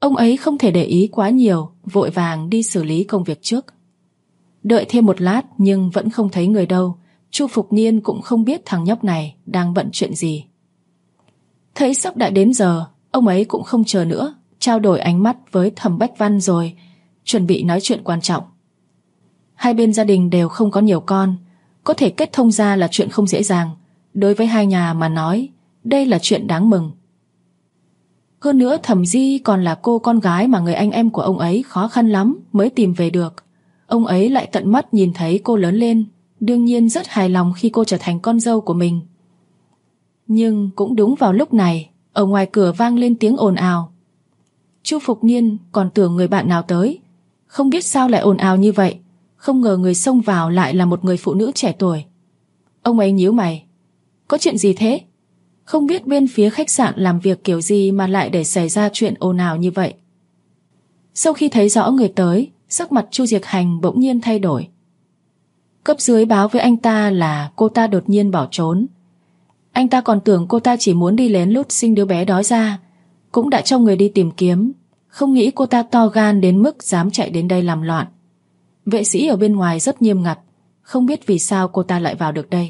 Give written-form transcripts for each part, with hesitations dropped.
Ông ấy không thể để ý quá nhiều, vội vàng đi xử lý công việc trước. Đợi thêm một lát nhưng vẫn không thấy người đâu. Chu Phục Niên cũng không biết thằng nhóc này đang bận chuyện gì. Thấy sắp đã đến giờ, ông ấy cũng không chờ nữa, trao đổi ánh mắt với Thẩm Bách Văn rồi chuẩn bị nói chuyện quan trọng. Hai bên gia đình đều không có nhiều con, có thể kết thông ra là chuyện không dễ dàng. Đối với hai nhà mà nói, đây là chuyện đáng mừng. Hơn nữa Thẩm Di còn là cô con gái mà người anh em của ông ấy khó khăn lắm mới tìm về được. Ông ấy lại tận mắt nhìn thấy cô lớn lên, đương nhiên rất hài lòng khi cô trở thành con dâu của mình. Nhưng cũng đúng vào lúc này, ở ngoài cửa vang lên tiếng ồn ào. Chu Phục Niên còn tưởng người bạn nào tới, không biết sao lại ồn ào như vậy, không ngờ người xông vào lại là một người phụ nữ trẻ tuổi. Ông ấy nhíu mày. Có chuyện gì thế? Không biết bên phía khách sạn làm việc kiểu gì mà lại để xảy ra chuyện ồn ào như vậy. Sau khi thấy rõ người tới, sắc mặt Chu Diệc Hành bỗng nhiên thay đổi. Cấp dưới báo với anh ta là cô ta đột nhiên bỏ trốn. Anh ta còn tưởng cô ta chỉ muốn đi lén lút sinh đứa bé đó ra, cũng đã cho người đi tìm kiếm, không nghĩ cô ta to gan đến mức dám chạy đến đây làm loạn. Vệ sĩ ở bên ngoài rất nghiêm ngặt, không biết vì sao cô ta lại vào được đây.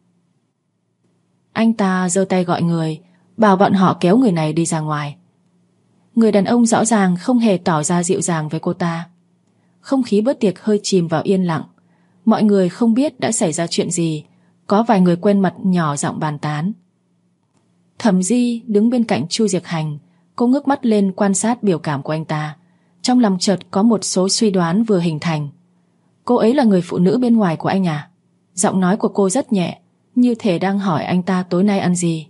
Anh ta giơ tay gọi người, bảo bọn họ kéo người này đi ra ngoài. Người đàn ông rõ ràng không hề tỏ ra dịu dàng với cô ta. Không khí bữa tiệc hơi chìm vào yên lặng. Mọi người không biết đã xảy ra chuyện gì, có vài người quen mặt nhỏ giọng bàn tán. Thẩm Di đứng bên cạnh Chu Diệc Hành, cô ngước mắt lên quan sát biểu cảm của anh ta. Trong lòng chợt có một số suy đoán vừa hình thành. Cô ấy là người phụ nữ bên ngoài của anh à? Giọng nói của cô rất nhẹ, như thể đang hỏi anh ta tối nay ăn gì.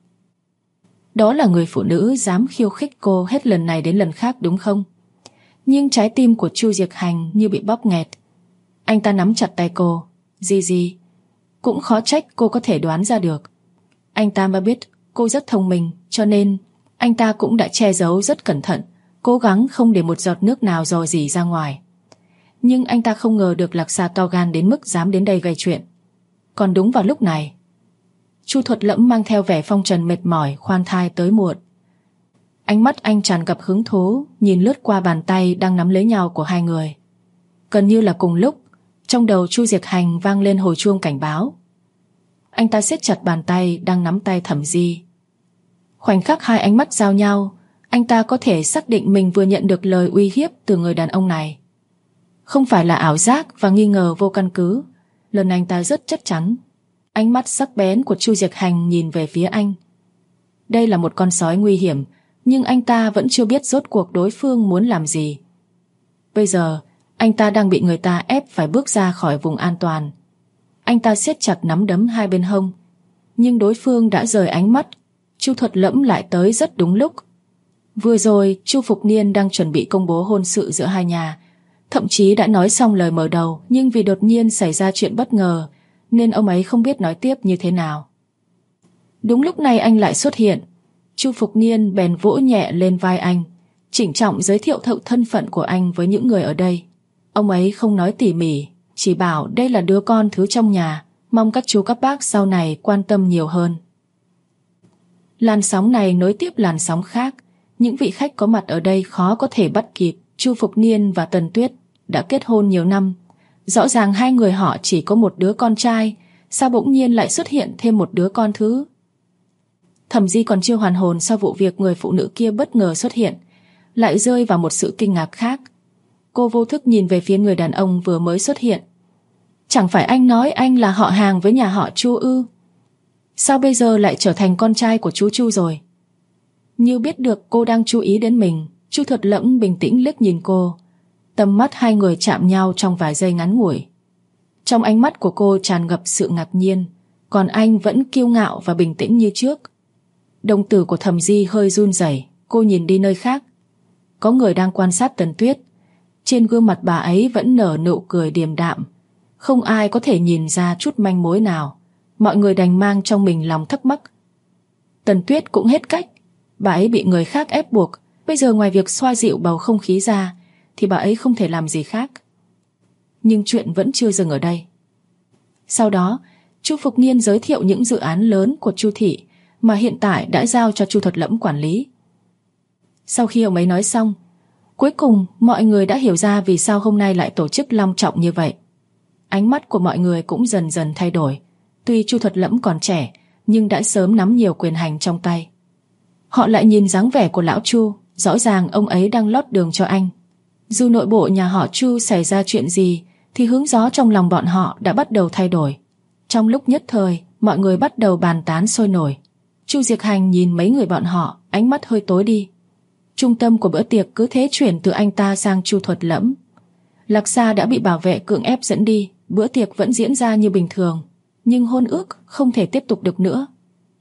Đó là người phụ nữ dám khiêu khích cô hết lần này đến lần khác đúng không? Nhưng trái tim của Chu Diệc Hành như bị bóp nghẹt. Anh ta nắm chặt tay cô. Gì? Cũng khó trách cô có thể đoán ra được. Anh ta mà biết cô rất thông minh, cho nên anh ta cũng đã che giấu rất cẩn thận, cố gắng không để một giọt nước nào rò rỉ ra ngoài. Nhưng anh ta không ngờ được Lạc Sa to gan đến mức dám đến đây gây chuyện. Còn đúng vào lúc này, Chu Thuật Lẫm mang theo vẻ phong trần mệt mỏi khoan thai tới muộn. Ánh mắt anh tràn ngập hứng thú, nhìn lướt qua bàn tay đang nắm lấy nhau của hai người. Gần như là cùng lúc, trong đầu Chu Diệc Hành vang lên hồi chuông cảnh báo. Anh ta siết chặt bàn tay đang nắm tay Thẩm Di. Khoảnh khắc hai ánh mắt giao nhau, anh ta có thể xác định mình vừa nhận được lời uy hiếp từ người đàn ông này. Không phải là ảo giác và nghi ngờ vô căn cứ. Lần anh ta rất chắc chắn. Ánh mắt sắc bén của Chu Diệc Hành nhìn về phía anh. Đây là một con sói nguy hiểm, nhưng anh ta vẫn chưa biết rốt cuộc đối phương muốn làm gì. Bây giờ, anh ta đang bị người ta ép phải bước ra khỏi vùng an toàn. Anh ta siết chặt nắm đấm hai bên hông, nhưng đối phương đã rời ánh mắt. Chu Thuật Lẫm lại tới rất đúng lúc. Vừa rồi, Chu Phục Niên đang chuẩn bị công bố hôn sự giữa hai nhà, thậm chí đã nói xong lời mở đầu, nhưng vì đột nhiên xảy ra chuyện bất ngờ nên ông ấy không biết nói tiếp như thế nào. Đúng lúc này anh lại xuất hiện. Chu Phục Niên bèn vỗ nhẹ lên vai anh, trịnh trọng giới thiệu thân phận của anh với những người ở đây. Ông ấy không nói tỉ mỉ, chỉ bảo đây là đứa con thứ trong nhà, mong các chú các bác sau này quan tâm nhiều hơn. Làn sóng này nối tiếp làn sóng khác. Những vị khách có mặt ở đây khó có thể bắt kịp. Chu Phục Niên và Tần Tuyết đã kết hôn nhiều năm. Rõ ràng hai người họ chỉ có một đứa con trai, sao bỗng nhiên lại xuất hiện thêm một đứa con thứ? Thẩm Di còn chưa hoàn hồn sau vụ việc người phụ nữ kia bất ngờ xuất hiện, lại rơi vào một sự kinh ngạc khác. Cô vô thức nhìn về phía người đàn ông vừa mới xuất hiện. Chẳng phải anh nói anh là họ hàng với nhà họ Chu ư? Sao bây giờ lại trở thành con trai của chú Chu rồi? Như biết được cô đang chú ý đến mình, Chu Thuật Lẫm bình tĩnh liếc nhìn cô. Tầm mắt hai người chạm nhau trong vài giây ngắn ngủi. Trong ánh mắt của cô tràn ngập sự ngạc nhiên, còn anh vẫn kiêu ngạo và bình tĩnh như trước. Đồng tử của Thẩm Di hơi run rẩy, cô nhìn đi nơi khác. Có người đang quan sát Tần Tuyết. Trên gương mặt bà ấy vẫn nở nụ cười điềm đạm. Không ai có thể nhìn ra chút manh mối nào. Mọi người đành mang trong mình lòng thắc mắc. Tần Tuyết cũng hết cách. Bà ấy bị người khác ép buộc. Bây giờ ngoài việc xoa dịu bầu không khí ra thì bà ấy không thể làm gì khác. Nhưng chuyện vẫn chưa dừng ở đây. Sau đó, Chu Phục Niên giới thiệu những dự án lớn của Chu thị mà hiện tại đã giao cho Chu Thuật Lẫm quản lý. Sau khi ông ấy nói xong, cuối cùng mọi người đã hiểu ra vì sao hôm nay lại tổ chức long trọng như vậy. Ánh mắt của mọi người cũng dần dần thay đổi. Tuy Chu Thuật Lẫm còn trẻ, nhưng đã sớm nắm nhiều quyền hành trong tay. Họ lại nhìn dáng vẻ của lão Chu, rõ ràng ông ấy đang lót đường cho anh. Dù nội bộ nhà họ Chu xảy ra chuyện gì, thì hướng gió trong lòng bọn họ đã bắt đầu thay đổi. Trong lúc nhất thời, mọi người bắt đầu bàn tán sôi nổi. Chu Diệc Hành nhìn mấy người bọn họ, ánh mắt hơi tối đi. Trung tâm của bữa tiệc cứ thế chuyển từ anh ta sang Chu Thuật Lẫm. Lạc Sa đã bị bảo vệ cưỡng ép dẫn đi, bữa tiệc vẫn diễn ra như bình thường, nhưng hôn ước không thể tiếp tục được nữa.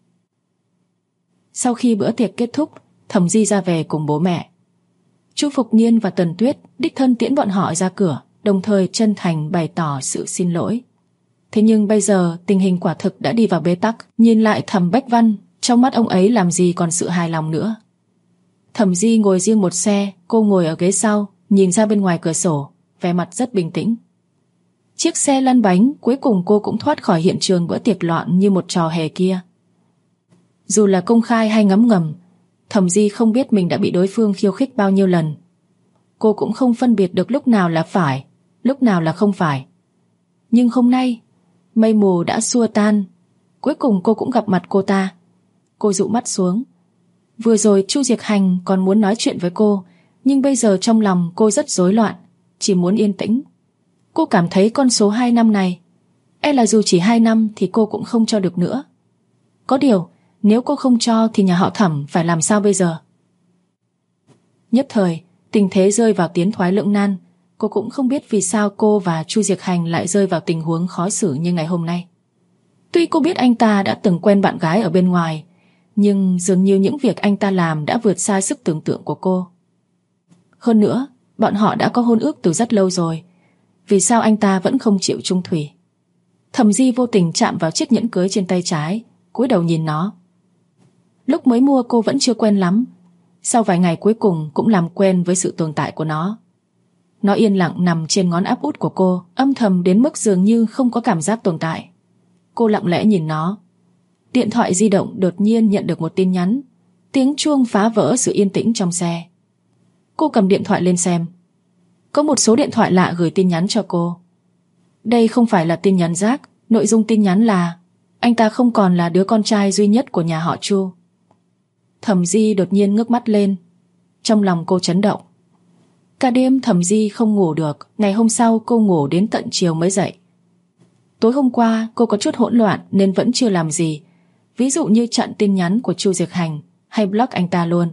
Sau khi bữa tiệc kết thúc, Thẩm Di ra về cùng bố mẹ. Chu Phục Niên và Tần Tuyết đích thân tiễn bọn họ ra cửa, đồng thời chân thành bày tỏ sự xin lỗi. Thế nhưng bây giờ tình hình quả thực đã đi vào bế tắc. Nhìn lại Thẩm Bách Văn, trong mắt ông ấy làm gì còn sự hài lòng nữa. Thẩm Di ngồi riêng một xe, cô ngồi ở ghế sau, nhìn ra bên ngoài cửa sổ, vẻ mặt rất bình tĩnh. Chiếc xe lăn bánh, cuối cùng cô cũng thoát khỏi hiện trường bữa tiệc loạn như một trò hề kia. Dù là công khai hay ngấm ngầm, Thẩm Di không biết mình đã bị đối phương khiêu khích bao nhiêu lần. Cô cũng không phân biệt được lúc nào là phải, lúc nào là không phải. Nhưng hôm nay, mây mù đã xua tan, cuối cùng cô cũng gặp mặt cô ta. Cô dụ mắt xuống. Vừa rồi Chu Diệc Hành còn muốn nói chuyện với cô, nhưng bây giờ trong lòng cô rất rối loạn, chỉ muốn yên tĩnh. Cô cảm thấy con số 2 năm này, là dù chỉ 2 năm thì cô cũng không cho được nữa. Có điều, nếu cô không cho thì nhà họ Thẩm phải làm sao bây giờ? Nhất thời, tình thế rơi vào tiến thoái lưỡng nan. Cô cũng không biết vì sao cô và Chu Diệc Hành lại rơi vào tình huống khó xử như ngày hôm nay. Tuy cô biết anh ta đã từng quen bạn gái ở bên ngoài, nhưng dường như những việc anh ta làm đã vượt xa sức tưởng tượng của cô. Hơn nữa, bọn họ đã có hôn ước từ rất lâu rồi. Vì sao anh ta vẫn không chịu chung thủy? Thẩm Di vô tình chạm vào chiếc nhẫn cưới trên tay trái, cúi đầu nhìn nó. Lúc mới mua cô vẫn chưa quen lắm, sau vài ngày cuối cùng cũng làm quen với sự tồn tại của nó. Nó yên lặng nằm trên ngón áp út của cô, âm thầm đến mức dường như không có cảm giác tồn tại. Cô lặng lẽ nhìn nó. Điện thoại di động đột nhiên nhận được một tin nhắn. Tiếng chuông phá vỡ sự yên tĩnh trong xe. Cô cầm điện thoại lên xem. Có một số điện thoại lạ gửi tin nhắn cho cô. Đây không phải là tin nhắn rác. Nội dung tin nhắn là anh ta không còn là đứa con trai duy nhất của nhà họ Chu. Thẩm Di đột nhiên ngước mắt lên. Trong lòng cô chấn động. Cả đêm Thẩm Di không ngủ được. Ngày hôm sau cô ngủ đến tận chiều mới dậy. Tối hôm qua cô có chút hỗn loạn nên vẫn chưa làm gì. Ví dụ như chặn tin nhắn của Chu Diệc Hành hay block anh ta luôn.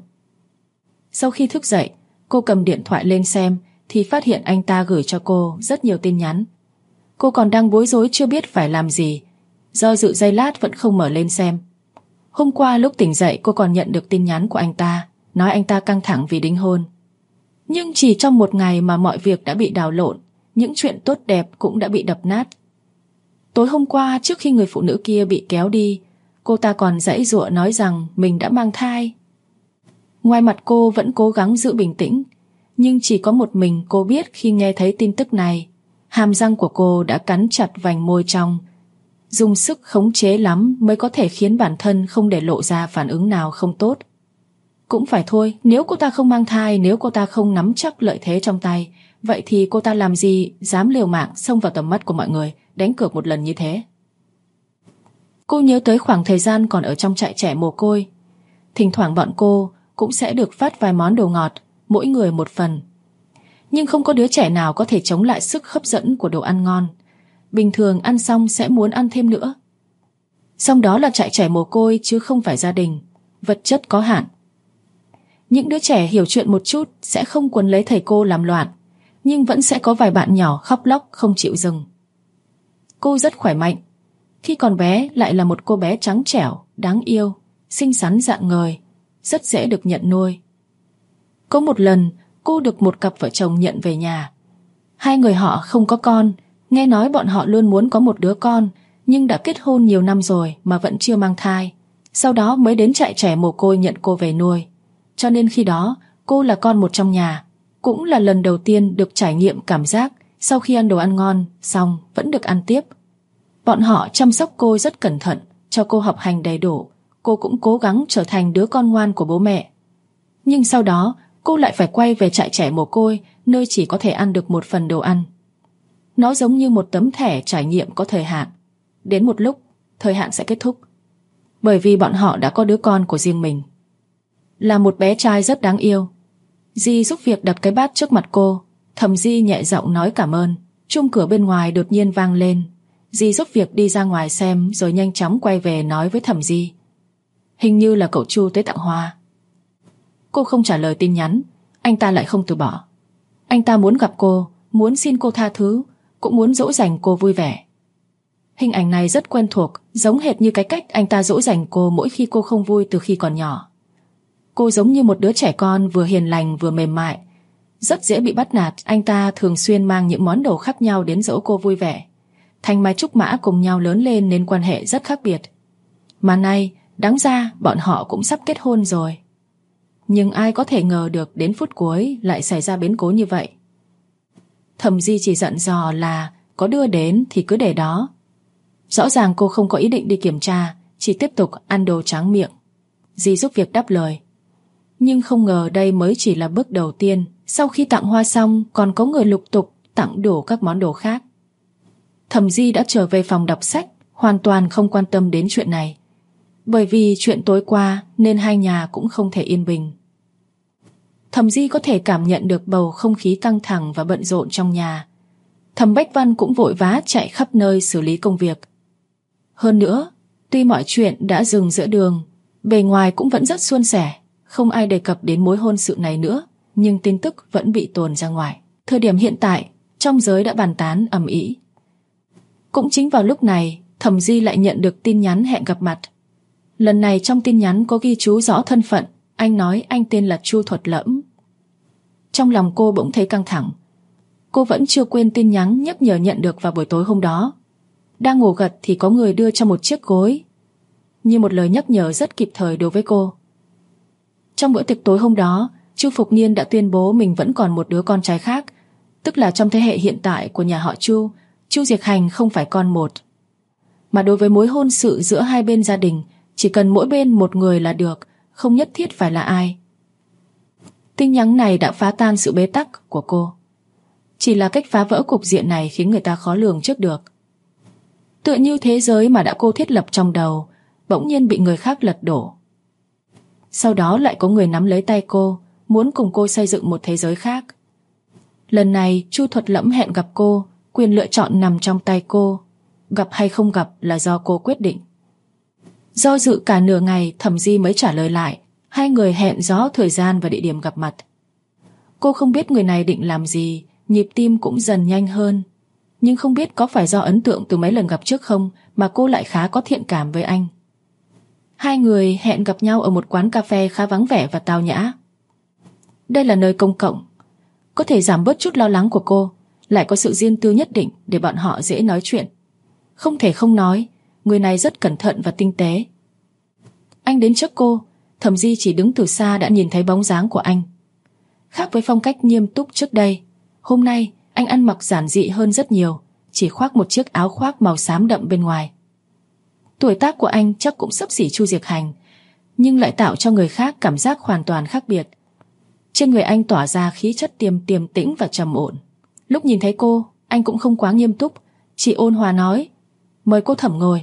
Sau khi thức dậy, cô cầm điện thoại lên xem thì phát hiện anh ta gửi cho cô rất nhiều tin nhắn. Cô còn đang bối rối chưa biết phải làm gì. Do dự giây lát vẫn không mở lên xem. Hôm qua lúc tỉnh dậy cô còn nhận được tin nhắn của anh ta, nói anh ta căng thẳng vì đính hôn. Nhưng chỉ trong một ngày mà mọi việc đã bị đảo lộn, những chuyện tốt đẹp cũng đã bị đập nát. Tối hôm qua trước khi người phụ nữ kia bị kéo đi, cô ta còn giãy giụa nói rằng mình đã mang thai. Ngoài mặt cô vẫn cố gắng giữ bình tĩnh, nhưng chỉ có một mình cô biết khi nghe thấy tin tức này, hàm răng của cô đã cắn chặt vành môi trong, dùng sức khống chế lắm mới có thể khiến bản thân không để lộ ra phản ứng nào không tốt. Cũng phải thôi, nếu cô ta không mang thai, nếu cô ta không nắm chắc lợi thế trong tay, vậy thì cô ta làm gì dám liều mạng xông vào tầm mắt của mọi người, đánh cược một lần như thế. Cô nhớ tới khoảng thời gian còn ở trong trại trẻ mồ côi. Thỉnh thoảng bọn cô cũng sẽ được phát vài món đồ ngọt, mỗi người một phần. Nhưng không có đứa trẻ nào có thể chống lại sức hấp dẫn của đồ ăn ngon. Bình thường ăn xong sẽ muốn ăn thêm nữa. Song đó là trại trẻ mồ côi chứ không phải gia đình, vật chất có hạn. Những đứa trẻ hiểu chuyện một chút sẽ không quấn lấy thầy cô làm loạn, nhưng vẫn sẽ có vài bạn nhỏ khóc lóc không chịu dừng. Cô rất khỏe mạnh. Khi còn bé lại là một cô bé trắng trẻo, đáng yêu, xinh xắn rạng ngời, rất dễ được nhận nuôi. Có một lần cô được một cặp vợ chồng nhận về nhà. Hai người họ không có con, nghe nói bọn họ luôn muốn có một đứa con, nhưng đã kết hôn nhiều năm rồi mà vẫn chưa mang thai. Sau đó mới đến trại trẻ mồ côi nhận cô về nuôi. Cho nên khi đó cô là con một trong nhà. Cũng là lần đầu tiên được trải nghiệm cảm giác sau khi ăn đồ ăn ngon xong vẫn được ăn tiếp. Bọn họ chăm sóc cô rất cẩn thận, cho cô học hành đầy đủ. Cô cũng cố gắng trở thành đứa con ngoan của bố mẹ. Nhưng sau đó cô lại phải quay về trại trẻ mồ côi, nơi chỉ có thể ăn được một phần đồ ăn. Nó giống như một tấm thẻ trải nghiệm có thời hạn. Đến một lúc, thời hạn sẽ kết thúc. Bởi vì bọn họ đã có đứa con của riêng mình. Là một bé trai rất đáng yêu. Di giúp việc đặt cái bát trước mặt cô. Thẩm Di nhẹ giọng nói cảm ơn. Chuông cửa bên ngoài đột nhiên vang lên. Di giúp việc đi ra ngoài xem, rồi nhanh chóng quay về nói với Thẩm Di: hình như là cậu Chu tới tặng hoa. Cô không trả lời tin nhắn. Anh ta lại không từ bỏ. Anh ta muốn gặp cô, muốn xin cô tha thứ, cũng muốn dỗ dành cô vui vẻ. Hình ảnh này rất quen thuộc, giống hệt như cái cách anh ta dỗ dành cô mỗi khi cô không vui từ khi còn nhỏ. Cô giống như một đứa trẻ con vừa hiền lành vừa mềm mại, rất dễ bị bắt nạt. Anh ta thường xuyên mang những món đồ khác nhau đến dỗ cô vui vẻ. Thành mai trúc mã cùng nhau lớn lên nên quan hệ rất khác biệt. Mà nay, đáng ra bọn họ cũng sắp kết hôn rồi. Nhưng ai có thể ngờ được đến phút cuối lại xảy ra biến cố như vậy. Thẩm Di chỉ dặn dò là có đưa đến thì cứ để đó. Rõ ràng cô không có ý định đi kiểm tra, chỉ tiếp tục ăn đồ tráng miệng. Di giúp việc đáp lời. Nhưng không ngờ đây mới chỉ là bước đầu tiên. Sau khi tặng hoa xong, còn có người lục tục tặng đủ các món đồ khác. Thẩm Di đã trở về phòng đọc sách, hoàn toàn không quan tâm đến chuyện này. Bởi vì chuyện tối qua nên hai nhà cũng không thể yên bình. Thẩm Di có thể cảm nhận được bầu không khí căng thẳng và bận rộn trong nhà. Thẩm Bách Văn cũng vội vã chạy khắp nơi xử lý công việc. Hơn nữa, tuy mọi chuyện đã dừng giữa đường, bề ngoài cũng vẫn rất suôn sẻ, không ai đề cập đến mối hôn sự này nữa, nhưng tin tức vẫn bị tuồn ra ngoài. Thời điểm hiện tại, trong giới đã bàn tán ầm ĩ. Cũng chính vào lúc này, Thẩm Di lại nhận được tin nhắn hẹn gặp mặt. Lần này trong tin nhắn có ghi chú rõ thân phận. Anh nói anh tên là Chu Thuật Lẫm. Trong lòng cô bỗng thấy căng thẳng. Cô vẫn chưa quên tin nhắn nhắc nhở nhận được vào buổi tối hôm đó. Đang ngủ gật thì có người đưa cho một chiếc gối, như một lời nhắc nhở rất kịp thời đối với cô. Trong bữa tiệc tối hôm đó, Chu Phục Niên đã tuyên bố mình vẫn còn một đứa con trai khác, tức là trong thế hệ hiện tại của nhà họ Chu, Chu Diệc Hành không phải con một. Mà đối với mối hôn sự giữa hai bên gia đình, chỉ cần mỗi bên một người là được, không nhất thiết phải là ai. Tin nhắn này đã phá tan sự bế tắc của cô. Chỉ là cách phá vỡ cục diện này khiến người ta khó lường trước được. Tựa như thế giới mà đã cô thiết lập trong đầu bỗng nhiên bị người khác lật đổ. Sau đó lại có người nắm lấy tay cô, muốn cùng cô xây dựng một thế giới khác. Lần này Chu Thuật Lẫm hẹn gặp cô, quyền lựa chọn nằm trong tay cô. Gặp hay không gặp là do cô quyết định. Do dự cả nửa ngày, Thẩm Di mới trả lời lại. Hai người hẹn rõ thời gian và địa điểm gặp mặt. Cô không biết người này định làm gì, nhịp tim cũng dần nhanh hơn. Nhưng không biết có phải do ấn tượng từ mấy lần gặp trước không mà cô lại khá có thiện cảm với anh. Hai người hẹn gặp nhau ở một quán cà phê khá vắng vẻ và tao nhã. Đây là nơi công cộng, có thể giảm bớt chút lo lắng của cô, lại có sự riêng tư nhất định để bọn họ dễ nói chuyện. Không thể không nói, người này rất cẩn thận và tinh tế. Anh đến trước cô, Thẩm Di chỉ đứng từ xa đã nhìn thấy bóng dáng của anh. Khác với phong cách nghiêm túc trước đây, hôm nay anh ăn mặc giản dị hơn rất nhiều, chỉ khoác một chiếc áo khoác màu xám đậm bên ngoài. Tuổi tác của anh chắc cũng xấp xỉ Chu Diệc Hành, nhưng lại tạo cho người khác cảm giác hoàn toàn khác biệt. Trên người anh tỏa ra khí chất điềm tĩnh và trầm ổn. Lúc nhìn thấy cô, anh cũng không quá nghiêm túc, chỉ ôn hòa nói: "Mời cô Thẩm ngồi."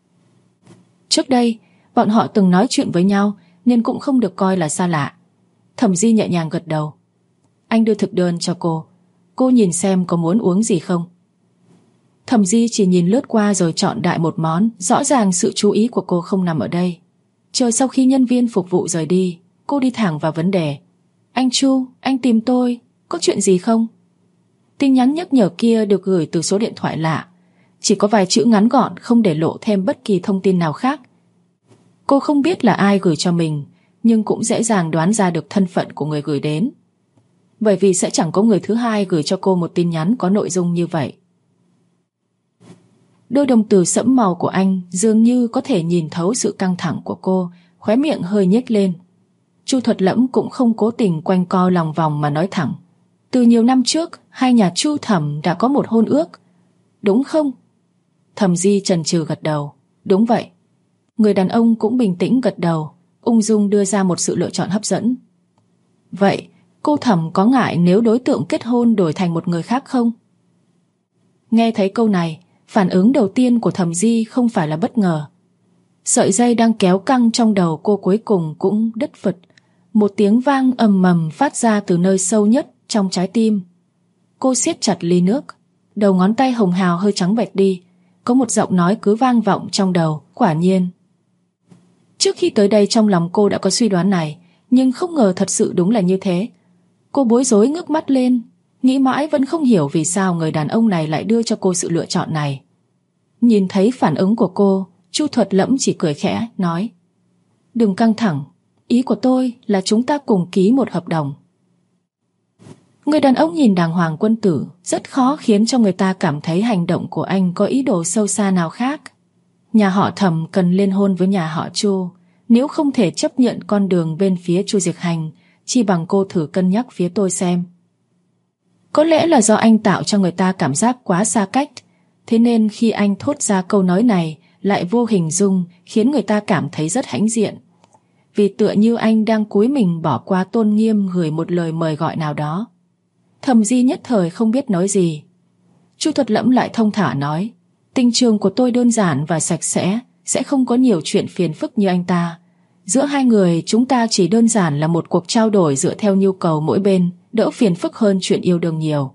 Trước đây, bọn họ từng nói chuyện với nhau nên cũng không được coi là xa lạ. Thẩm Di nhẹ nhàng gật đầu. Anh đưa thực đơn cho cô nhìn xem có muốn uống gì không. Thẩm Di chỉ nhìn lướt qua rồi chọn đại một món. Rõ ràng sự chú ý của cô không nằm ở đây. Chờ sau khi nhân viên phục vụ rời đi, cô đi thẳng vào vấn đề. Anh Chu, anh tìm tôi, có chuyện gì không? Tin nhắn nhắc nhở kia được gửi từ số điện thoại lạ, chỉ có vài chữ ngắn gọn, không để lộ thêm bất kỳ thông tin nào khác. Cô không biết là ai gửi cho mình, nhưng cũng dễ dàng đoán ra được thân phận của người gửi đến. Bởi vì sẽ chẳng có người thứ hai gửi cho cô một tin nhắn có nội dung như vậy. Đôi đồng tử sẫm màu của anh dường như có thể nhìn thấu sự căng thẳng của cô, khóe miệng hơi nhếch lên. Chu Thuật Lẫm cũng không cố tình quanh co lòng vòng mà nói thẳng. Từ nhiều năm trước, hai nhà Chu Thẩm đã có một hôn ước, đúng không? Thẩm Di chần chừ gật đầu. Đúng vậy. Người đàn ông cũng bình tĩnh gật đầu, ung dung đưa ra một sự lựa chọn hấp dẫn. Vậy cô Thẩm có ngại nếu đối tượng kết hôn đổi thành một người khác không? Nghe thấy câu này, phản ứng đầu tiên của Thẩm Di không phải là bất ngờ. Sợi dây đang kéo căng trong đầu cô cuối cùng cũng đứt phật. Một tiếng vang ầm ầm phát ra từ nơi sâu nhất trong trái tim. Cô siết chặt ly nước, đầu ngón tay hồng hào hơi trắng bệch đi. Có một giọng nói cứ vang vọng trong đầu, quả nhiên. Trước khi tới đây trong lòng cô đã có suy đoán này, nhưng không ngờ thật sự đúng là như thế. Cô bối rối ngước mắt lên, nghĩ mãi vẫn không hiểu vì sao người đàn ông này lại đưa cho cô sự lựa chọn này. Nhìn thấy phản ứng của cô, Chu Thuật Lẫm chỉ cười khẽ, nói: đừng căng thẳng, ý của tôi là chúng ta cùng ký một hợp đồng. Người đàn ông nhìn đàng hoàng quân tử, rất khó khiến cho người ta cảm thấy hành động của anh có ý đồ sâu xa nào khác. Nhà họ Thẩm cần liên hôn với nhà họ Chu, nếu không thể chấp nhận con đường bên phía Chu Diệc Hành, chi bằng cô thử cân nhắc phía tôi xem. Có lẽ là do anh tạo cho người ta cảm giác quá xa cách, thế nên khi anh thốt ra câu nói này lại vô hình dung khiến người ta cảm thấy rất hãnh diện. Vì tựa như anh đang cúi mình bỏ qua tôn nghiêm gửi một lời mời gọi nào đó. Thẩm Di nhất thời không biết nói gì. Chu Thuật Lẫm lại thông thả nói: tình trường của tôi đơn giản và sạch sẽ không có nhiều chuyện phiền phức như anh ta. Giữa hai người chúng ta chỉ đơn giản là một cuộc trao đổi dựa theo nhu cầu mỗi bên, đỡ phiền phức hơn chuyện yêu đương nhiều.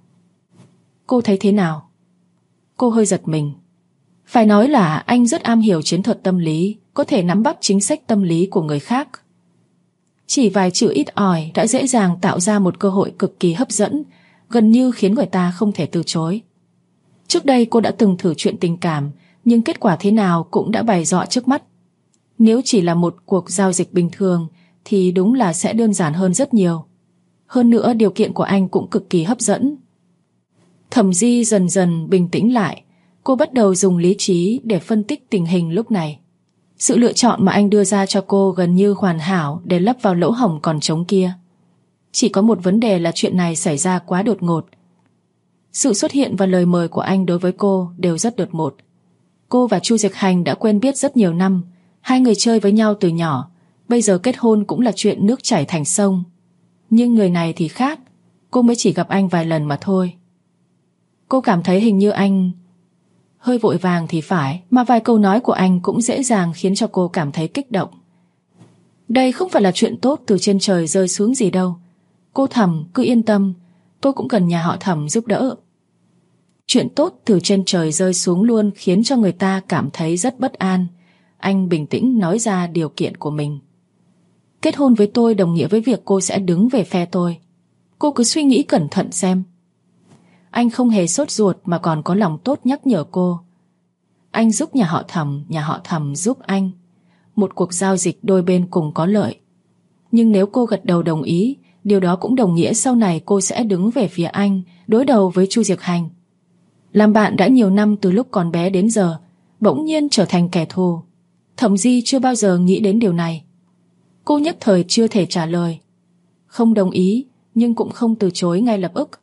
Cô thấy thế nào? Cô hơi giật mình. Phải nói là anh rất am hiểu chiến thuật tâm lý, có thể nắm bắt chính sách tâm lý của người khác. Chỉ vài chữ ít ỏi đã dễ dàng tạo ra một cơ hội cực kỳ hấp dẫn, gần như khiến người ta không thể từ chối. Trước đây cô đã từng thử chuyện tình cảm, nhưng kết quả thế nào cũng đã bày rõ trước mắt. Nếu chỉ là một cuộc giao dịch bình thường thì đúng là sẽ đơn giản hơn rất nhiều. Hơn nữa điều kiện của anh cũng cực kỳ hấp dẫn. Thẩm Di dần dần bình tĩnh lại. Cô bắt đầu dùng lý trí để phân tích tình hình lúc này. Sự lựa chọn mà anh đưa ra cho cô gần như hoàn hảo để lấp vào lỗ hổng còn trống kia. Chỉ có một vấn đề là chuyện này xảy ra quá đột ngột. Sự xuất hiện và lời mời của anh đối với cô đều rất đột ngột. Cô và Chu Diệc Hành đã quen biết rất nhiều năm, hai người chơi với nhau từ nhỏ, bây giờ kết hôn cũng là chuyện nước chảy thành sông. Nhưng người này thì khác, cô mới chỉ gặp anh vài lần mà thôi. Cô cảm thấy hình như anh hơi vội vàng thì phải, mà vài câu nói của anh cũng dễ dàng khiến cho cô cảm thấy kích động. Đây không phải là chuyện tốt từ trên trời rơi xuống gì đâu. Cô Thẩm cứ yên tâm, tôi cũng cần nhà họ Thẩm giúp đỡ. Chuyện tốt từ trên trời rơi xuống luôn khiến cho người ta cảm thấy rất bất an. Anh bình tĩnh nói ra điều kiện của mình. Kết hôn với tôi đồng nghĩa với việc cô sẽ đứng về phe tôi. Cô cứ suy nghĩ cẩn thận xem. Anh không hề sốt ruột mà còn có lòng tốt nhắc nhở cô. Anh giúp nhà họ Thẩm giúp anh. Một cuộc giao dịch đôi bên cùng có lợi. Nhưng nếu cô gật đầu đồng ý, điều đó cũng đồng nghĩa sau này cô sẽ đứng về phía anh, đối đầu với Chu Diệc Hành. Làm bạn đã nhiều năm từ lúc còn bé đến giờ, bỗng nhiên trở thành kẻ thù. Thẩm Di chưa bao giờ nghĩ đến điều này. Cô nhất thời chưa thể trả lời. Không đồng ý, nhưng cũng không từ chối ngay lập tức.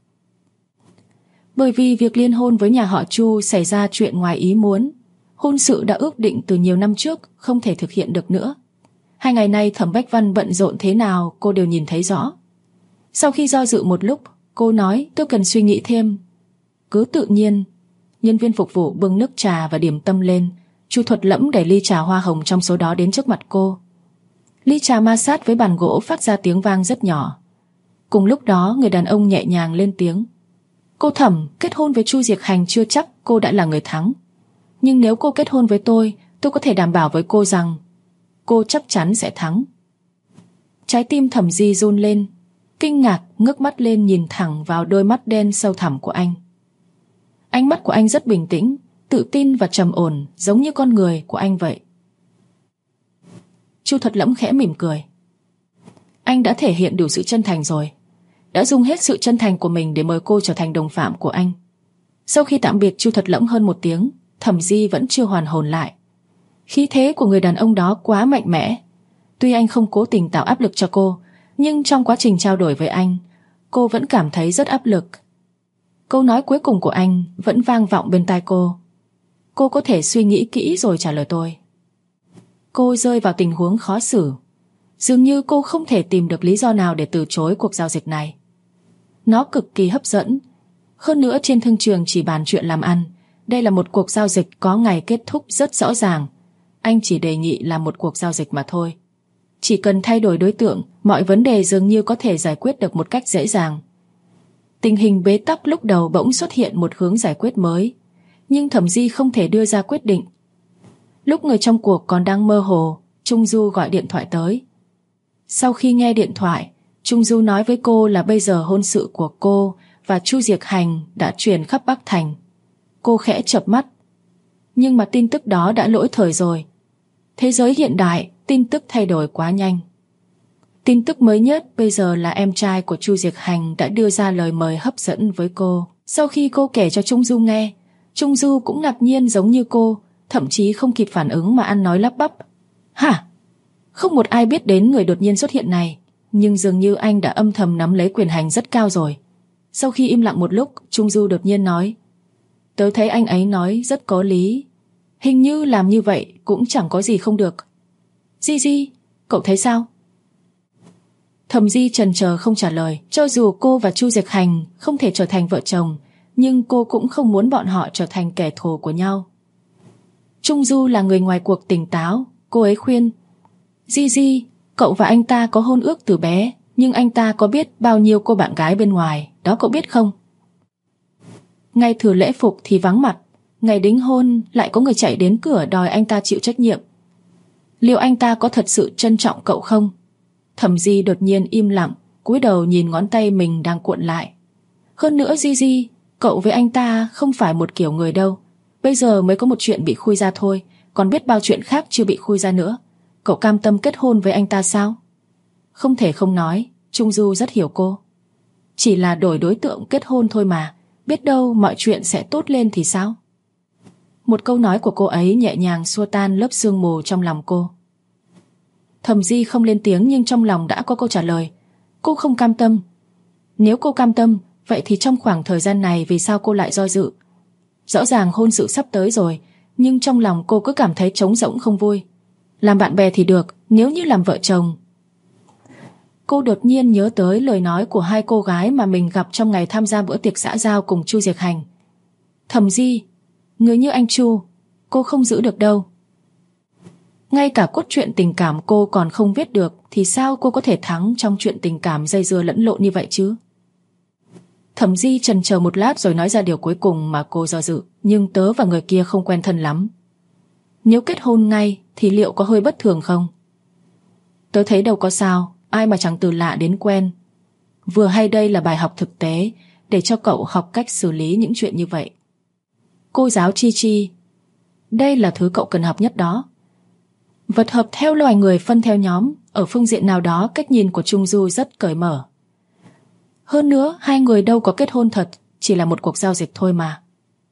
Bởi vì việc liên hôn với nhà họ Chu xảy ra chuyện ngoài ý muốn. Hôn sự đã ước định từ nhiều năm trước, không thể thực hiện được nữa. 2 ngày nay Thẩm Bách Văn bận rộn thế nào cô đều nhìn thấy rõ. Sau khi do dự một lúc, cô nói tôi cần suy nghĩ thêm. Cứ tự nhiên. Nhân viên phục vụ bưng nước trà và điểm tâm lên. Chu Thuật Lẫm đẩy ly trà hoa hồng trong số đó đến trước mặt cô. Ly trà ma sát với bàn gỗ phát ra tiếng vang rất nhỏ. Cùng lúc đó người đàn ông nhẹ nhàng lên tiếng. Cô Thẩm, kết hôn với Chu Diệc Hành chưa chắc cô đã là người thắng. Nhưng nếu cô kết hôn với tôi có thể đảm bảo với cô rằng cô chắc chắn sẽ thắng. Trái tim Thẩm Di run lên, kinh ngạc ngước mắt lên nhìn thẳng vào đôi mắt đen sâu thẳm của anh. Ánh mắt của anh rất bình tĩnh, tự tin và trầm ổn, giống như con người của anh vậy. Chu Thuật Lẫm khẽ mỉm cười. Anh đã thể hiện đủ sự chân thành rồi, đã dùng hết sự chân thành của mình để mời cô trở thành đồng phạm của anh. Sau khi tạm biệt Chu Thuật Lẫm hơn 1 tiếng, Thẩm Di vẫn chưa hoàn hồn lại. Khí thế của người đàn ông đó quá mạnh mẽ. Tuy anh không cố tình tạo áp lực cho cô, nhưng trong quá trình trao đổi với anh, cô vẫn cảm thấy rất áp lực. Câu nói cuối cùng của anh vẫn vang vọng bên tai cô. Cô có thể suy nghĩ kỹ rồi trả lời tôi. Cô rơi vào tình huống khó xử. Dường như cô không thể tìm được lý do nào để từ chối cuộc giao dịch này. Nó cực kỳ hấp dẫn. Hơn nữa trên thương trường chỉ bàn chuyện làm ăn. Đây là một cuộc giao dịch có ngày kết thúc rất rõ ràng. Anh chỉ đề nghị làm một cuộc giao dịch mà thôi. Chỉ cần thay đổi đối tượng, mọi vấn đề dường như có thể giải quyết được một cách dễ dàng. Tình hình bế tắc lúc đầu bỗng xuất hiện một hướng giải quyết mới, nhưng Thẩm Di không thể đưa ra quyết định. Lúc người trong cuộc còn đang mơ hồ, Trung Du gọi điện thoại tới. Sau khi nghe điện thoại, Trung Du nói với cô là bây giờ hôn sự của cô và Chu Diệc Hành đã truyền khắp Bắc Thành. Cô khẽ chợp mắt. Nhưng mà tin tức đó đã lỗi thời rồi. Thế giới hiện đại, tin tức thay đổi quá nhanh. Tin tức mới nhất bây giờ là em trai của Chu Diệc Hành đã đưa ra lời mời hấp dẫn với cô. Sau khi cô kể cho Trung Du nghe, Trung Du cũng ngạc nhiên giống như cô, thậm chí không kịp phản ứng mà ăn nói lắp bắp. Hả? Không một ai biết đến người đột nhiên xuất hiện này, nhưng dường như anh đã âm thầm nắm lấy quyền hành rất cao rồi. Sau khi im lặng một lúc, Trung Du đột nhiên nói: Tớ thấy anh ấy nói rất có lý. Hình như làm như vậy cũng chẳng có gì không được. Di, cậu thấy sao? Thẩm Di chần chờ không trả lời. Cho dù cô và Chu Diệc Hành không thể trở thành vợ chồng, nhưng cô cũng không muốn bọn họ trở thành kẻ thù của nhau. Trung Du là người ngoài cuộc tỉnh táo. Cô ấy khuyên: Di, cậu và anh ta có hôn ước từ bé, nhưng anh ta có biết bao nhiêu cô bạn gái bên ngoài, đó cậu biết không? Ngày thử lễ phục thì vắng mặt, ngày đính hôn lại có người chạy đến cửa đòi anh ta chịu trách nhiệm. Liệu anh ta có thật sự trân trọng cậu không? Thẩm Di đột nhiên im lặng, cúi đầu nhìn ngón tay mình đang cuộn lại. Hơn nữa Di, cậu với anh ta không phải một kiểu người đâu. Bây giờ mới có một chuyện bị khui ra thôi, còn biết bao chuyện khác chưa bị khui ra nữa. Cậu cam tâm kết hôn với anh ta sao? Không thể không nói, Trung Du rất hiểu cô. Chỉ là đổi đối tượng kết hôn thôi mà, biết đâu mọi chuyện sẽ tốt lên thì sao? Một câu nói của cô ấy nhẹ nhàng xua tan lớp sương mù trong lòng cô. Thẩm Di không lên tiếng nhưng trong lòng đã có câu trả lời. Cô không cam tâm. Nếu cô cam tâm, vậy thì trong khoảng thời gian này vì sao cô lại do dự? Rõ ràng hôn sự sắp tới rồi, nhưng trong lòng cô cứ cảm thấy trống rỗng không vui. Làm bạn bè thì được, nếu như làm vợ chồng. Cô đột nhiên nhớ tới lời nói của hai cô gái mà mình gặp trong ngày tham gia bữa tiệc xã giao cùng Chu Diệc Hành. Thẩm Di, người như anh Chu, cô không giữ được đâu. Ngay cả cốt truyện tình cảm cô còn không viết được thì sao cô có thể thắng trong chuyện tình cảm dây dưa lẫn lộn như vậy chứ? Thẩm Di chần chờ một lát rồi nói ra điều cuối cùng mà cô do dự. Nhưng tớ và người kia không quen thân lắm. Nếu kết hôn ngay thì liệu có hơi bất thường không? Tớ thấy đâu có sao, ai mà chẳng từ lạ đến quen. Vừa hay đây là bài học thực tế để cho cậu học cách xử lý những chuyện như vậy. Cô giáo Chi, đây là thứ cậu cần học nhất đó. Vật hợp theo loài người phân theo nhóm. Ở phương diện nào đó cách nhìn của Trung Du rất cởi mở. Hơn nữa hai người đâu có kết hôn thật, chỉ là một cuộc giao dịch thôi mà.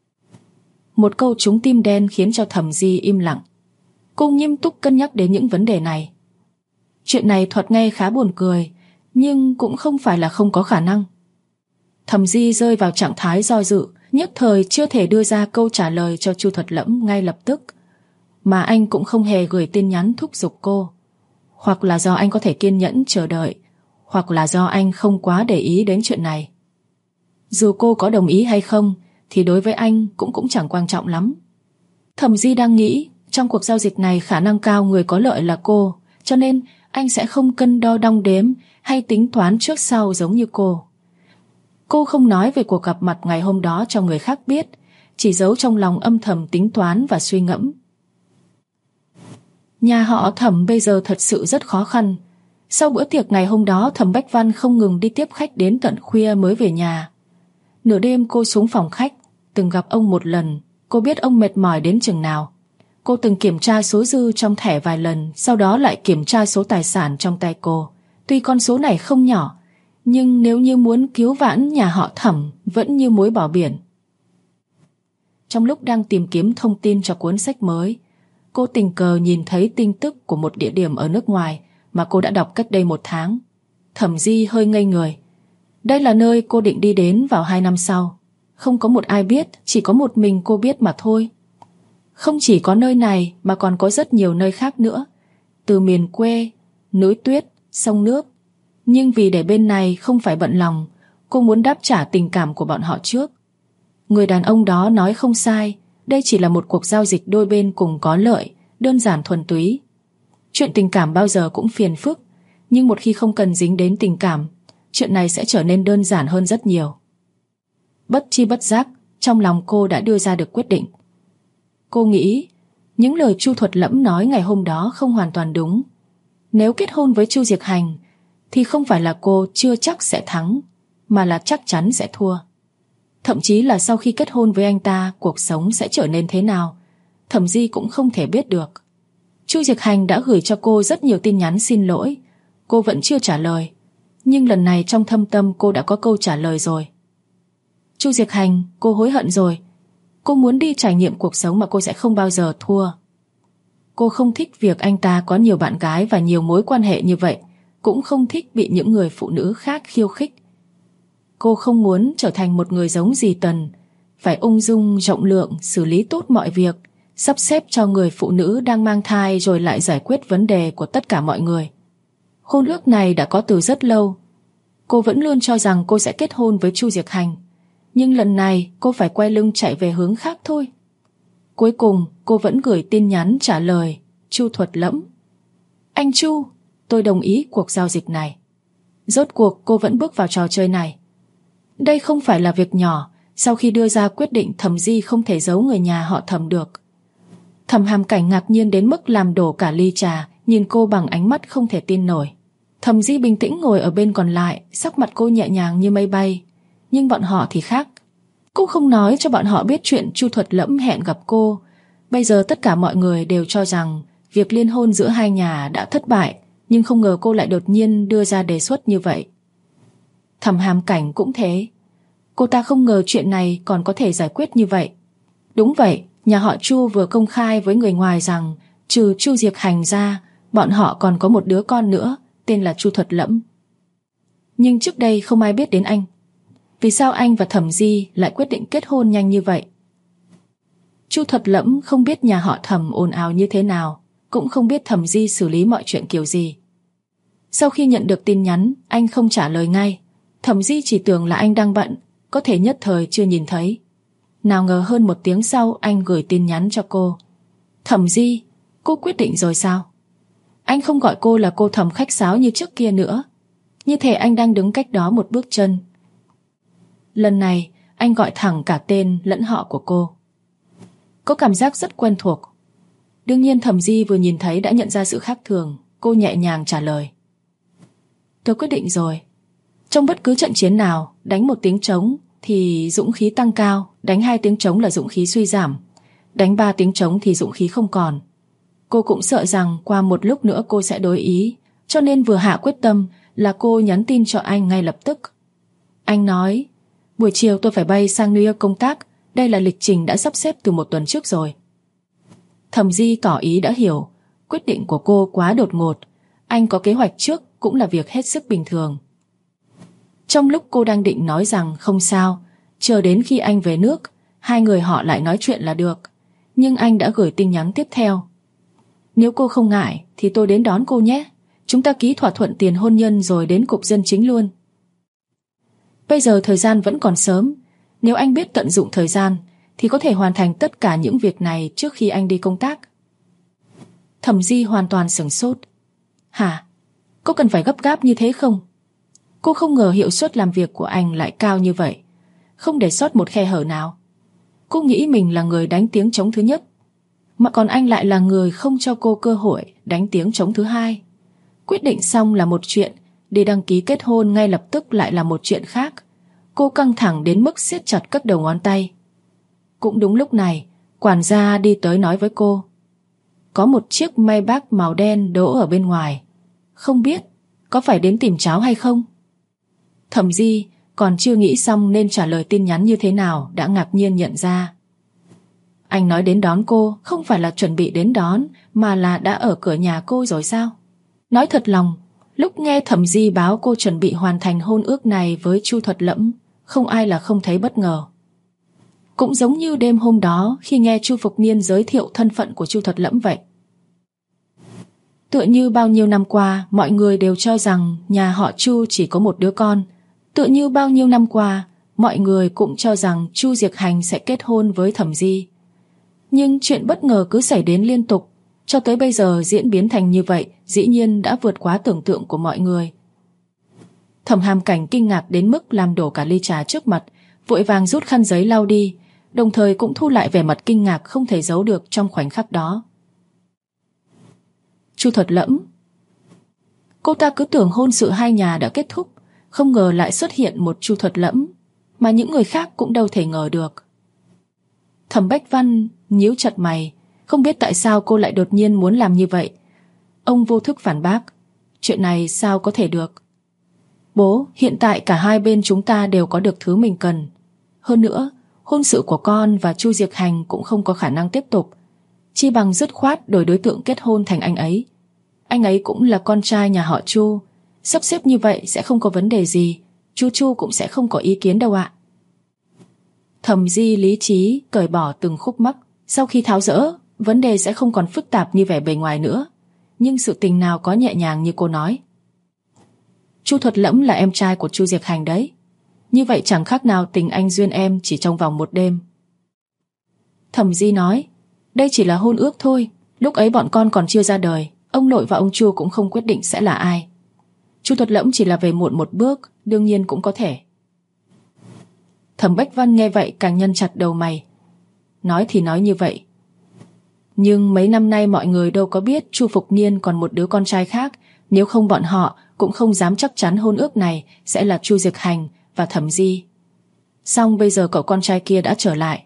Một câu trúng tim đen khiến cho Thẩm Di im lặng. Cô nghiêm túc cân nhắc đến những vấn đề này. Chuyện này thoạt nghe khá buồn cười, nhưng cũng không phải là không có khả năng. Thẩm Di rơi vào trạng thái do dự, nhất thời chưa thể đưa ra câu trả lời cho Chu Thuật Lẫm ngay lập tức. Mà anh cũng không hề gửi tin nhắn thúc giục cô. Hoặc là do anh có thể kiên nhẫn chờ đợi, hoặc là do anh không quá để ý đến chuyện này. Dù cô có đồng ý hay không thì đối với anh cũng chẳng quan trọng lắm. Thẩm Di đang nghĩ trong cuộc giao dịch này khả năng cao người có lợi là cô, cho nên anh sẽ không cân đo đong đếm hay tính toán trước sau giống như cô. Cô không nói về cuộc gặp mặt ngày hôm đó cho người khác biết, chỉ giấu trong lòng âm thầm tính toán và suy ngẫm. Nhà họ Thẩm bây giờ thật sự rất khó khăn. Sau bữa tiệc ngày hôm đó, Thẩm Bách Văn không ngừng đi tiếp khách đến tận khuya mới về nhà. Nửa đêm cô xuống phòng khách, từng gặp ông một lần. Cô biết ông mệt mỏi đến chừng nào. Cô từng kiểm tra số dư trong thẻ vài lần, sau đó lại kiểm tra số tài sản trong tay cô. Tuy con số này không nhỏ, nhưng nếu như muốn cứu vãn nhà họ Thẩm vẫn như muối bỏ biển. Trong lúc đang tìm kiếm thông tin cho cuốn sách mới, cô tình cờ nhìn thấy tin tức của một địa điểm ở nước ngoài mà cô đã đọc cách đây 1 tháng. Thẩm Di hơi ngây người. Đây là nơi cô định đi đến vào 2 năm sau. Không có một ai biết, chỉ có một mình cô biết mà thôi. Không chỉ có nơi này mà còn có rất nhiều nơi khác nữa. Từ miền quê, núi tuyết, sông nước. Nhưng vì để bên này không phải bận lòng, cô muốn đáp trả tình cảm của bọn họ trước. Người đàn ông đó nói không sai, đây chỉ là một cuộc giao dịch đôi bên cùng có lợi, đơn giản thuần túy. Chuyện tình cảm bao giờ cũng phiền phức, nhưng một khi không cần dính đến tình cảm, chuyện này sẽ trở nên đơn giản hơn rất nhiều. Bất chi bất giác, trong lòng cô đã đưa ra được quyết định. Cô nghĩ những lời Chu Thuật Lẫm nói ngày hôm đó không hoàn toàn đúng. Nếu kết hôn với Chu Diệc Hành thì không phải là cô chưa chắc sẽ thắng, mà là chắc chắn sẽ thua. Thậm chí là sau khi kết hôn với anh ta, cuộc sống sẽ trở nên thế nào, Thẩm Di cũng không thể biết được. Chu Diệc Hành đã gửi cho cô rất nhiều tin nhắn xin lỗi, cô vẫn chưa trả lời. Nhưng lần này trong thâm tâm cô đã có câu trả lời rồi. Chu Diệc Hành, cô hối hận rồi. Cô muốn đi trải nghiệm cuộc sống mà cô sẽ không bao giờ thua. Cô không thích việc anh ta có nhiều bạn gái và nhiều mối quan hệ như vậy, cũng không thích bị những người phụ nữ khác khiêu khích. Cô không muốn trở thành một người giống dì Tần, phải ung dung rộng lượng xử lý tốt mọi việc, sắp xếp cho người phụ nữ đang mang thai rồi lại giải quyết vấn đề của tất cả mọi người. Hôn ước này đã có từ rất lâu. Cô vẫn luôn cho rằng cô sẽ kết hôn với Chu Diệc Hành, nhưng lần này cô phải quay lưng chạy về hướng khác thôi. Cuối cùng cô vẫn gửi tin nhắn trả lời Chu Thuật Lẫm. Anh Chu, tôi đồng ý cuộc giao dịch này. Rốt cuộc cô vẫn bước vào trò chơi này. Đây không phải là việc nhỏ. Sau khi đưa ra quyết định, Thẩm Di không thể giấu người nhà họ Thẩm được. Thẩm Hàm Cảnh ngạc nhiên đến mức làm đổ cả ly trà, nhìn cô bằng ánh mắt không thể tin nổi. Thẩm Di bình tĩnh ngồi ở bên còn lại, sắc mặt cô nhẹ nhàng như mây bay. Nhưng bọn họ thì khác. Cô không nói cho bọn họ biết chuyện Chu Thuật Lẫm hẹn gặp cô. Bây giờ tất cả mọi người đều cho rằng việc liên hôn giữa hai nhà đã thất bại, nhưng không ngờ cô lại đột nhiên đưa ra đề xuất như vậy. Thẩm Hàm Cảnh cũng thế. Cô ta không ngờ chuyện này còn có thể giải quyết như vậy. Đúng vậy, nhà họ Chu vừa công khai với người ngoài rằng trừ Chu Diệc Hành ra, bọn họ còn có một đứa con nữa, tên là Chu Thuật Lẫm. Nhưng trước đây không ai biết đến anh. Vì sao anh và Thẩm Di lại quyết định kết hôn nhanh như vậy? Chu Thuật Lẫm không biết nhà họ Thẩm ồn ào như thế nào, cũng không biết Thẩm Di xử lý mọi chuyện kiểu gì. Sau khi nhận được tin nhắn, anh không trả lời ngay. Thẩm Di chỉ tưởng là anh đang bận, có thể nhất thời chưa nhìn thấy. Nào ngờ hơn 1 tiếng sau anh gửi tin nhắn cho cô. Thẩm Di, cô quyết định rồi sao? Anh không gọi cô là cô Thẩm khách sáo như trước kia nữa. Như thể anh đang đứng cách đó 1 bước chân. Lần này anh gọi thẳng cả tên lẫn họ của cô. Có cảm giác rất quen thuộc. Đương nhiên Thẩm Di vừa nhìn thấy đã nhận ra sự khác thường. Cô nhẹ nhàng trả lời. Tôi quyết định rồi. Trong bất cứ trận chiến nào, đánh 1 tiếng trống thì dũng khí tăng cao, đánh 2 tiếng trống là dũng khí suy giảm, đánh 3 tiếng trống thì dũng khí không còn. Cô cũng sợ rằng qua một lúc nữa cô sẽ đối ý, cho nên vừa hạ quyết tâm là cô nhắn tin cho anh ngay lập tức. Anh nói, buổi chiều tôi phải bay sang New York công tác, đây là lịch trình đã sắp xếp từ 1 tuần trước rồi. Thẩm Di tỏ ý đã hiểu, quyết định của cô quá đột ngột, anh có kế hoạch trước cũng là việc hết sức bình thường. Trong lúc cô đang định nói rằng không sao, chờ đến khi anh về nước, hai người họ lại nói chuyện là được. Nhưng anh đã gửi tin nhắn tiếp theo. Nếu cô không ngại thì tôi đến đón cô nhé. Chúng ta ký thỏa thuận tiền hôn nhân rồi đến cục dân chính luôn. Bây giờ thời gian vẫn còn sớm. Nếu anh biết tận dụng thời gian thì có thể hoàn thành tất cả những việc này trước khi anh đi công tác. Thẩm Di hoàn toàn sửng sốt. Hả? Có cần phải gấp gáp như thế không? Cô không ngờ hiệu suất làm việc của anh lại cao như vậy, không để sót một khe hở nào. Cô nghĩ mình là người đánh tiếng trống thứ nhất, mà còn anh lại là người không cho cô cơ hội đánh tiếng trống thứ hai. Quyết định xong là một chuyện, đi đăng ký kết hôn ngay lập tức lại là một chuyện khác. Cô căng thẳng đến mức siết chặt các đầu ngón tay. Cũng đúng lúc này, quản gia đi tới nói với cô. Có một chiếc Maybach màu đen đỗ ở bên ngoài. Không biết, có phải đến tìm cháu hay không? Thẩm Di còn chưa nghĩ xong nên trả lời tin nhắn như thế nào đã ngạc nhiên nhận ra. Anh nói đến đón cô không phải là chuẩn bị đến đón, mà là đã ở cửa nhà cô rồi sao? Nói thật lòng, lúc nghe Thẩm Di báo cô chuẩn bị hoàn thành hôn ước này với Chu Thuật Lẫm, không ai là không thấy bất ngờ. Cũng giống như đêm hôm đó khi nghe Chu Phục Niên giới thiệu thân phận của Chu Thuật Lẫm vậy. Tựa như bao nhiêu năm qua mọi người đều cho rằng nhà họ Chu chỉ có một đứa con. Tựa như bao nhiêu năm qua mọi người cũng cho rằng Chu Diệc Hành sẽ kết hôn với Thẩm Di. Nhưng chuyện bất ngờ cứ xảy đến liên tục, cho tới bây giờ diễn biến thành như vậy dĩ nhiên đã vượt quá tưởng tượng của mọi người. Thẩm Hàm Cảnh kinh ngạc đến mức làm đổ cả ly trà trước mặt, vội vàng rút khăn giấy lau đi, đồng thời cũng thu lại vẻ mặt kinh ngạc không thể giấu được trong khoảnh khắc đó. Chu Thuật Lẫm. Cô ta cứ tưởng hôn sự hai nhà đã kết thúc, không ngờ lại xuất hiện một Chu Thuật Lẫm mà những người khác cũng đâu thể ngờ được. Thẩm Bách Văn nhíu chặt mày, không biết tại sao cô lại đột nhiên muốn làm như vậy. Ông vô thức phản bác, chuyện này sao có thể được. Bố, hiện tại cả hai bên chúng ta đều có được thứ mình cần. Hơn nữa, hôn sự của con và Chu Diệc Hành cũng không có khả năng tiếp tục. Chi bằng dứt khoát đổi đối tượng kết hôn thành anh ấy. Anh ấy cũng là con trai nhà họ Chu, sắp xếp như vậy sẽ không có vấn đề gì. Chu cũng sẽ không có ý kiến đâu ạ. Thẩm Di lý trí cởi bỏ từng khúc mắc. Sau khi tháo dỡ, vấn đề sẽ không còn phức tạp như vẻ bề ngoài nữa. Nhưng sự tình nào có nhẹ nhàng như cô nói. Chu Thuật Lẫm là em trai của Chu Diệc Hành đấy. Như vậy chẳng khác nào tình anh duyên em chỉ trong vòng một đêm. Thẩm Di nói, đây chỉ là hôn ước thôi. Lúc ấy bọn con còn chưa ra đời, ông nội và ông Chu cũng không quyết định sẽ là ai. Chu Thuật Lẫm chỉ là về muộn một bước, đương nhiên cũng có thể. Thẩm Bách Văn nghe vậy càng nhăn chặt đầu mày. Nói thì nói như vậy, nhưng mấy năm nay mọi người đâu có biết Chu Phục Niên còn một đứa con trai khác. Nếu không bọn họ cũng không dám chắc chắn hôn ước này sẽ là Chu Diệc Hành và Thẩm Di. Xong bây giờ cậu con trai kia đã trở lại.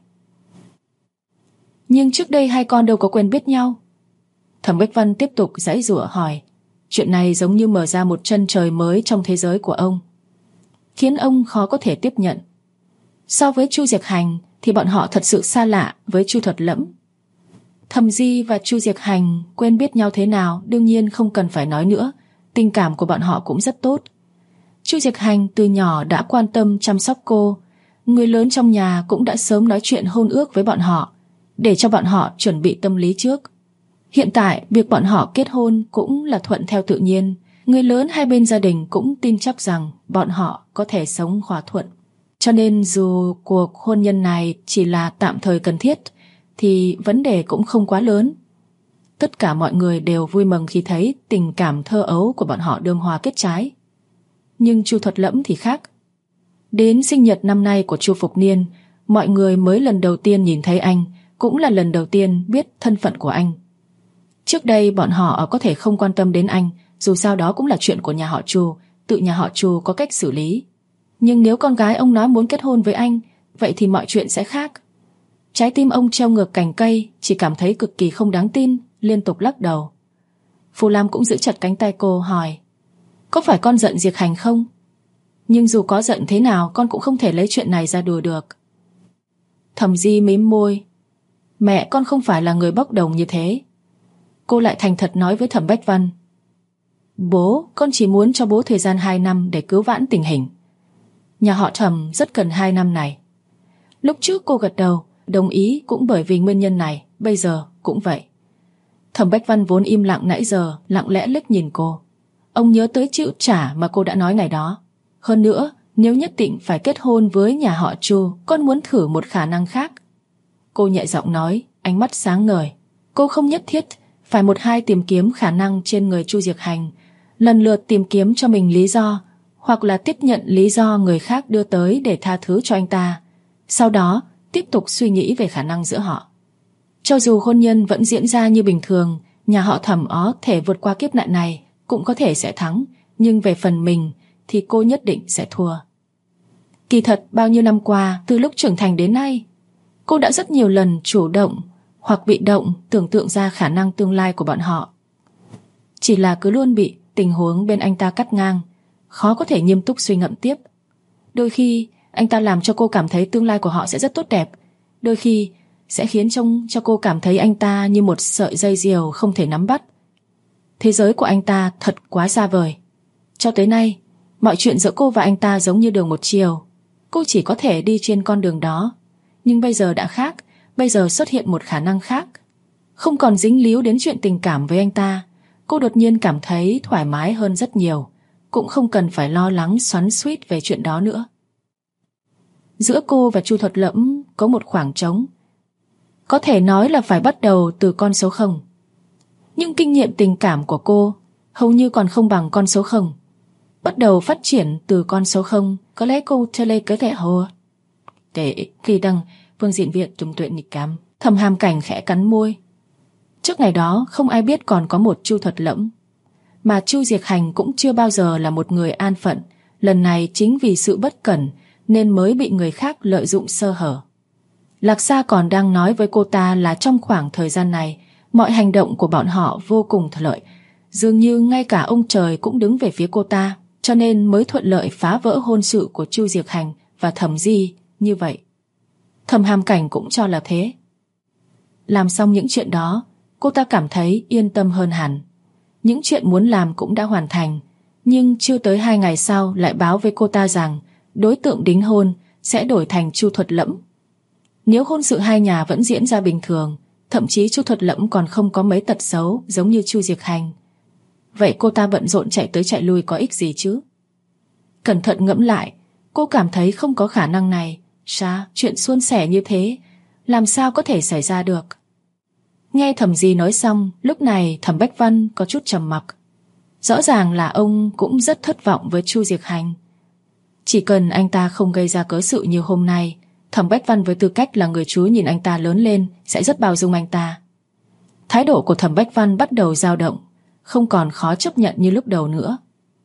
Nhưng trước đây hai con đâu có quen biết nhau. Thẩm Bách Văn tiếp tục giãy giụa hỏi. Chuyện này giống như mở ra một chân trời mới trong thế giới của ông, khiến ông khó có thể tiếp nhận. So với Chu Diệc Hành thì bọn họ thật sự xa lạ với Chu Thuật Lẫm. Thẩm Di và Chu Diệc Hành quen biết nhau thế nào đương nhiên không cần phải nói nữa. Tình cảm của bọn họ cũng rất tốt. Chu Diệc Hành từ nhỏ đã quan tâm chăm sóc cô. Người lớn trong nhà cũng đã sớm nói chuyện hôn ước với bọn họ, để cho bọn họ chuẩn bị tâm lý trước. Hiện tại việc bọn họ kết hôn cũng là thuận theo tự nhiên. Người lớn hai bên gia đình cũng tin chắc rằng bọn họ có thể sống hòa thuận. Cho nên dù cuộc hôn nhân này chỉ là tạm thời cần thiết thì vấn đề cũng không quá lớn. Tất cả mọi người đều vui mừng khi thấy tình cảm thơ ấu của bọn họ đơm hoa kết trái. Nhưng Chu Thuật Lẫm thì khác. Đến sinh nhật năm nay của Chu Phục Niên, mọi người mới lần đầu tiên nhìn thấy anh, cũng là lần đầu tiên biết thân phận của anh. Trước đây bọn họ có thể không quan tâm đến anh, dù sao đó cũng là chuyện của nhà họ Chu, tự nhà họ Chu có cách xử lý. Nhưng nếu con gái ông nói muốn kết hôn với anh, vậy thì mọi chuyện sẽ khác. Trái tim ông treo ngược cành cây, chỉ cảm thấy cực kỳ không đáng tin, liên tục lắc đầu. Phù Lam cũng giữ chặt cánh tay cô hỏi, có phải con giận Diệc Hành không? Nhưng dù có giận thế nào con cũng không thể lấy chuyện này ra đùa được. Thẩm Di mím môi, mẹ con không phải là người bốc đồng như thế. Cô lại thành thật nói với Thẩm Bách Văn, bố, con chỉ muốn cho bố thời gian 2 năm để cứu vãn tình hình. Nhà họ Thẩm rất cần 2 năm này. Lúc trước cô gật đầu, đồng ý cũng bởi vì nguyên nhân này, bây giờ cũng vậy. Thẩm Bách Văn vốn im lặng nãy giờ, lặng lẽ liếc nhìn cô. Ông nhớ tới chữ trả mà cô đã nói ngày đó. Hơn nữa, nếu nhất định phải kết hôn với nhà họ Chu, con muốn thử một khả năng khác. Cô nhẹ giọng nói, ánh mắt sáng ngời. Cô không nhất thiết phải một hai tìm kiếm khả năng trên người Chu Diệc Hành, lần lượt tìm kiếm cho mình lý do, hoặc là tiếp nhận lý do người khác đưa tới để tha thứ cho anh ta. Sau đó, tiếp tục suy nghĩ về khả năng giữa họ. Cho dù hôn nhân vẫn diễn ra như bình thường, nhà họ Thẩm có thể vượt qua kiếp nạn này, cũng có thể sẽ thắng, nhưng về phần mình thì cô nhất định sẽ thua. Kỳ thật bao nhiêu năm qua, từ lúc trưởng thành đến nay, cô đã rất nhiều lần chủ động hoặc bị động tưởng tượng ra khả năng tương lai của bọn họ. Chỉ là cứ luôn bị tình huống bên anh ta cắt ngang, khó có thể nghiêm túc suy ngẫm tiếp. Đôi khi anh ta làm cho cô cảm thấy tương lai của họ sẽ rất tốt đẹp, đôi khi sẽ khiến cho cô cảm thấy anh ta như một sợi dây diều không thể nắm bắt. Thế giới của anh ta thật quá xa vời. Cho tới nay, mọi chuyện giữa cô và anh ta giống như đường một chiều. Cô chỉ có thể đi trên con đường đó. Nhưng bây giờ đã khác, bây giờ xuất hiện một khả năng khác. Không còn dính líu đến chuyện tình cảm với anh ta, cô đột nhiên cảm thấy thoải mái hơn rất nhiều, cũng không cần phải lo lắng xoắn xuýt về chuyện đó nữa. Giữa cô và Chu Thuật Lẫm có một khoảng trống, có thể nói là phải bắt đầu từ con số 0. Nhưng kinh nghiệm tình cảm của cô hầu như còn không bằng con số 0. Bắt đầu phát triển từ con số 0, có lẽ cô trở lại có thể hồ. Để khi đăng phương diện Việt trùng tuệ nghịch cảm, Thẩm Hàm Cảnh khẽ cắn môi. Trước ngày đó không ai biết còn có một Chu Thuật Lẫm, mà Chu Diệc Hành cũng chưa bao giờ là một người an phận. Lần này chính vì sự bất cẩn nên mới bị người khác lợi dụng sơ hở. Lạc Sa còn đang nói với cô ta là trong khoảng thời gian này mọi hành động của bọn họ vô cùng thuận lợi, dường như ngay cả ông trời cũng đứng về phía cô ta, cho nên mới thuận lợi phá vỡ hôn sự của Chu Diệc Hành và Thẩm Di như vậy. Thẩm Hàm Cảnh cũng cho là thế. Làm xong những chuyện đó, cô ta cảm thấy yên tâm hơn hẳn. Những chuyện muốn làm cũng đã hoàn thành, nhưng chưa tới 2 ngày sau lại báo với cô ta rằng đối tượng đính hôn sẽ đổi thành Chu Thuật Lẫm. Nếu hôn sự hai nhà vẫn diễn ra bình thường, thậm chí Chu Thuật Lẫm còn không có mấy tật xấu giống như Chu Diệc Hành, vậy cô ta bận rộn chạy tới chạy lui có ích gì chứ? Cẩn thận ngẫm lại, cô cảm thấy không có khả năng này. Sao chuyện suôn sẻ như thế làm sao có thể xảy ra được? Nghe Thẩm Di nói xong, lúc này Thẩm Bách Văn có chút trầm mặc. Rõ ràng là ông cũng rất thất vọng với Chu Diệc Hành. Chỉ cần anh ta không gây ra cớ sự như hôm nay, Thẩm Bách Văn với tư cách là người chú nhìn anh ta lớn lên sẽ rất bao dung anh ta. Thái độ của Thẩm Bách Văn bắt đầu dao động, không còn khó chấp nhận như lúc đầu nữa.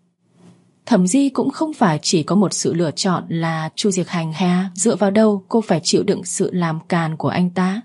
Thẩm Di cũng không phải chỉ có một sự lựa chọn là Chu Diệc Hành ha, dựa vào đâu cô phải chịu đựng sự làm càn của anh ta.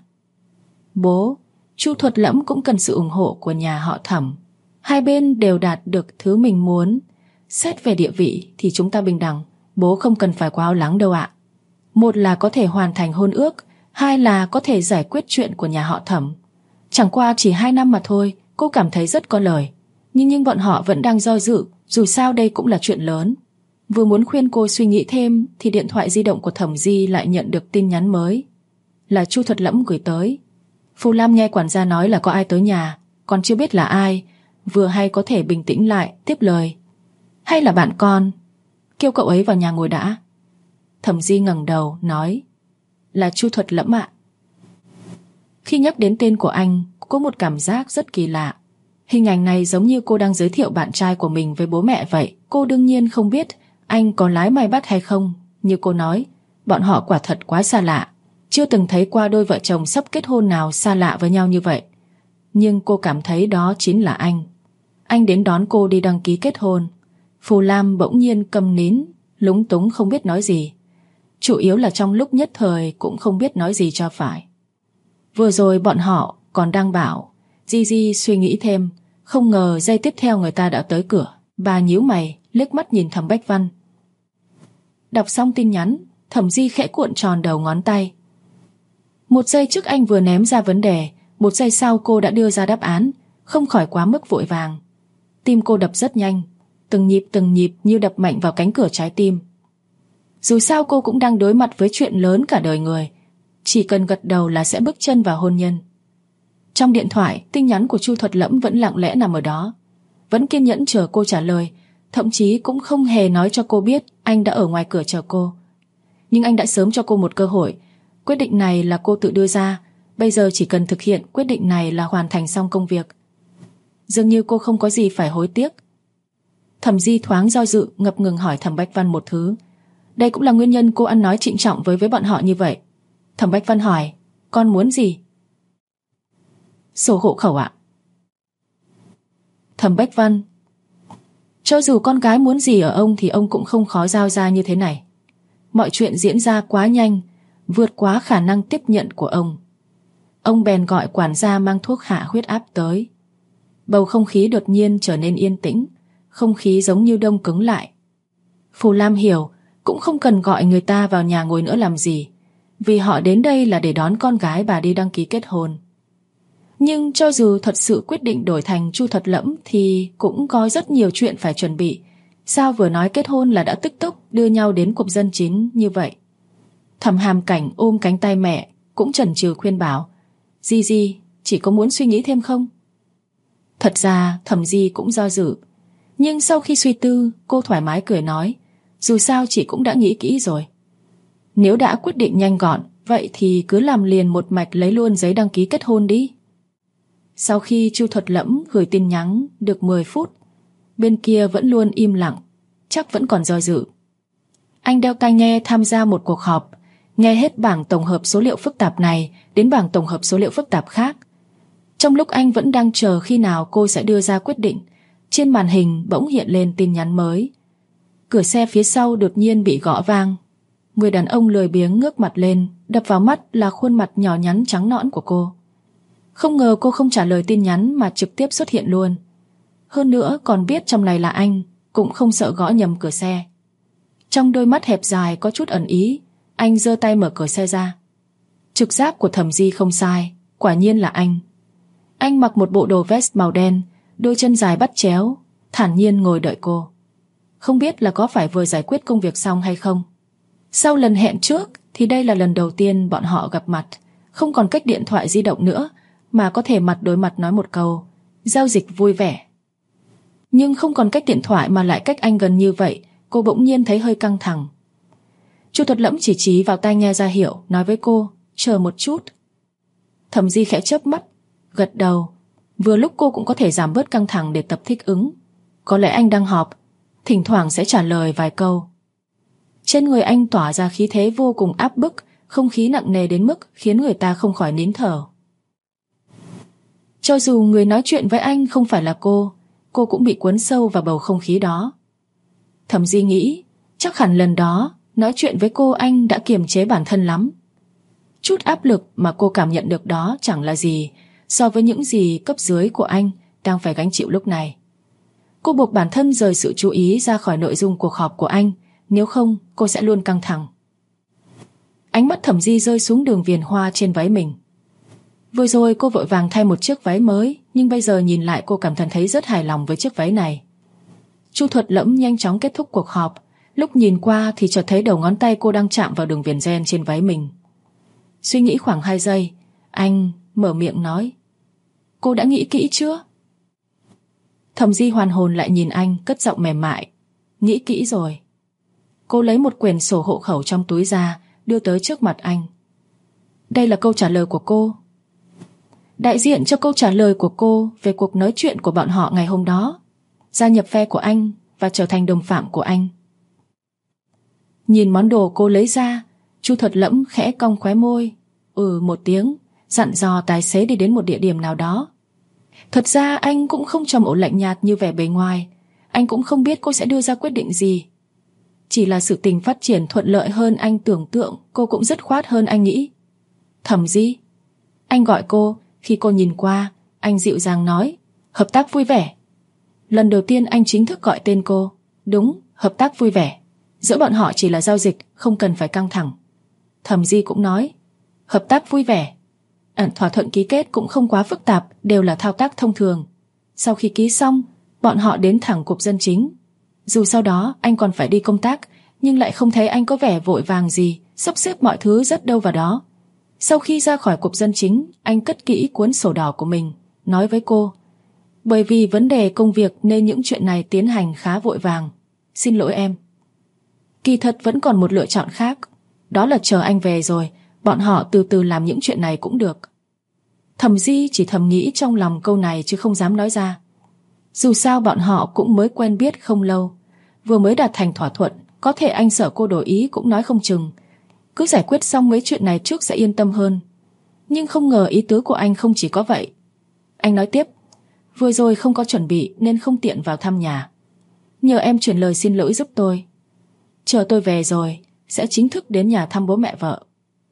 Bố, Chu Thuật Lẫm cũng cần sự ủng hộ của nhà họ Thẩm. Hai bên đều đạt được thứ mình muốn. Xét về địa vị thì chúng ta bình đẳng, bố không cần phải quá lo lắng đâu ạ. Một là có thể hoàn thành hôn ước, hai là có thể giải quyết chuyện của nhà họ Thẩm. Chẳng qua chỉ 2 năm mà thôi, cô cảm thấy rất có lời. Nhưng bọn họ vẫn đang do dự, dù sao đây cũng là chuyện lớn. Vừa muốn khuyên cô suy nghĩ thêm thì điện thoại di động của Thẩm Di lại nhận được tin nhắn mới. Là Chu Thuật Lẫm gửi tới. Phù Lam nghe quản gia nói là có ai tới nhà, còn chưa biết là ai, vừa hay có thể bình tĩnh lại, tiếp lời. Hay là bạn con? Kêu cậu ấy vào nhà ngồi đã. Thẩm Di ngẩng đầu, nói. Là Chu Thuật Lẫm ạ. Khi nhắc đến tên của anh, có một cảm giác rất kỳ lạ. Hình ảnh này giống như cô đang giới thiệu bạn trai của mình với bố mẹ vậy. Cô đương nhiên không biết anh có lái may bắt hay không. Như cô nói, bọn họ quả thật quá xa lạ. Chưa từng thấy qua đôi vợ chồng sắp kết hôn nào xa lạ với nhau như vậy. Nhưng cô cảm thấy đó chính là anh. Anh đến đón cô đi đăng ký kết hôn. Phù Lam bỗng nhiên câm nín, lúng túng không biết nói gì. Chủ yếu là trong lúc nhất thời cũng không biết nói gì cho phải. Vừa rồi bọn họ còn đang bảo. Gigi suy nghĩ thêm, không ngờ giây tiếp theo người ta đã tới cửa. Bà nhíu mày, liếc mắt nhìn Thẩm Bách Văn. Đọc xong tin nhắn, Thẩm Di khẽ cuộn tròn đầu ngón tay. 1 giây trước anh vừa ném ra vấn đề, 1 giây sau cô đã đưa ra đáp án, không khỏi quá mức vội vàng. Tim cô đập rất nhanh, từng nhịp như đập mạnh vào cánh cửa trái tim. Dù sao cô cũng đang đối mặt với chuyện lớn cả đời người, chỉ cần gật đầu là sẽ bước chân vào hôn nhân. Trong điện thoại, tin nhắn của Chu Thuật Lẫm vẫn lặng lẽ nằm ở đó, vẫn kiên nhẫn chờ cô trả lời, thậm chí cũng không hề nói cho cô biết anh đã ở ngoài cửa chờ cô. Nhưng anh đã sớm cho cô một cơ hội. Quyết định này là cô tự đưa ra, bây giờ chỉ cần thực hiện quyết định này là hoàn thành xong công việc. Dường như cô không có gì phải hối tiếc. Thẩm Di thoáng do dự, ngập ngừng hỏi Thẩm Bách Văn một thứ. Đây cũng là nguyên nhân cô ăn nói trịnh trọng với bọn họ như vậy. Thẩm Bách Văn hỏi, con muốn gì? Sổ hộ khẩu ạ. Thẩm Bách Văn, cho dù con gái muốn gì ở ông thì ông cũng không khó giao ra như thế này. Mọi chuyện diễn ra quá nhanh, vượt quá khả năng tiếp nhận của ông. Ông bèn gọi quản gia mang thuốc hạ huyết áp tới. Bầu không khí đột nhiên trở nên yên tĩnh, không khí giống như đông cứng lại. Phù Lam hiểu, cũng không cần gọi người ta vào nhà ngồi nữa làm gì, vì họ đến đây là để đón con gái bà đi đăng ký kết hôn. Nhưng cho dù thật sự quyết định đổi thành Chu Thuật Lẫm thì cũng có rất nhiều chuyện phải chuẩn bị. Sao vừa nói kết hôn là đã tức tốc đưa nhau đến cuộc dân chính như vậy? Thẩm Hàm Cảnh ôm cánh tay mẹ, cũng chần chừ khuyên bảo, Gigi chỉ có muốn suy nghĩ thêm không? Thật ra Thẩm Di cũng do dự, nhưng sau khi suy tư, cô thoải mái cười nói, dù sao chị cũng đã nghĩ kỹ rồi. Nếu đã quyết định nhanh gọn, vậy thì cứ làm liền một mạch, lấy luôn giấy đăng ký kết hôn đi. Sau khi Chu Thuật Lẫm gửi tin nhắn được 10 phút, bên kia vẫn luôn im lặng, chắc vẫn còn do dự. Anh đeo tai nghe tham gia một cuộc họp, nghe hết bảng tổng hợp số liệu phức tạp này đến bảng tổng hợp số liệu phức tạp khác. Trong lúc anh vẫn đang chờ khi nào cô sẽ đưa ra quyết định, trên màn hình bỗng hiện lên tin nhắn mới. Cửa xe phía sau đột nhiên bị gõ vang. Người đàn ông lười biếng ngước mặt lên, đập vào mắt là khuôn mặt nhỏ nhắn trắng nõn của cô. Không ngờ cô không trả lời tin nhắn mà trực tiếp xuất hiện luôn. Hơn nữa còn biết trong này là anh, cũng không sợ gõ nhầm cửa xe. Trong đôi mắt hẹp dài có chút ẩn ý, anh giơ tay mở cửa xe ra. Trực giác của Thẩm Di không sai, quả nhiên là anh. Anh mặc một bộ đồ vest màu đen, đôi chân dài bắt chéo, thản nhiên ngồi đợi cô. Không biết là có phải vừa giải quyết công việc xong hay không. Sau lần hẹn trước thì đây là lần đầu tiên bọn họ gặp mặt, không còn cách điện thoại di động nữa, mà có thể mặt đối mặt nói một câu, giao dịch vui vẻ. Nhưng không còn cách điện thoại mà lại cách anh gần như vậy, cô bỗng nhiên thấy hơi căng thẳng. Chu Thuật Lẫm chỉ chỉ vào tai nghe ra hiệu, nói với cô, chờ một chút. Thẩm Di khẽ chớp mắt, gật đầu. Vừa lúc cô cũng có thể giảm bớt căng thẳng để tập thích ứng. Có lẽ anh đang họp, thỉnh thoảng sẽ trả lời vài câu. Trên người anh tỏa ra khí thế vô cùng áp bức, không khí nặng nề đến mức khiến người ta không khỏi nín thở. Cho dù người nói chuyện với anh không phải là cô cũng bị cuốn sâu vào bầu không khí đó. Thẩm Di nghĩ, chắc hẳn lần đó nói chuyện với cô anh đã kiềm chế bản thân lắm. Chút áp lực mà cô cảm nhận được đó chẳng là gì so với những gì cấp dưới của anh đang phải gánh chịu lúc này. Cô buộc bản thân rời sự chú ý ra khỏi nội dung cuộc họp của anh, nếu không cô sẽ luôn căng thẳng. Ánh mắt Thẩm Di rơi xuống đường viền hoa trên váy mình. Vừa rồi cô vội vàng thay một chiếc váy mới, nhưng bây giờ nhìn lại cô cảm thấy rất hài lòng với chiếc váy này. Chu Thuật Lẫm nhanh chóng kết thúc cuộc họp. Lúc nhìn qua thì chợt thấy đầu ngón tay cô đang chạm vào đường viền ren trên váy mình. Suy nghĩ khoảng 2 giây, anh mở miệng nói, cô đã nghĩ kỹ chưa? Thẩm Di hoàn hồn lại nhìn anh, cất giọng mềm mại, nghĩ kỹ rồi. Cô lấy một quyển sổ hộ khẩu trong túi ra, đưa tới trước mặt anh. Đây là câu trả lời của cô. Đại diện cho câu trả lời của cô về cuộc nói chuyện của bọn họ ngày hôm đó, gia nhập phe của anh và trở thành đồng phạm của anh. Nhìn món đồ cô lấy ra, Chu Thuật Lẫm khẽ cong khóe môi, một tiếng, dặn dò tài xế đi đến một địa điểm nào đó. Thật ra anh cũng không trầm ổn lạnh nhạt như vẻ bề ngoài. Anh cũng không biết cô sẽ đưa ra quyết định gì. Chỉ là sự tình phát triển thuận lợi hơn anh tưởng tượng, cô cũng dứt khoát hơn anh nghĩ. Thẩm Di. Anh gọi cô, khi cô nhìn qua, anh dịu dàng nói, hợp tác vui vẻ. Lần đầu tiên anh chính thức gọi tên cô. Đúng, hợp tác vui vẻ. Giữa bọn họ chỉ là giao dịch, không cần phải căng thẳng. Thẩm Di cũng nói, hợp tác vui vẻ. Thỏa thuận ký kết cũng không quá phức tạp, đều là thao tác thông thường. Sau khi ký xong, bọn họ đến thẳng cục dân chính. Dù sau đó anh còn phải đi công tác, nhưng lại không thấy anh có vẻ vội vàng gì, sắp xếp mọi thứ rất đâu vào đó. Sau khi ra khỏi cục dân chính, anh cất kỹ cuốn sổ đỏ của mình, nói với cô, bởi vì vấn đề công việc nên những chuyện này tiến hành khá vội vàng. Xin lỗi em. Kỳ thật vẫn còn một lựa chọn khác, đó là chờ anh về rồi, bọn họ từ từ làm những chuyện này cũng được. Thẩm Di chỉ thầm nghĩ trong lòng câu này chứ không dám nói ra. Dù sao bọn họ cũng mới quen biết không lâu, vừa mới đạt thành thỏa thuận, có thể anh sợ cô đổi ý cũng nói không chừng. Cứ giải quyết xong mấy chuyện này trước sẽ yên tâm hơn. Nhưng không ngờ ý tứ của anh không chỉ có vậy. Anh nói tiếp, vừa rồi không có chuẩn bị nên không tiện vào thăm nhà. Nhờ em chuyển lời xin lỗi giúp tôi. Chờ tôi về rồi sẽ chính thức đến nhà thăm bố mẹ vợ.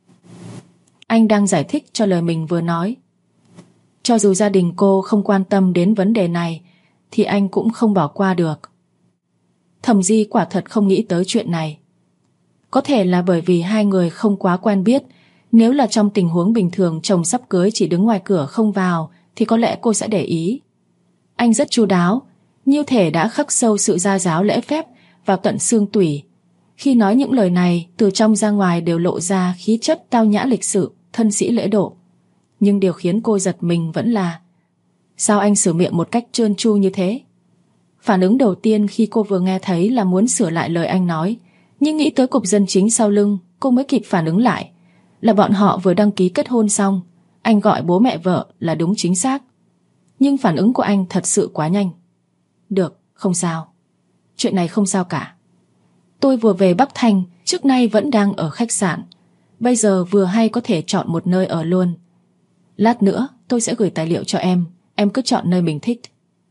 Anh đang giải thích cho lời mình vừa nói. Cho dù gia đình cô không quan tâm đến vấn đề này thì anh cũng không bỏ qua được. Thẩm Di quả thật không nghĩ tới chuyện này. Có thể là bởi vì hai người không quá quen biết. Nếu là trong tình huống bình thường chồng sắp cưới chỉ đứng ngoài cửa không vào thì có lẽ cô sẽ để ý. Anh rất chu đáo, như thể đã khắc sâu sự gia giáo lễ phép vào tận xương tủy. Khi nói những lời này, từ trong ra ngoài đều lộ ra khí chất tao nhã lịch sự, thân sĩ lễ độ. Nhưng điều khiến cô giật mình vẫn là Sao anh sửa miệng một cách trơn tru như thế? Phản ứng đầu tiên khi cô vừa nghe thấy là muốn sửa lại lời anh nói, nhưng nghĩ tới cục dân chính sau lưng, cô mới kịp phản ứng lại là bọn họ vừa đăng ký kết hôn xong. Anh gọi bố mẹ vợ là đúng chính xác. Nhưng phản ứng của anh thật sự quá nhanh. Được, không sao. Chuyện này không sao cả. Tôi vừa về Bắc Thành, trước nay vẫn đang ở khách sạn. Bây giờ vừa hay có thể chọn một nơi ở luôn. Lát nữa tôi sẽ gửi tài liệu cho em cứ chọn nơi mình thích.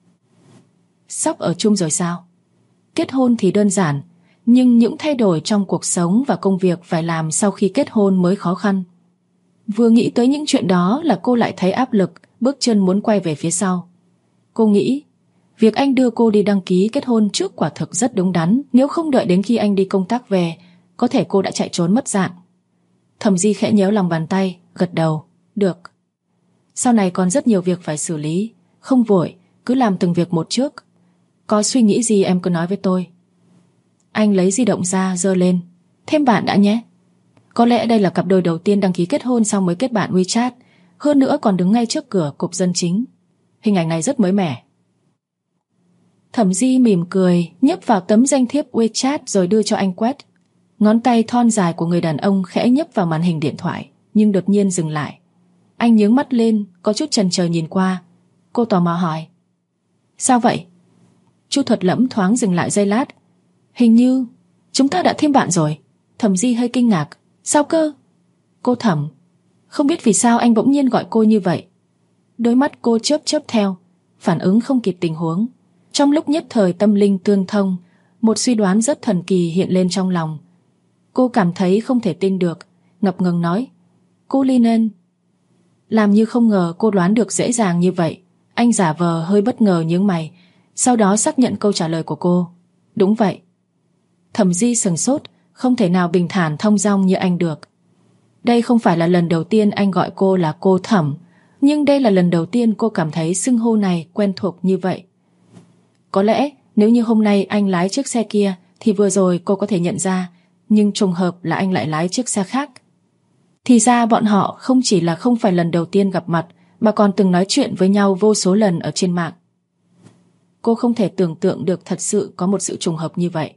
Sắp ở chung rồi sao? Kết hôn thì đơn giản, nhưng những thay đổi trong cuộc sống và công việc phải làm sau khi kết hôn mới khó khăn. Vừa nghĩ tới những chuyện đó là cô lại thấy áp lực, bước chân muốn quay về phía sau. Cô nghĩ việc anh đưa cô đi đăng ký kết hôn trước quả thực rất đúng đắn. Nếu không đợi đến khi anh đi công tác về, có thể cô đã chạy trốn mất dạng. Thẩm Di khẽ nhéo lòng bàn tay, gật đầu. Được. Sau này còn rất nhiều việc phải xử lý, không vội, cứ làm từng việc một trước. Có suy nghĩ gì em cứ nói với tôi. Anh lấy di động ra giơ lên. Thêm bạn đã nhé. Có lẽ đây là cặp đôi đầu tiên đăng ký kết hôn xong mới kết bạn WeChat, hơn nữa còn đứng ngay trước cửa cục dân chính. Hình ảnh này rất mới mẻ. Thẩm Di mỉm cười, nhấp vào tấm danh thiếp WeChat rồi đưa cho anh quét. Ngón tay thon dài của người đàn ông khẽ nhấp vào màn hình điện thoại, nhưng đột nhiên dừng lại. Anh nhướng mắt lên, có chút chần chờ nhìn qua. Cô tò mò hỏi. Sao vậy? Chu Thuật Lẫm thoáng dừng lại giây lát. Hình như chúng ta đã thêm bạn rồi. Thẩm Di hơi kinh ngạc. Sao cơ? Cô Thẩm. Không biết vì sao anh bỗng nhiên gọi cô như vậy. Đôi mắt cô chớp chớp theo, phản ứng không kịp tình huống. Trong lúc nhất thời tâm linh tương thông, một suy đoán rất thần kỳ hiện lên trong lòng. Cô cảm thấy không thể tin được, ngập ngừng nói. Cô Linen. Làm như không ngờ cô đoán được dễ dàng như vậy. Anh giả vờ hơi bất ngờ nhướng mày, sau đó xác nhận câu trả lời của cô. Đúng vậy. Thẩm Di sừng sốt, không thể nào bình thản thông dong như anh được. Đây không phải là lần đầu tiên anh gọi cô là cô Thẩm, nhưng đây là lần đầu tiên cô cảm thấy xưng hô này quen thuộc như vậy. Có lẽ nếu như hôm nay anh lái chiếc xe kia thì vừa rồi cô có thể nhận ra, nhưng trùng hợp là anh lại lái chiếc xe khác. Thì ra bọn họ không chỉ là không phải lần đầu tiên gặp mặt, mà còn từng nói chuyện với nhau vô số lần ở trên mạng. Cô không thể tưởng tượng được thật sự có một sự trùng hợp như vậy.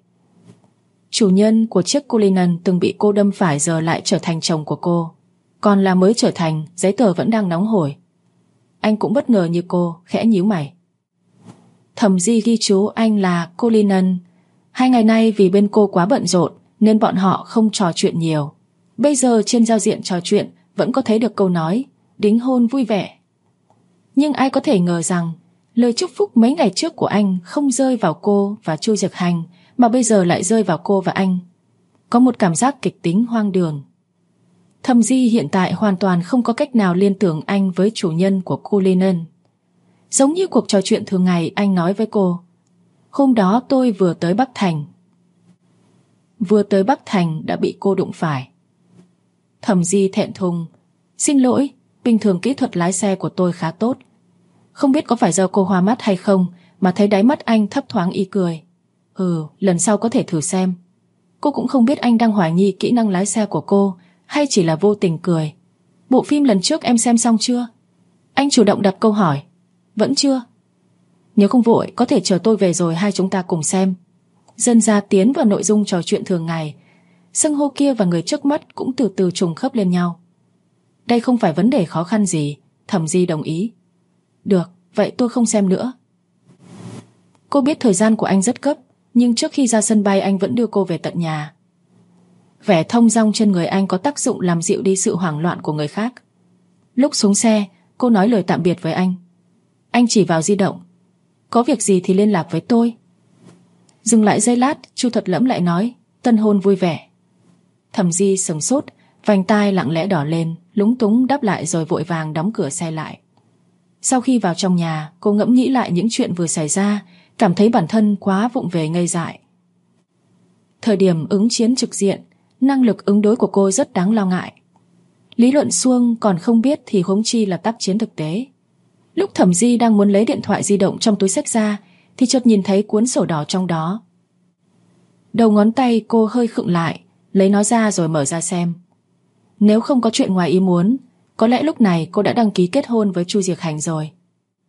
Chủ nhân của chiếc Cullinan từng bị cô đâm phải giờ lại trở thành chồng của cô. Còn là mới trở thành, giấy tờ vẫn đang nóng hổi. Anh cũng bất ngờ như cô, khẽ nhíu mày. Thẩm Di ghi chú anh là Cullinan. 2 ngày nay vì bên cô quá bận rộn nên bọn họ không trò chuyện nhiều. Bây giờ trên giao diện trò chuyện vẫn có thấy được câu nói đính hôn vui vẻ. Nhưng ai có thể ngờ rằng lời chúc phúc mấy ngày trước của anh không rơi vào cô và Chu Diệc Hành, mà bây giờ lại rơi vào cô và anh. Có một cảm giác kịch tính hoang đường. Thẩm Di hiện tại hoàn toàn không có cách nào liên tưởng anh với chủ nhân của Cullinan. Giống như cuộc trò chuyện thường ngày anh nói với cô. Hôm đó tôi vừa tới Bắc Thành. Vừa tới Bắc Thành đã bị cô đụng phải. Thẩm Di thẹn thùng. Xin lỗi, bình thường kỹ thuật lái xe của tôi khá tốt. Không biết có phải do cô hoa mắt hay không mà thấy đáy mắt anh thấp thoáng ý cười. Lần sau có thể thử xem. Cô cũng không biết anh đang hoài nghi kỹ năng lái xe của cô hay chỉ là vô tình cười. Bộ phim lần trước em xem xong chưa? Anh chủ động đặt câu hỏi. Vẫn chưa? Nếu không vội có thể chờ tôi về rồi hai chúng ta cùng xem. Dần ra tiến vào nội dung trò chuyện thường ngày. Xưng hô kia và người trước mắt cũng từ từ trùng khớp lên nhau. Đây không phải vấn đề khó khăn gì. Thẩm Di đồng ý. Được, vậy tôi không xem nữa. Cô biết thời gian của anh rất gấp, nhưng trước khi ra sân bay anh vẫn đưa cô về tận nhà. Vẻ thông dong trên người anh có tác dụng làm dịu đi sự hoảng loạn của người khác. Lúc xuống xe, cô nói lời tạm biệt với anh. Anh chỉ vào di động. Có việc gì thì liên lạc với tôi. Dừng lại giây lát, Chu Thuật Lẫm lại nói tân hôn vui vẻ. Thẩm Di sững sốt, vành tai lặng lẽ đỏ lên, lúng túng đáp lại rồi vội vàng đóng cửa xe lại. Sau khi vào trong nhà, cô ngẫm nghĩ lại những chuyện vừa xảy ra, cảm thấy bản thân quá vụng về ngây dại. Thời điểm ứng chiến trực diện, năng lực ứng đối của cô rất đáng lo ngại. Lý luận suông còn không biết thì huống chi là tác chiến thực tế. Lúc Thẩm Di đang muốn lấy điện thoại di động trong túi xách ra thì chợt nhìn thấy cuốn sổ đỏ trong đó. Đầu ngón tay cô hơi khựng lại, lấy nó ra rồi mở ra xem. Nếu không có chuyện ngoài ý muốn, có lẽ lúc này cô đã đăng ký kết hôn với Chu Diệc Hành rồi.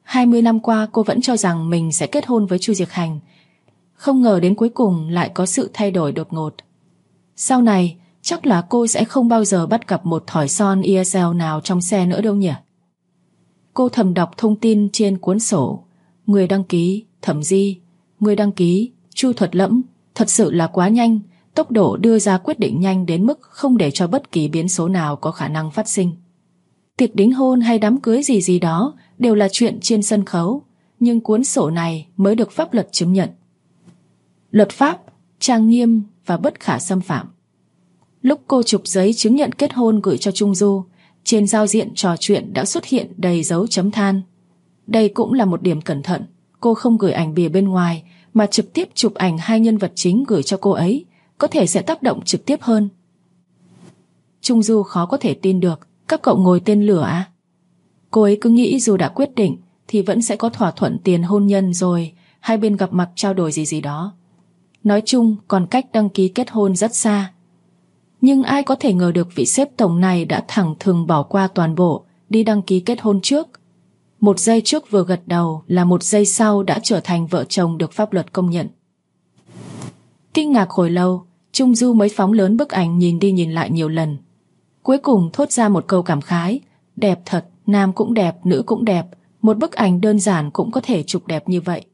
20 năm qua cô vẫn cho rằng mình sẽ kết hôn với Chu Diệc Hành. Không ngờ đến cuối cùng lại có sự thay đổi đột ngột. Sau này chắc là cô sẽ không bao giờ bắt gặp một thỏi son ESL nào trong xe nữa đâu nhỉ. Cô thầm đọc thông tin trên cuốn sổ. Người đăng ký Thẩm Di, người đăng ký Chu Thuật Lẫm. Thật sự là quá nhanh. Tốc độ đưa ra quyết định nhanh đến mức không để cho bất kỳ biến số nào có khả năng phát sinh. Tiệc đính hôn hay đám cưới gì gì đó đều là chuyện trên sân khấu, nhưng cuốn sổ này mới được pháp luật chứng nhận. Luật pháp, trang nghiêm và bất khả xâm phạm. Lúc cô chụp giấy chứng nhận kết hôn gửi cho Trung Du, trên giao diện trò chuyện đã xuất hiện đầy dấu chấm than. Đây cũng là một điểm cẩn thận. Cô không gửi ảnh bìa bên ngoài mà trực tiếp chụp ảnh hai nhân vật chính gửi cho cô ấy, có thể sẽ tác động trực tiếp hơn. Trung Du khó có thể tin được. Các cậu ngồi tên lửa à? Cô ấy cứ nghĩ dù đã quyết định thì vẫn sẽ có thỏa thuận tiền hôn nhân rồi hai bên gặp mặt trao đổi gì gì đó. Nói chung còn cách đăng ký kết hôn rất xa. Nhưng ai có thể ngờ được vị sếp tổng này đã thẳng thừng bỏ qua toàn bộ đi đăng ký kết hôn trước. Một giây trước vừa gật đầu là một giây sau đã trở thành vợ chồng được pháp luật công nhận. Kinh ngạc hồi lâu, Trung Du mới phóng lớn bức ảnh nhìn đi nhìn lại nhiều lần. Cuối cùng thốt ra một câu cảm khái. Đẹp thật, nam cũng đẹp, nữ cũng đẹp. Một bức ảnh đơn giản cũng có thể chụp đẹp như vậy.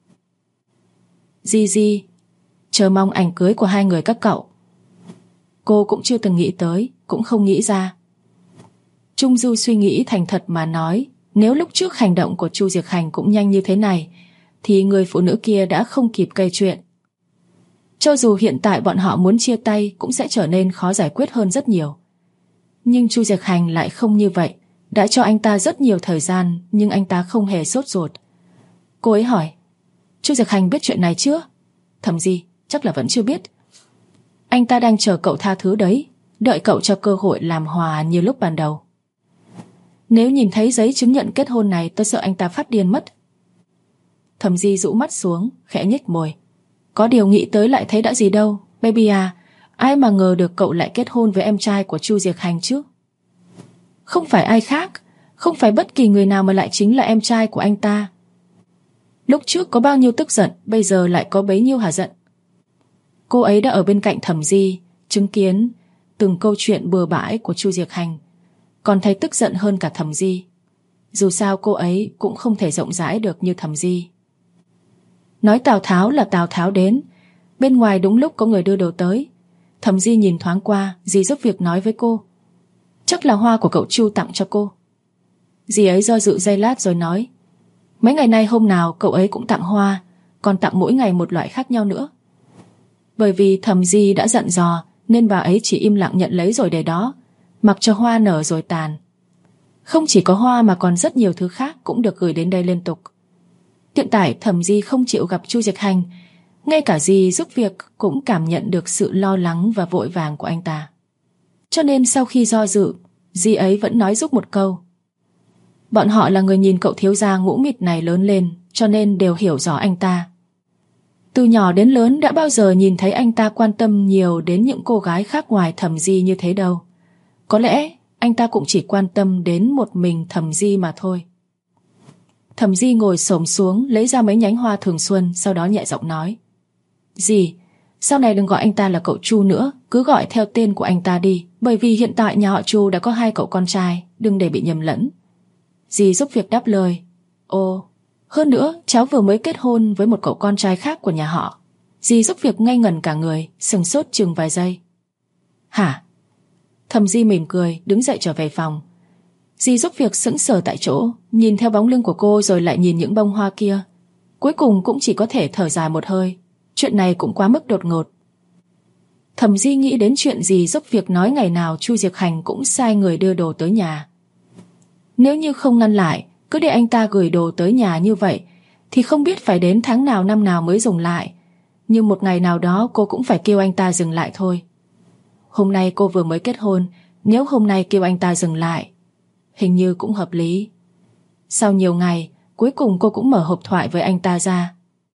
Di, chờ mong ảnh cưới của hai người các cậu. Cô cũng chưa từng nghĩ tới, cũng không nghĩ ra. Trung Du suy nghĩ thành thật mà nói, nếu lúc trước hành động của Chu Diệc Hành cũng nhanh như thế này, thì người phụ nữ kia đã không kịp gây chuyện. Cho dù hiện tại bọn họ muốn chia tay cũng sẽ trở nên khó giải quyết hơn rất nhiều. Nhưng Chu Diệc Hành lại không như vậy. Đã cho anh ta rất nhiều thời gian, nhưng anh ta không hề sốt ruột. Cô ấy hỏi, Chu Diệc Hành biết chuyện này chưa? Thẩm Di, chắc là vẫn chưa biết. Anh ta đang chờ cậu tha thứ đấy, đợi cậu cho cơ hội làm hòa như lúc ban đầu. Nếu nhìn thấy giấy chứng nhận kết hôn này, tôi sợ anh ta phát điên mất. Thẩm Di rũ mắt xuống, khẽ nhếch môi. Có điều nghĩ tới lại thấy đã gì đâu. Baby à, ai mà ngờ được cậu lại kết hôn với em trai của Chu Diệc Hành chứ? Không phải ai khác, không phải bất kỳ người nào mà lại chính là em trai của anh ta. Lúc trước có bao nhiêu tức giận, bây giờ lại có bấy nhiêu hả giận. Cô ấy đã ở bên cạnh Thẩm Di, chứng kiến từng câu chuyện bừa bãi của Chu Diệc Hành, còn thấy tức giận hơn cả Thẩm Di. Dù sao cô ấy cũng không thể rộng rãi được như Thẩm Di. Nói Tào Tháo là Tào Tháo đến. Bên ngoài đúng lúc có người đưa đồ tới. Thẩm Di nhìn thoáng qua, dì giúp việc nói với cô, chắc là hoa của cậu Chu tặng cho cô. Dì ấy do dự giây lát rồi nói, mấy ngày nay hôm nào cậu ấy cũng tặng hoa, còn tặng mỗi ngày một loại khác nhau nữa. Bởi vì Thẩm Di đã dặn dò nên bà ấy chỉ im lặng nhận lấy rồi để đó, mặc cho hoa nở rồi tàn. Không chỉ có hoa mà còn rất nhiều thứ khác cũng được gửi đến đây liên tục. Hiện tại Thẩm Di không chịu gặp Chu Diệc Hành, ngay cả dì giúp việc cũng cảm nhận được sự lo lắng và vội vàng của anh ta. Cho nên sau khi do dự, dì ấy vẫn nói giúp một câu. Bọn họ là người nhìn cậu thiếu gia ngũ mịt này lớn lên, cho nên đều hiểu rõ anh ta. Từ nhỏ đến lớn đã bao giờ nhìn thấy anh ta quan tâm nhiều đến những cô gái khác ngoài Thẩm Di như thế đâu. Có lẽ anh ta cũng chỉ quan tâm đến một mình Thẩm Di mà thôi. Thẩm Di ngồi xổm xuống lấy ra mấy nhánh hoa thường xuân, sau đó nhẹ giọng nói, dì, sau này đừng gọi anh ta là cậu Chu nữa, cứ gọi theo tên của anh ta đi, bởi vì hiện tại nhà họ Chu đã có 2 cậu con trai, đừng để bị nhầm lẫn. Dì giúp việc đáp lời, ồ, hơn nữa cháu vừa mới kết hôn với một cậu con trai khác của nhà họ. Dì giúp việc ngây ngẩn cả người, sừng sốt chừng vài giây. Hả? Thẩm Di mỉm cười, đứng dậy trở về phòng. Dì giúp việc sững sờ tại chỗ, nhìn theo bóng lưng của cô rồi lại nhìn những bông hoa kia. Cuối cùng cũng chỉ có thể thở dài một hơi. Chuyện này cũng quá mức đột ngột. Thẩm Di nghĩ đến chuyện dì giúp việc nói ngày nào Chu Diệc Hành cũng sai người đưa đồ tới nhà. Nếu như không ngăn lại, cứ để anh ta gửi đồ tới nhà như vậy, thì không biết phải đến tháng nào năm nào mới dùng lại. Nhưng một ngày nào đó cô cũng phải kêu anh ta dừng lại thôi. Hôm nay cô vừa mới kết hôn, nếu hôm nay kêu anh ta dừng lại, hình như cũng hợp lý. Sau nhiều ngày, cuối cùng cô cũng mở hộp thoại với anh ta ra.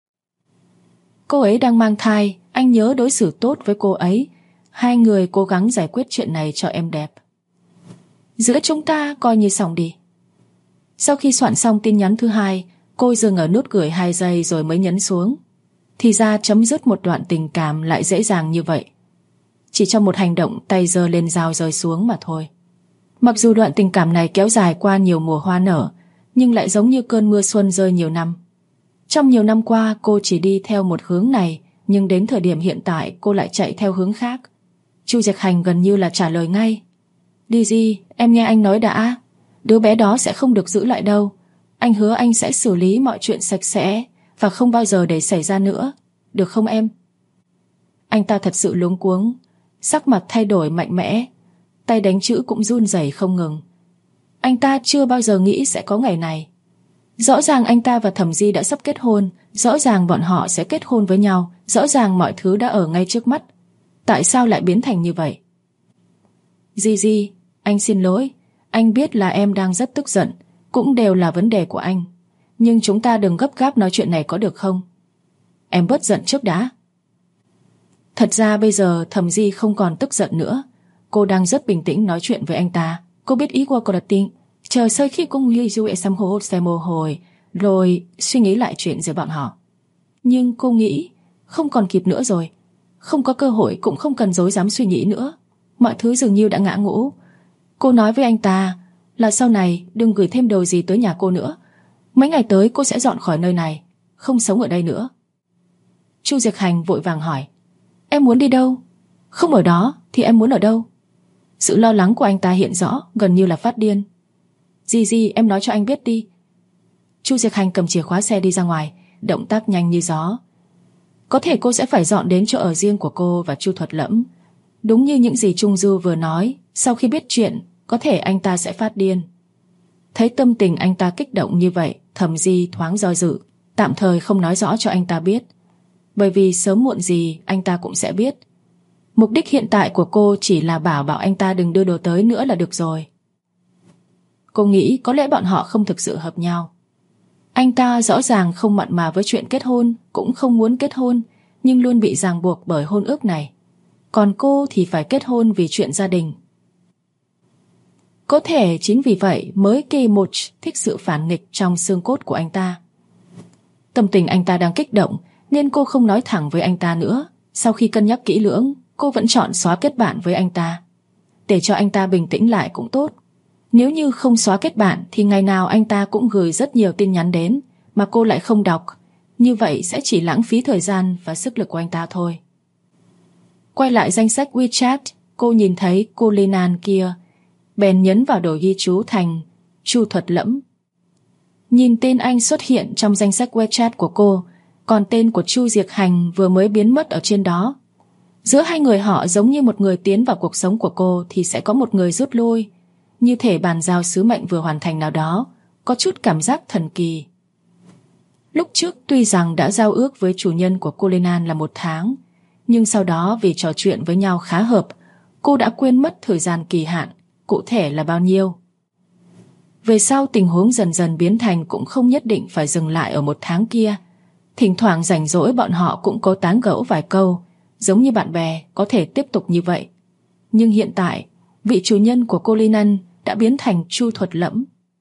Cô ấy đang mang thai, anh nhớ đối xử tốt với cô ấy. Hai người cố gắng giải quyết chuyện này cho em đẹp. Giữa chúng ta coi như xong đi. Sau khi soạn xong tin nhắn thứ hai, cô dừng ở nút gửi 2 giây rồi mới nhấn xuống. Thì ra chấm dứt một đoạn tình cảm lại dễ dàng như vậy. Chỉ trong một hành động tay giơ lên dao rơi xuống mà thôi. Mặc dù đoạn tình cảm này kéo dài qua nhiều mùa hoa nở, nhưng lại giống như cơn mưa xuân rơi nhiều năm. Trong nhiều năm qua cô chỉ đi theo một hướng này, nhưng đến thời điểm hiện tại cô lại chạy theo hướng khác. Chu Diệc Hành gần như là trả lời ngay. Đi, em nghe anh nói đã. Đứa bé đó sẽ không được giữ lại đâu. Anh hứa anh sẽ xử lý mọi chuyện sạch sẽ và không bao giờ để xảy ra nữa. Được không em? Anh ta thật sự luống cuống, sắc mặt thay đổi mạnh mẽ, tay đánh chữ cũng run rẩy không ngừng. Anh ta chưa bao giờ nghĩ sẽ có ngày này. Rõ ràng anh ta và Thẩm Di đã sắp kết hôn, rõ ràng bọn họ sẽ kết hôn với nhau, rõ ràng mọi thứ đã ở ngay trước mắt. Tại sao lại biến thành như vậy? Di, anh xin lỗi. Anh biết là em đang rất tức giận, cũng đều là vấn đề của anh. Nhưng chúng ta đừng gấp gáp nói chuyện này có được không? Em bớt giận trước đã. Thật ra bây giờ Thẩm Di không còn tức giận nữa. Cô đang rất bình tĩnh nói chuyện với anh ta. Cô biết ý của cô là tính chờ sau khi cô nghi du xem hồ xem mồ hồi rồi suy nghĩ lại chuyện giữa bọn họ. Nhưng cô nghĩ không còn kịp nữa rồi. Không có cơ hội, cũng không cần dối dám suy nghĩ nữa. Mọi thứ dường như đã ngã ngũ. Cô nói với anh ta là sau này đừng gửi thêm đồ gì tới nhà cô nữa. Mấy ngày tới cô sẽ dọn khỏi nơi này, không sống ở đây nữa. Chu Diệc Hành vội vàng hỏi, em muốn đi đâu? Không ở đó thì em muốn ở đâu? Sự lo lắng của anh ta hiện rõ, gần như là phát điên. Di, em nói cho anh biết đi. Chu Diệc Hành cầm chìa khóa xe đi ra ngoài, động tác nhanh như gió. Có thể cô sẽ phải dọn đến chỗ ở riêng của cô và Chu Thuật Lẫm. Đúng như những gì Trung Du vừa nói, sau khi biết chuyện, có thể anh ta sẽ phát điên. Thấy tâm tình anh ta kích động như vậy, Thẩm Di thoáng do dự, tạm thời không nói rõ cho anh ta biết. Bởi vì sớm muộn gì anh ta cũng sẽ biết. Mục đích hiện tại của cô chỉ là bảo anh ta đừng đưa đồ tới nữa là được rồi. Cô nghĩ có lẽ bọn họ không thực sự hợp nhau. Anh ta rõ ràng không mặn mà với chuyện kết hôn, cũng không muốn kết hôn, nhưng luôn bị ràng buộc bởi hôn ước này. Còn cô thì phải kết hôn vì chuyện gia đình. Có thể chính vì vậy mới Kỳ Một thích sự phản nghịch trong xương cốt của anh ta. Tâm tình anh ta đang kích động nên cô không nói thẳng với anh ta nữa. Sau khi cân nhắc kỹ lưỡng, cô vẫn chọn xóa kết bạn với anh ta. Để cho anh ta bình tĩnh lại cũng tốt. Nếu như không xóa kết bạn thì ngày nào anh ta cũng gửi rất nhiều tin nhắn đến mà cô lại không đọc. Như vậy sẽ chỉ lãng phí thời gian và sức lực của anh ta thôi. Quay lại danh sách WeChat, cô nhìn thấy cô Lê Nan kia, bèn nhấn vào đồ ghi chú thành Chu Thuật Lẫm. Nhìn tên anh xuất hiện trong danh sách WeChat của cô, còn tên của Chu Diệc Hành vừa mới biến mất ở trên đó. Giữa hai người họ giống như một người tiến vào cuộc sống của cô thì sẽ có một người rút lui, như thể bàn giao sứ mệnh vừa hoàn thành nào đó, có chút cảm giác thần kỳ. Lúc trước tuy rằng đã giao ước với chủ nhân của cô Lê Nan là 1 tháng, nhưng sau đó vì trò chuyện với nhau khá hợp, cô đã quên mất thời gian kỳ hạn, cụ thể là bao nhiêu. Về sau tình huống dần dần biến thành cũng không nhất định phải dừng lại ở 1 tháng kia. Thỉnh thoảng rảnh rỗi bọn họ cũng có tán gẫu vài câu, giống như bạn bè có thể tiếp tục như vậy. Nhưng hiện tại, vị chủ nhân của cô Lê Nan đã biến thành Chu Thuật Lẫm.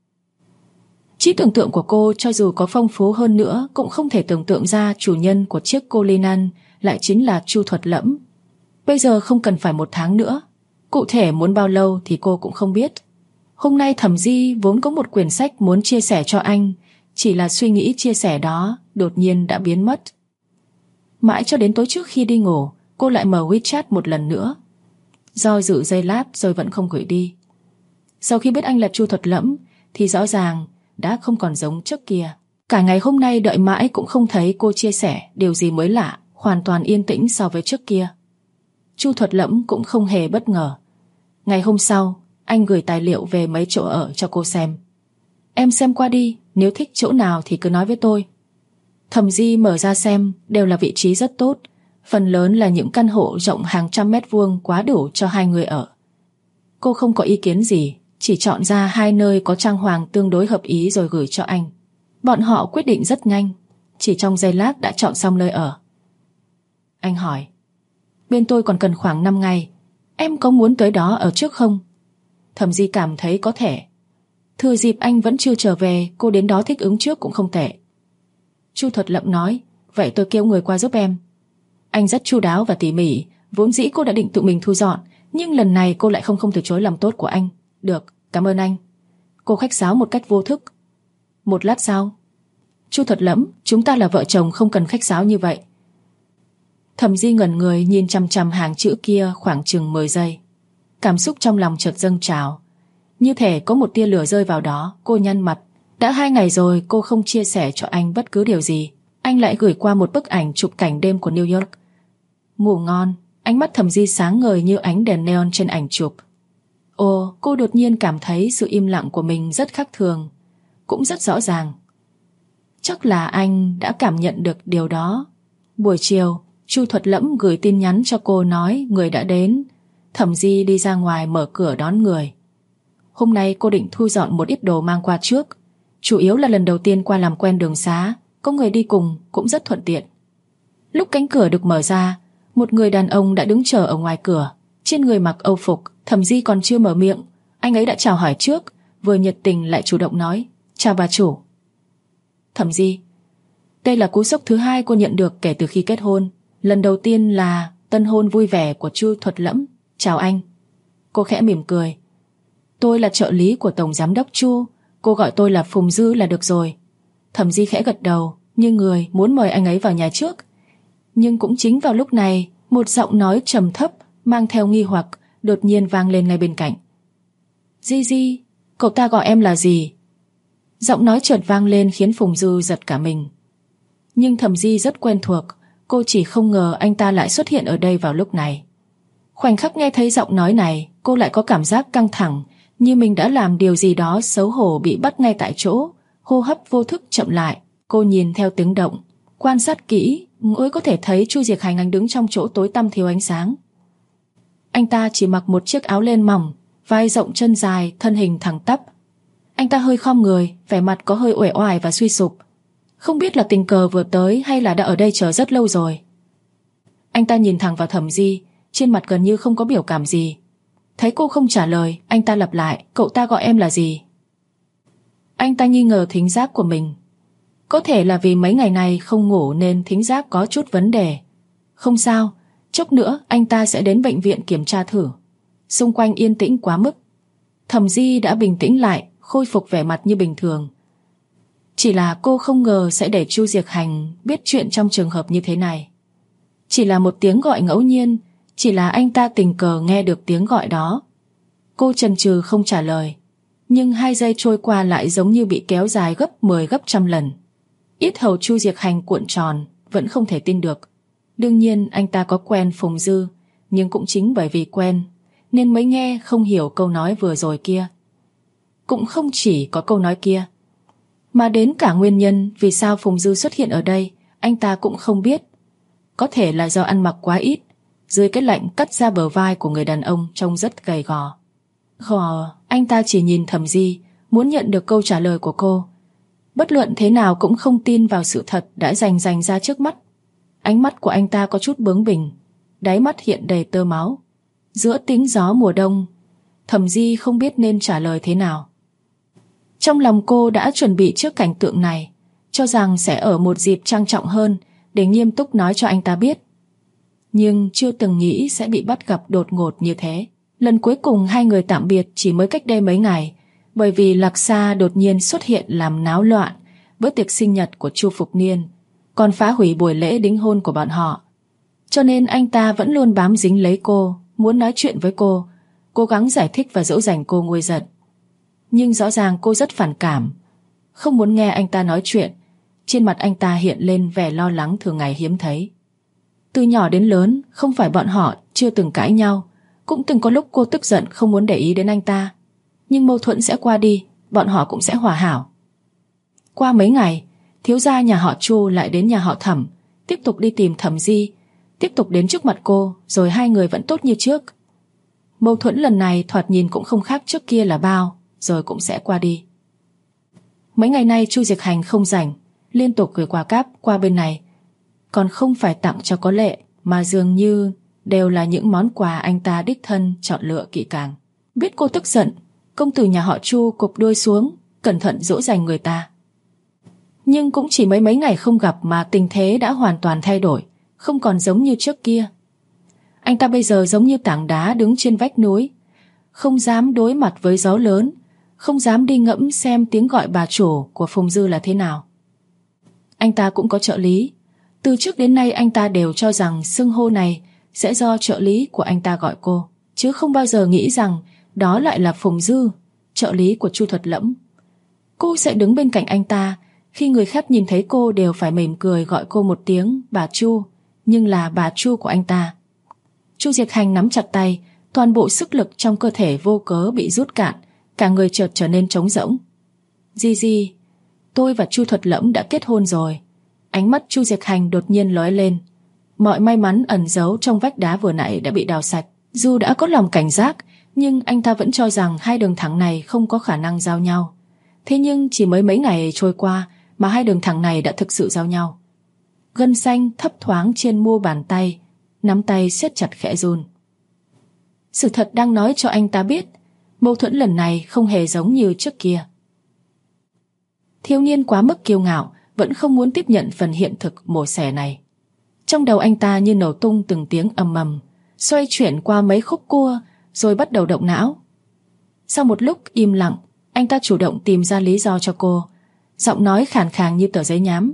Trí tưởng tượng của cô cho dù có phong phú hơn nữa cũng không thể tưởng tượng ra chủ nhân của chiếc cô Lê Nan lại chính là Chu Thuật Lẫm. Bây giờ không cần phải 1 tháng nữa, cụ thể muốn bao lâu thì cô cũng không biết. Hôm nay Thẩm Di vốn có một quyển sách muốn chia sẻ cho anh, chỉ là suy nghĩ chia sẻ đó đột nhiên đã biến mất. Mãi cho đến tối trước khi đi ngủ, cô lại mở WeChat một lần nữa. Do dự giây lát rồi vẫn không gửi đi. Sau khi biết anh là Chu Thuật Lẫm thì rõ ràng đã không còn giống trước kia. Cả ngày hôm nay đợi mãi cũng không thấy cô chia sẻ điều gì mới lạ, hoàn toàn yên tĩnh so với trước kia. Chu Thuật Lẫm cũng không hề bất ngờ. Ngày hôm sau, anh gửi tài liệu về mấy chỗ ở cho cô xem. Em xem qua đi, nếu thích chỗ nào thì cứ nói với tôi. Thẩm Di mở ra xem, đều là vị trí rất tốt, phần lớn là những căn hộ rộng hàng trăm mét vuông quá đủ cho 2 người ở. Cô không có ý kiến gì, chỉ chọn ra 2 nơi có trang hoàng tương đối hợp ý rồi gửi cho anh. Bọn họ quyết định rất nhanh, chỉ trong giây lát đã chọn xong nơi ở. Anh hỏi, bên tôi còn cần khoảng 5 ngày, em có muốn tới đó ở trước không? Thẩm Di cảm thấy có thể. Thừa dịp anh vẫn chưa trở về, cô đến đó thích ứng trước cũng không tệ. Chu Thuật Lẫm nói, vậy tôi kêu người qua giúp em. Anh rất chu đáo và tỉ mỉ. Vốn dĩ cô đã định tự mình thu dọn, nhưng lần này cô lại không từ chối lòng tốt của anh. Được, cảm ơn anh. Cô khách sáo một cách vô thức. Một lát sau, Chu Thuật Lẫm, chúng ta là vợ chồng, không cần khách sáo như vậy. Thẩm Di ngẩn người nhìn chằm chằm hàng chữ kia khoảng chừng 10 giây. Cảm xúc trong lòng chợt dâng trào, như thể có một tia lửa rơi vào đó. Cô nhăn mặt. Đã 2 ngày rồi cô không chia sẻ cho anh bất cứ điều gì. Anh lại gửi qua một bức ảnh chụp cảnh đêm của New York. Ngủ ngon. Ánh mắt Thẩm Di sáng ngời như ánh đèn neon trên ảnh chụp. Ồ, cô đột nhiên cảm thấy sự im lặng của mình rất khác thường, cũng rất rõ ràng. Chắc là anh đã cảm nhận được điều đó. Buổi chiều, Chu Thuật Lẫm gửi tin nhắn cho cô nói người đã đến. Thẩm Di đi ra ngoài mở cửa đón người. Hôm nay cô định thu dọn một ít đồ mang qua trước. Chủ yếu là lần đầu tiên qua làm quen đường xá, có người đi cùng cũng rất thuận tiện. Lúc cánh cửa được mở ra, một người đàn ông đã đứng chờ ở ngoài cửa. Trên người mặc âu phục. Thẩm Di còn chưa mở miệng, anh ấy đã chào hỏi trước, vừa nhiệt tình lại chủ động nói, chào bà chủ. Thẩm Di, đây là cú sốc thứ 2 cô nhận được kể từ khi kết hôn. Lần đầu tiên là tân hôn vui vẻ của Chu Thuật Lẫm. Chào anh. Cô khẽ mỉm cười. Tôi là trợ lý của Tổng Giám đốc Chu, cô gọi tôi là Phùng Dư là được rồi. Thẩm Di khẽ gật đầu, như người muốn mời anh ấy vào nhà trước. Nhưng cũng chính vào lúc này, một giọng nói trầm thấp mang theo nghi hoặc đột nhiên vang lên ngay bên cạnh. Di, cậu ta gọi em là gì? Giọng nói chợt vang lên khiến Phùng Dư giật cả mình. Nhưng Thẩm Di rất quen thuộc, cô chỉ không ngờ anh ta lại xuất hiện ở đây vào lúc này. Khoảnh khắc nghe thấy giọng nói này, cô lại có cảm giác căng thẳng, như mình đã làm điều gì đó xấu hổ bị bắt ngay tại chỗ. Hô hấp vô thức chậm lại. Cô nhìn theo tiếng động, quan sát kỹ, mới có thể thấy Chu Diệc Hành anh đứng trong chỗ tối tăm thiếu ánh sáng. Anh ta chỉ mặc một chiếc áo len mỏng, vai rộng chân dài, thân hình thẳng tắp. Anh ta hơi khom người, vẻ mặt có hơi uể oải và suy sụp. Không biết là tình cờ vừa tới hay là đã ở đây chờ rất lâu rồi. Anh ta nhìn thẳng vào Thẩm Di, trên mặt gần như không có biểu cảm gì. Thấy cô không trả lời, anh ta lặp lại, cậu ta gọi em là gì? Anh ta nghi ngờ thính giác của mình. Có thể là vì mấy ngày này không ngủ nên thính giác có chút vấn đề. Không sao, chốc nữa anh ta sẽ đến bệnh viện kiểm tra thử. Xung quanh yên tĩnh quá mức. Thẩm Di đã bình tĩnh lại, khôi phục vẻ mặt như bình thường. Chỉ là cô không ngờ sẽ để Chu Diệc Hành biết chuyện trong trường hợp như thế này. Chỉ là một tiếng gọi ngẫu nhiên, chỉ là anh ta tình cờ nghe được tiếng gọi đó. Cô chần chừ không trả lời, nhưng 2 giây trôi qua lại giống như bị kéo dài gấp 10 gấp trăm lần. Yết hầu Chu Diệc Hành cuộn tròn, vẫn không thể tin được. Đương nhiên anh ta có quen Phùng Dư, nhưng cũng chính bởi vì quen nên mới nghe không hiểu câu nói vừa rồi kia. Cũng không chỉ có câu nói kia, mà đến cả nguyên nhân vì sao Phùng Dư xuất hiện ở đây anh ta cũng không biết. Có thể là do ăn mặc quá ít, dưới cái lạnh cắt ra bờ vai của người đàn ông trông rất gầy gò. Anh ta chỉ nhìn Thẩm Di, muốn nhận được câu trả lời của cô. Bất luận thế nào cũng không tin vào sự thật đã rành ra trước mắt. Ánh mắt của anh ta có chút bướng bỉnh, đáy mắt hiện đầy tơ máu. Giữa tiếng gió mùa đông, Thẩm Di không biết nên trả lời thế nào. Trong lòng cô đã chuẩn bị trước cảnh tượng này, cho rằng sẽ ở một dịp trang trọng hơn để nghiêm túc nói cho anh ta biết. Nhưng chưa từng nghĩ sẽ bị bắt gặp đột ngột như thế. Lần cuối cùng 2 người tạm biệt chỉ mới cách đây mấy ngày, bởi vì Lạc Sa đột nhiên xuất hiện làm náo loạn bữa tiệc sinh nhật của Chu Phục Niên, còn phá hủy buổi lễ đính hôn của bọn họ. Cho nên anh ta vẫn luôn bám dính lấy cô, muốn nói chuyện với cô, cố gắng giải thích và dỗ dành cô nguôi giận. Nhưng rõ ràng cô rất phản cảm, không muốn nghe anh ta nói chuyện. Trên mặt anh ta hiện lên vẻ lo lắng thường ngày hiếm thấy. Từ nhỏ đến lớn, không phải bọn họ chưa từng cãi nhau, cũng từng có lúc cô tức giận không muốn để ý đến anh ta. Nhưng mâu thuẫn sẽ qua đi, bọn họ cũng sẽ hòa hảo. Qua mấy ngày, thiếu gia nhà họ Chu lại đến nhà họ Thẩm, tiếp tục đi tìm Thẩm Di, tiếp tục đến trước mặt cô, rồi 2 người vẫn tốt như trước. Mâu thuẫn lần này thoạt nhìn cũng không khác trước kia là bao, rồi cũng sẽ qua đi. Mấy ngày nay Chu Diệc Hành không rảnh, liên tục gửi quà cáp qua bên này. Còn không phải tặng cho có lệ, mà dường như đều là những món quà anh ta đích thân chọn lựa kỹ càng. Biết cô tức giận, Công tử nhà họ Chu cụp đuôi xuống, cẩn thận dỗ dành người ta. Nhưng cũng chỉ mấy ngày không gặp mà tình thế đã hoàn toàn thay đổi, không còn giống như trước kia. Anh ta bây giờ giống như tảng đá đứng trên vách núi, không dám đối mặt với gió lớn, không dám đi ngẫm xem tiếng gọi bà chủ của Phùng Dư là thế nào. Anh ta cũng có trợ lý. Từ trước đến nay anh ta đều cho rằng xưng hô này sẽ do trợ lý của anh ta gọi cô, chứ không bao giờ nghĩ rằng đó lại là Phùng Dư, trợ lý của Chu Thuật Lẫm. Cô sẽ đứng bên cạnh anh ta, khi người khác nhìn thấy cô đều phải mỉm cười gọi cô một tiếng bà Chu, nhưng là bà Chu của anh ta. Chu Diệc Hành nắm chặt tay, toàn bộ sức lực trong cơ thể vô cớ bị rút cạn, cả người chợt trở nên trống rỗng. Di, tôi và Chu Thuật Lẫm đã kết hôn rồi. Ánh mắt Chu Diệc Hành đột nhiên lóe lên. Mọi may mắn ẩn giấu trong vách đá vừa nãy đã bị đào sạch. Dù đã có lòng cảnh giác, nhưng anh ta vẫn cho rằng hai đường thẳng này không có khả năng giao nhau. Thế nhưng chỉ mấy ngày trôi qua mà hai đường thẳng này đã thực sự giao nhau. Gân xanh thấp thoáng trên mu bàn tay, nắm tay siết chặt khẽ run. Sự thật đang nói cho anh ta biết, mâu thuẫn lần này không hề giống như trước kia. Thiếu niên quá mức kiêu ngạo, vẫn không muốn tiếp nhận phần hiện thực mổ xẻ này. Trong đầu anh ta như nổ tung từng tiếng ầm ầm, xoay chuyển qua mấy khúc cua, rồi bắt đầu động não. Sau một lúc im lặng, anh ta chủ động tìm ra lý do cho cô, giọng nói khàn khàn như tờ giấy nhám.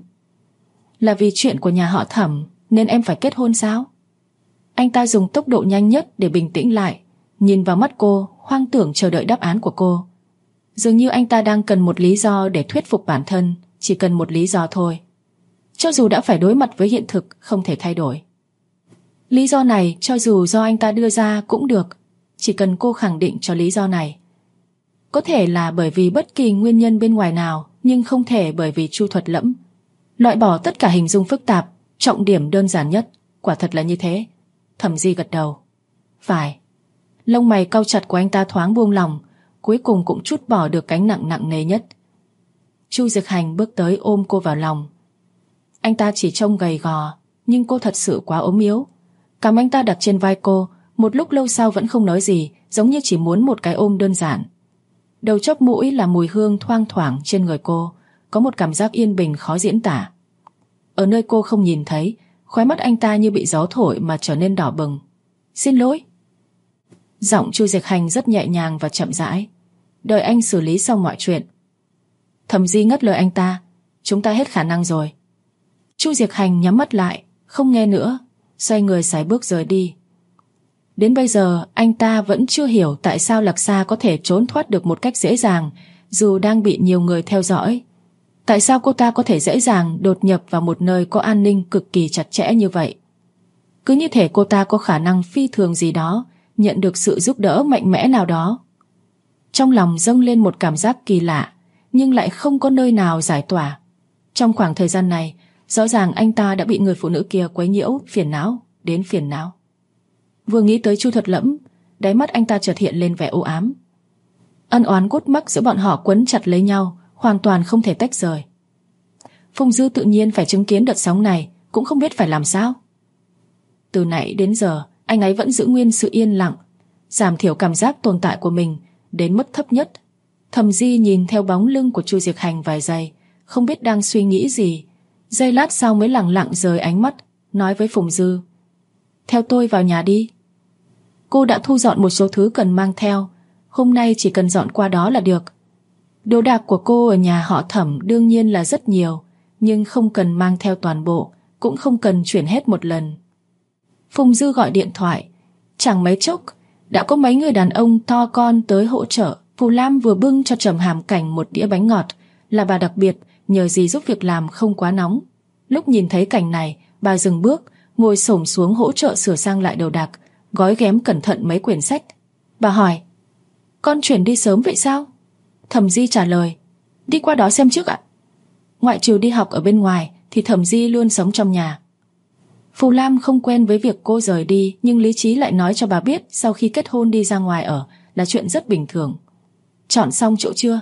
Là vì chuyện của nhà họ Thẩm nên em phải kết hôn sao? Anh ta dùng tốc độ nhanh nhất để bình tĩnh lại, nhìn vào mắt cô, hoang tưởng chờ đợi đáp án của cô. Dường như anh ta đang cần một lý do để thuyết phục bản thân, chỉ cần một lý do thôi. Cho dù đã phải đối mặt với hiện thực không thể thay đổi. Lý do này cho dù do anh ta đưa ra cũng được, chỉ cần cô khẳng định cho lý do này. Có thể là bởi vì bất kỳ nguyên nhân bên ngoài nào, nhưng không thể bởi vì Chu Thuật Lẫm. Loại bỏ tất cả hình dung phức tạp, trọng điểm đơn giản nhất, quả thật là như thế. Thẩm Di gật đầu. Phải. Lông mày cau chặt của anh ta thoáng buông lòng, cuối cùng cũng trút bỏ được gánh nặng nặng nề nhất. Chu Diệc Hành bước tới ôm cô vào lòng. Anh ta chỉ trông gầy gò, nhưng cô thật sự quá ốm yếu. Cầm anh ta đặt trên vai cô, một lúc lâu sau vẫn không nói gì, giống như chỉ muốn một cái ôm đơn giản. Đầu chóp mũi là mùi hương thoang thoảng trên người cô, có một cảm giác yên bình khó diễn tả. Ở nơi cô không nhìn thấy, khóe mắt anh ta như bị gió thổi mà trở nên đỏ bừng. Xin lỗi. Giọng Chu Diệc Hành rất nhẹ nhàng và chậm rãi. Đợi anh xử lý xong mọi chuyện. Thẩm Di ngắt lời anh ta. Chúng ta hết khả năng rồi. Chu Diệc Hành nhắm mắt lại, không nghe nữa, xoay người sải bước rời đi. Đến bây giờ anh ta vẫn chưa hiểu tại sao Lạc Sa có thể trốn thoát được một cách dễ dàng, dù đang bị nhiều người theo dõi. Tại sao cô ta có thể dễ dàng đột nhập vào một nơi có an ninh cực kỳ chặt chẽ như vậy? Cứ như thể cô ta có khả năng phi thường gì đó, nhận được sự giúp đỡ mạnh mẽ nào đó. Trong lòng dâng lên một cảm giác kỳ lạ, nhưng lại không có nơi nào giải tỏa. Trong khoảng thời gian này, rõ ràng anh ta đã bị người phụ nữ kia quấy nhiễu, phiền não, đến phiền não. Vừa nghĩ tới Chu Thuật Lẫm, đáy mắt anh ta chợt hiện lên vẻ u ám. Ân oán cốt mắc giữa bọn họ quấn chặt lấy nhau, hoàn toàn không thể tách rời. Phùng Dư tự nhiên phải chứng kiến đợt sóng này, cũng không biết phải làm sao. Từ nãy đến giờ, anh ấy vẫn giữ nguyên sự yên lặng, giảm thiểu cảm giác tồn tại của mình đến mức thấp nhất. Thẩm Di nhìn theo bóng lưng của Chu Diệc Hành vài giây, không biết đang suy nghĩ gì. Giây lát sau mới lẳng lặng rời ánh mắt, nói với Phùng Dư. Theo tôi vào nhà đi. Cô đã thu dọn một số thứ cần mang theo, hôm nay chỉ cần dọn qua đó là được. Đồ đạc của cô ở nhà họ Thẩm đương nhiên là rất nhiều, nhưng không cần mang theo toàn bộ, cũng không cần chuyển hết một lần. Phùng Dư gọi điện thoại, chẳng mấy chốc đã có mấy người đàn ông to con tới hỗ trợ. Phù Lam vừa bưng cho Trầm Hàm Cảnh một đĩa bánh ngọt, là bà đặc biệt nhờ dì giúp việc làm không quá nóng. Lúc nhìn thấy cảnh này, bà dừng bước, ngồi xổm xuống hỗ trợ sửa sang lại đồ đạc, gói ghém cẩn thận mấy quyển sách. Bà hỏi, con chuyển đi sớm vậy sao? Thẩm Di trả lời, đi qua đó xem trước ạ. Ngoại trừ đi học ở bên ngoài thì Thẩm Di luôn sống trong nhà. Phù Lam không quen với việc cô rời đi, nhưng lý trí lại nói cho bà biết sau khi kết hôn đi ra ngoài ở là chuyện rất bình thường. Chọn xong chỗ chưa?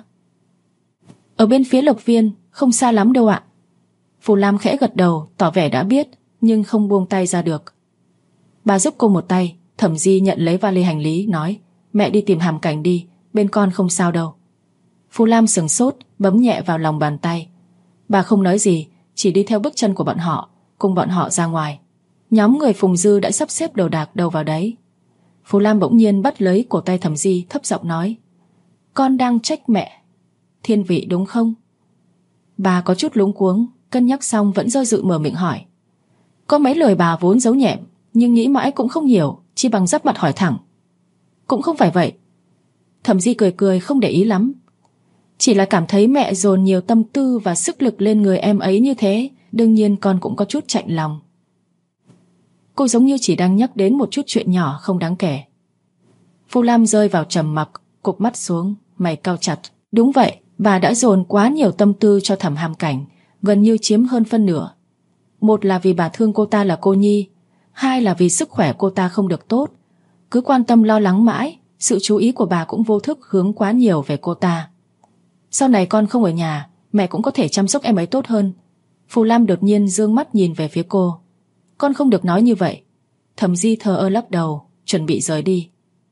Ở bên phía Lộc Viên, không xa lắm đâu ạ. Phù Lam khẽ gật đầu, tỏ vẻ đã biết, nhưng không buông tay ra được. Bà giúp cô một tay. Thẩm Di nhận lấy vali hành lý, nói, mẹ đi tìm Hàm Cảnh đi, bên con không sao đâu. Phù Lam sững sốt, bấm nhẹ vào lòng bàn tay. Bà không nói gì, chỉ đi theo bước chân của bọn họ, cùng bọn họ ra ngoài. Nhóm người Phùng Dư đã sắp xếp đồ đạc đâu vào đấy. Phù Lam bỗng nhiên bắt lấy cổ tay Thẩm Di, thấp giọng nói: Con đang trách mẹ thiên vị đúng không? Bà có chút luống cuống, cân nhắc xong vẫn do dự mở miệng hỏi. Có mấy lời bà vốn giấu nhẹm, nhưng nghĩ mãi cũng không hiểu, chỉ bằng giáp mặt hỏi thẳng. Cũng không phải vậy. Thẩm Di cười cười không để ý lắm. Chỉ là cảm thấy mẹ dồn nhiều tâm tư và sức lực lên người em ấy như thế, đương nhiên con cũng có chút chạnh lòng. Cô giống như chỉ đang nhắc đến một chút chuyện nhỏ không đáng kể. Phù Lam rơi vào trầm mặc, cụp mắt xuống, mày cau chặt. Đúng vậy, bà đã dồn quá nhiều tâm tư cho Thẩm Hàm Cảnh, gần như chiếm hơn phân nửa. Một là vì bà thương cô ta là cô nhi, hai là vì sức khỏe cô ta không được tốt. Cứ quan tâm lo lắng mãi, sự chú ý của bà cũng vô thức hướng quá nhiều về cô ta. Sau này con không ở nhà, mẹ cũng có thể chăm sóc em ấy tốt hơn. Phù Lam đột nhiên dương mắt nhìn về phía cô. Con không được nói như vậy. Thẩm Di thờ ơ lắc đầu, chuẩn bị rời đi.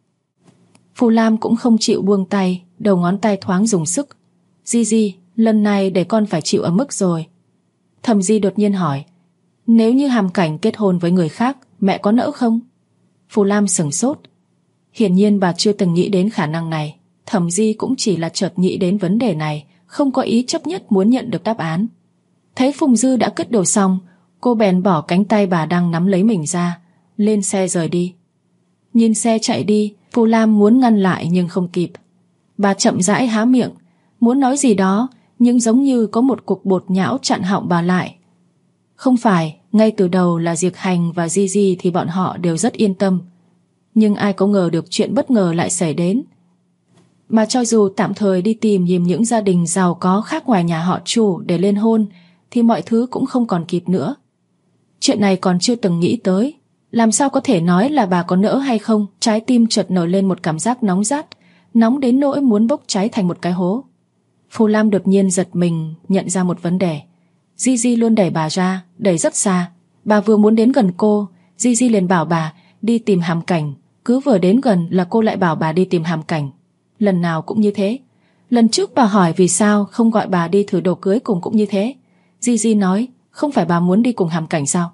Phù Lam cũng không chịu buông tay, đầu ngón tay thoáng dùng sức. Di, lần này để con phải chịu ở mức rồi. Thẩm Di đột nhiên hỏi, nếu như Hàm Cảnh kết hôn với người khác, mẹ có nỡ không? Phù Lam sửng sốt. Hiển nhiên bà chưa từng nghĩ đến khả năng này. Thẩm Di cũng chỉ là chợt nghĩ đến vấn đề này, không có ý chấp nhất muốn nhận được đáp án. Thấy Phùng Dư đã cất đồ xong, cô bèn bỏ cánh tay bà đang nắm lấy mình ra, lên xe rời đi. Nhìn xe chạy đi, Phù Lam muốn ngăn lại nhưng không kịp. Bà chậm rãi há miệng, muốn nói gì đó, nhưng giống như có một cục bột nhão chặn họng bà lại. Không phải, ngay từ đầu là Diệp Hành và Di thì bọn họ đều rất yên tâm. Nhưng ai có ngờ được chuyện bất ngờ lại xảy đến. Mà cho dù tạm thời đi tìm những gia đình giàu có khác ngoài nhà họ chủ để lên hôn, thì mọi thứ cũng không còn kịp nữa. Chuyện này còn chưa từng nghĩ tới. Làm sao có thể nói là bà có nỡ hay không? Trái tim chợt nổi lên một cảm giác nóng rát, nóng đến nỗi muốn bốc cháy thành một cái hố. Phù Lam đột nhiên giật mình, nhận ra một vấn đề. Di luôn đẩy bà ra, đẩy rất xa. Bà vừa muốn đến gần cô, Di liền bảo bà đi tìm Hàm Cảnh. Cứ vừa đến gần là cô lại bảo bà đi tìm Hàm Cảnh. Lần nào cũng như thế. Lần trước bà hỏi vì sao không gọi bà đi thử đồ cưới cùng cũng như thế. Di nói, không phải bà muốn đi cùng Hàm Cảnh sao?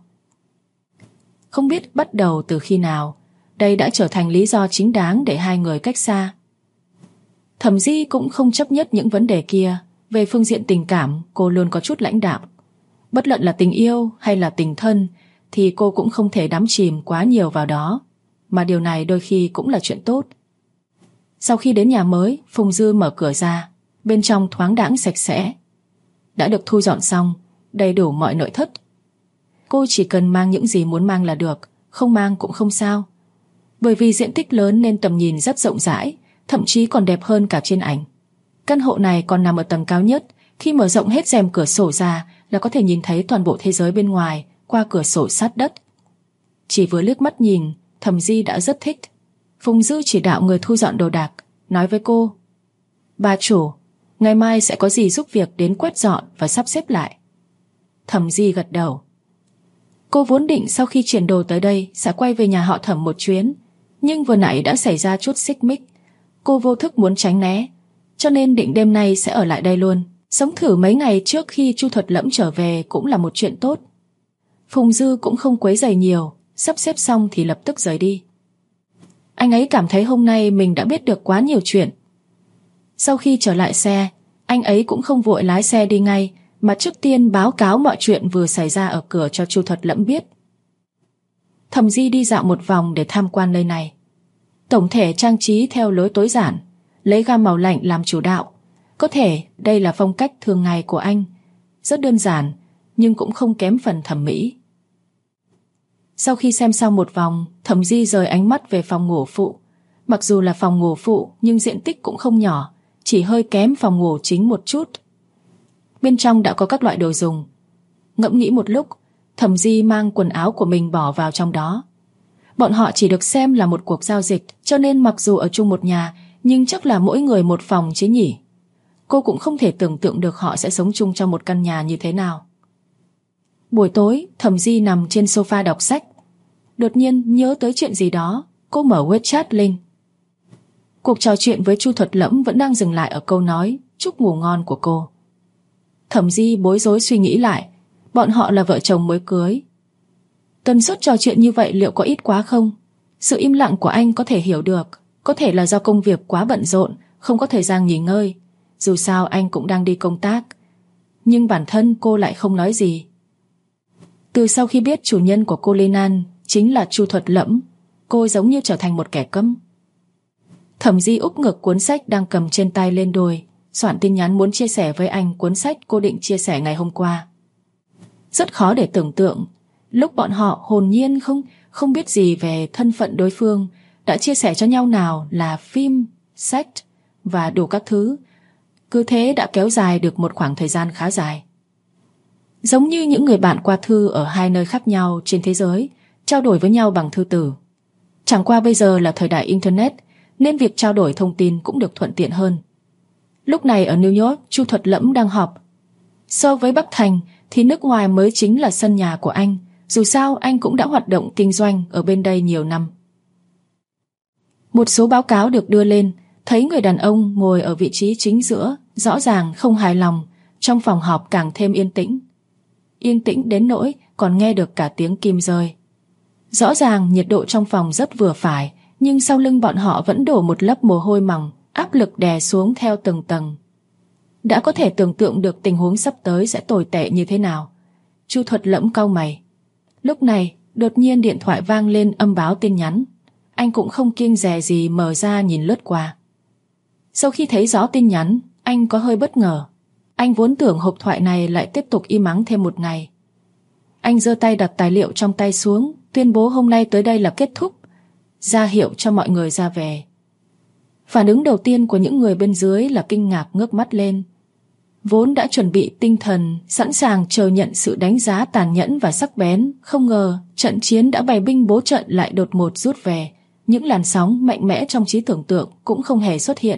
Không biết bắt đầu từ khi nào, đây đã trở thành lý do chính đáng để hai người cách xa. Thẩm Di cũng không chấp nhất những vấn đề kia. Về phương diện tình cảm, cô luôn có chút lãnh đạm. Bất luận là tình yêu hay là tình thân, thì cô cũng không thể đắm chìm quá nhiều vào đó. Mà điều này đôi khi cũng là chuyện tốt. Sau khi đến nhà mới, Phùng Dư mở cửa ra. Bên trong thoáng đãng sạch sẽ, đã được thu dọn xong, đầy đủ mọi nội thất. Cô chỉ cần mang những gì muốn mang là được, không mang cũng không sao. Bởi vì diện tích lớn nên tầm nhìn rất rộng rãi, thậm chí còn đẹp hơn cả trên ảnh. Căn hộ này còn nằm ở tầng cao nhất, khi mở rộng hết rèm cửa sổ ra là có thể nhìn thấy toàn bộ thế giới bên ngoài qua cửa sổ sát đất. Chỉ vừa liếc mắt nhìn, Thẩm Di đã rất thích. Phùng Dư chỉ đạo người thu dọn đồ đạc, nói với cô, bà chủ, ngày mai sẽ có gì giúp việc đến quét dọn và sắp xếp lại. Thẩm Di gật đầu. Cô vốn định sau khi chuyển đồ tới đây sẽ quay về nhà họ Thẩm một chuyến, nhưng vừa nãy đã xảy ra chút xích mích. Cô vô thức muốn tránh né, cho nên định đêm nay sẽ ở lại đây luôn. Sống thử mấy ngày trước khi Chu Thuật Lẫm trở về cũng là một chuyện tốt. Phùng Dư cũng không quấy rầy nhiều, sắp xếp xong thì lập tức rời đi. Anh ấy cảm thấy hôm nay mình đã biết được quá nhiều chuyện. Sau khi trở lại xe, anh ấy cũng không vội lái xe đi ngay, mà trước tiên báo cáo mọi chuyện vừa xảy ra ở cửa cho Chu Thuật Lẫm biết. Thẩm Di đi dạo một vòng để tham quan nơi này. Tổng thể trang trí theo lối tối giản, lấy gam màu lạnh làm chủ đạo. Có thể đây là phong cách thường ngày của anh, rất đơn giản nhưng cũng không kém phần thẩm mỹ. Sau khi xem xong một vòng, Thẩm Di rời ánh mắt về phòng ngủ phụ. Mặc dù là phòng ngủ phụ nhưng diện tích cũng không nhỏ, chỉ hơi kém phòng ngủ chính một chút. Bên trong đã có các loại đồ dùng. Ngẫm nghĩ một lúc, Thẩm Di mang quần áo của mình bỏ vào trong đó. Bọn họ chỉ được xem là một cuộc giao dịch, cho nên mặc dù ở chung một nhà, nhưng chắc là mỗi người một phòng chứ nhỉ. Cô cũng không thể tưởng tượng được họ sẽ sống chung trong một căn nhà như thế nào. Buổi tối, Thẩm Di nằm trên sofa đọc sách. Đột nhiên nhớ tới chuyện gì đó, cô mở WeChat link. Cuộc trò chuyện với Chu Thuật Lẫm vẫn đang dừng lại ở câu nói chúc ngủ ngon của cô. Thẩm Di bối rối suy nghĩ lại, bọn họ là vợ chồng mới cưới. Tần suất trò chuyện như vậy liệu có ít quá không? Sự im lặng của anh có thể hiểu được, có thể là do công việc quá bận rộn, không có thời gian nghỉ ngơi. Dù sao anh cũng đang đi công tác. Nhưng bản thân cô lại không nói gì. Từ sau khi biết chủ nhân của cô Lenan chính là Chu Thuật Lẫm, cô giống như trở thành một kẻ câm. Thẩm Di úp ngược cuốn sách đang cầm trên tay lên đùi, soạn tin nhắn muốn chia sẻ với anh cuốn sách cô định chia sẻ ngày hôm qua. Rất khó để tưởng tượng, lúc bọn họ hồn nhiên không biết gì về thân phận đối phương, đã chia sẻ cho nhau nào là phim, sách và đủ các thứ. Cứ thế đã kéo dài được một khoảng thời gian khá dài. Giống như những người bạn qua thư ở hai nơi khác nhau trên thế giới, trao đổi với nhau bằng thư tử. Chẳng qua bây giờ là thời đại Internet, nên việc trao đổi thông tin cũng được thuận tiện hơn. Lúc này ở New York, Chu Thuật Lẫm đang họp. So với Bắc Thành thì nước ngoài mới chính là sân nhà của anh. Dù sao anh cũng đã hoạt động kinh doanh ở bên đây nhiều năm. Một số báo cáo được đưa lên, thấy người đàn ông ngồi ở vị trí chính giữa, rõ ràng không hài lòng. Trong phòng họp càng thêm yên tĩnh. Yên tĩnh đến nỗi còn nghe được cả tiếng kim rơi. Rõ ràng nhiệt độ trong phòng rất vừa phải, nhưng sau lưng bọn họ vẫn đổ một lớp mồ hôi mỏng, áp lực đè xuống theo từng tầng. Đã có thể tưởng tượng được tình huống sắp tới sẽ tồi tệ như thế nào. Chu Thuật Lẫm cau mày. Lúc này đột nhiên điện thoại vang lên âm báo tin nhắn. Anh cũng không kiêng dè gì mở ra nhìn lướt qua. Sau khi thấy rõ tin nhắn, anh có hơi bất ngờ. Anh vốn tưởng hộp thoại này lại tiếp tục im ắng thêm một ngày. Anh giơ tay đặt tài liệu trong tay xuống, tuyên bố hôm nay tới đây là kết thúc, ra hiệu cho mọi người ra về. Phản ứng đầu tiên của những người bên dưới là kinh ngạc ngước mắt lên. Vốn đã chuẩn bị tinh thần, sẵn sàng chờ nhận sự đánh giá tàn nhẫn và sắc bén, không ngờ trận chiến đã bày binh bố trận lại đột ngột rút về. Những làn sóng mạnh mẽ trong trí tưởng tượng cũng không hề xuất hiện.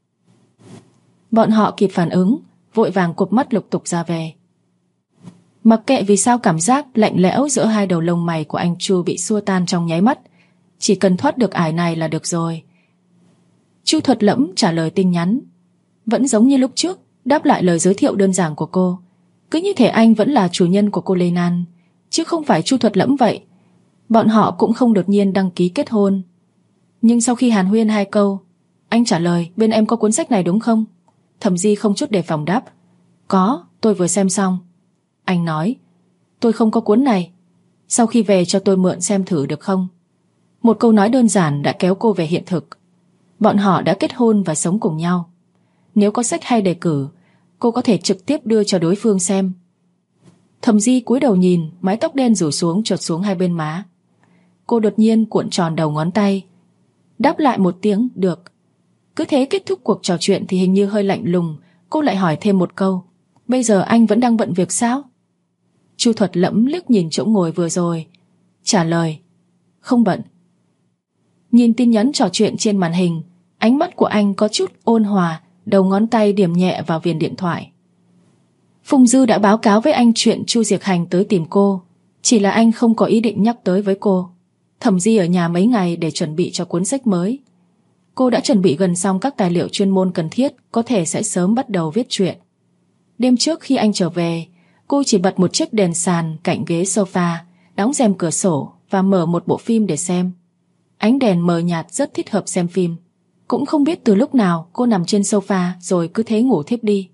Bọn họ kịp phản ứng, vội vàng cụp mắt lục tục ra về. Mặc kệ vì sao cảm giác lạnh lẽo giữa hai đầu lông mày của anh Chu bị xua tan trong nháy mắt. Chỉ cần thoát được ải này là được rồi. Chu Thuật Lẫm trả lời tin nhắn, vẫn giống như lúc trước, đáp lại lời giới thiệu đơn giản của cô. Cứ như thể anh vẫn là chủ nhân của cô Lenan, chứ không phải Chu Thuật Lẫm vậy. Bọn họ cũng không đột nhiên đăng ký kết hôn. Nhưng sau khi hàn huyên hai câu, anh trả lời, bên em có cuốn sách này đúng không? Thẩm Di không chút đề phòng đáp, có, tôi vừa xem xong. Anh nói, tôi không có cuốn này, sau khi về cho tôi mượn xem thử được không? Một câu nói đơn giản đã kéo cô về hiện thực. Bọn họ đã kết hôn và sống cùng nhau. Nếu có sách hay đề cử, cô có thể trực tiếp đưa cho đối phương xem. Thẩm Di cúi đầu nhìn, mái tóc đen rủ xuống trượt xuống hai bên má. Cô đột nhiên cuộn tròn đầu ngón tay, đáp lại một tiếng được. Cứ thế kết thúc cuộc trò chuyện thì hình như hơi lạnh lùng. Cô lại hỏi thêm một câu, bây giờ anh vẫn đang bận việc sao? Chu Thuật Lẫm liếc nhìn chỗ ngồi vừa rồi, trả lời, không bận. Nhìn tin nhắn trò chuyện trên màn hình, ánh mắt của anh có chút ôn hòa, đầu ngón tay điểm nhẹ vào viền điện thoại. Phùng Dư đã báo cáo với anh chuyện Chu Diệc Hành tới tìm cô, chỉ là anh không có ý định nhắc tới với cô. Thẩm Di ở nhà mấy ngày để chuẩn bị cho cuốn sách mới. Cô đã chuẩn bị gần xong các tài liệu chuyên môn cần thiết, có thể sẽ sớm bắt đầu viết truyện. Đêm trước khi anh trở về, cô chỉ bật một chiếc đèn sàn cạnh ghế sofa, đóng rèm cửa sổ và mở một bộ phim để xem. Ánh đèn mờ nhạt rất thích hợp xem phim. Cũng không biết từ lúc nào cô nằm trên sofa rồi cứ thế ngủ thiếp đi.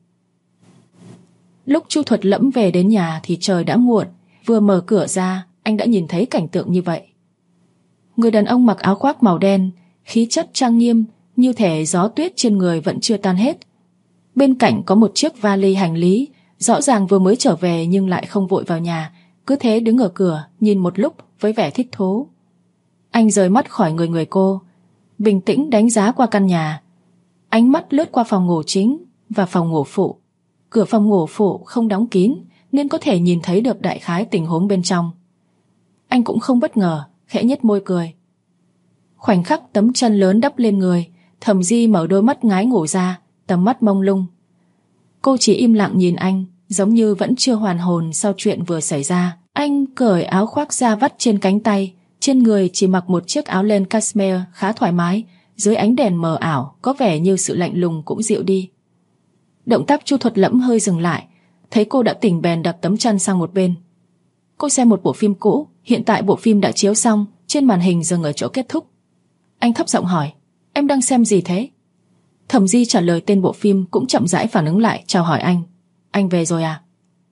Lúc Chu Thuật Lẫm về đến nhà thì trời đã muộn. Vừa mở cửa ra, anh đã nhìn thấy cảnh tượng như vậy. Người đàn ông mặc áo khoác màu đen, khí chất trang nghiêm, như thể gió tuyết trên người vẫn chưa tan hết. Bên cạnh có một chiếc vali hành lý, rõ ràng vừa mới trở về nhưng lại không vội vào nhà, cứ thế đứng ở cửa nhìn một lúc với vẻ thích thú. Anh rời mắt khỏi người cô, bình tĩnh đánh giá qua căn nhà. Ánh mắt lướt qua phòng ngủ chính và phòng ngủ phụ. Cửa phòng ngủ phụ không đóng kín nên có thể nhìn thấy được đại khái tình huống bên trong. Anh cũng không bất ngờ, khẽ nhếch môi cười. Khoảnh khắc tấm chân lớn đắp lên người, Thẩm Di mở đôi mắt ngái ngủ ra, tầm mắt mông lung. Cô chỉ im lặng nhìn anh, giống như vẫn chưa hoàn hồn sau chuyện vừa xảy ra. Anh cởi áo khoác ra vắt trên cánh tay, trên người chỉ mặc một chiếc áo len cashmere khá thoải mái, dưới ánh đèn mờ ảo có vẻ như sự lạnh lùng cũng dịu đi. Động tác Chu Thuật Lẫm hơi dừng lại, thấy cô đã tỉnh bèn đặt tấm chăn sang một bên. Cô xem một bộ phim cũ, hiện tại bộ phim đã chiếu xong, trên màn hình dừng ở chỗ kết thúc. Anh thấp giọng hỏi, em đang xem gì thế? Thẩm Di trả lời tên bộ phim, cũng chậm rãi phản ứng lại, chào hỏi anh. Anh về rồi à?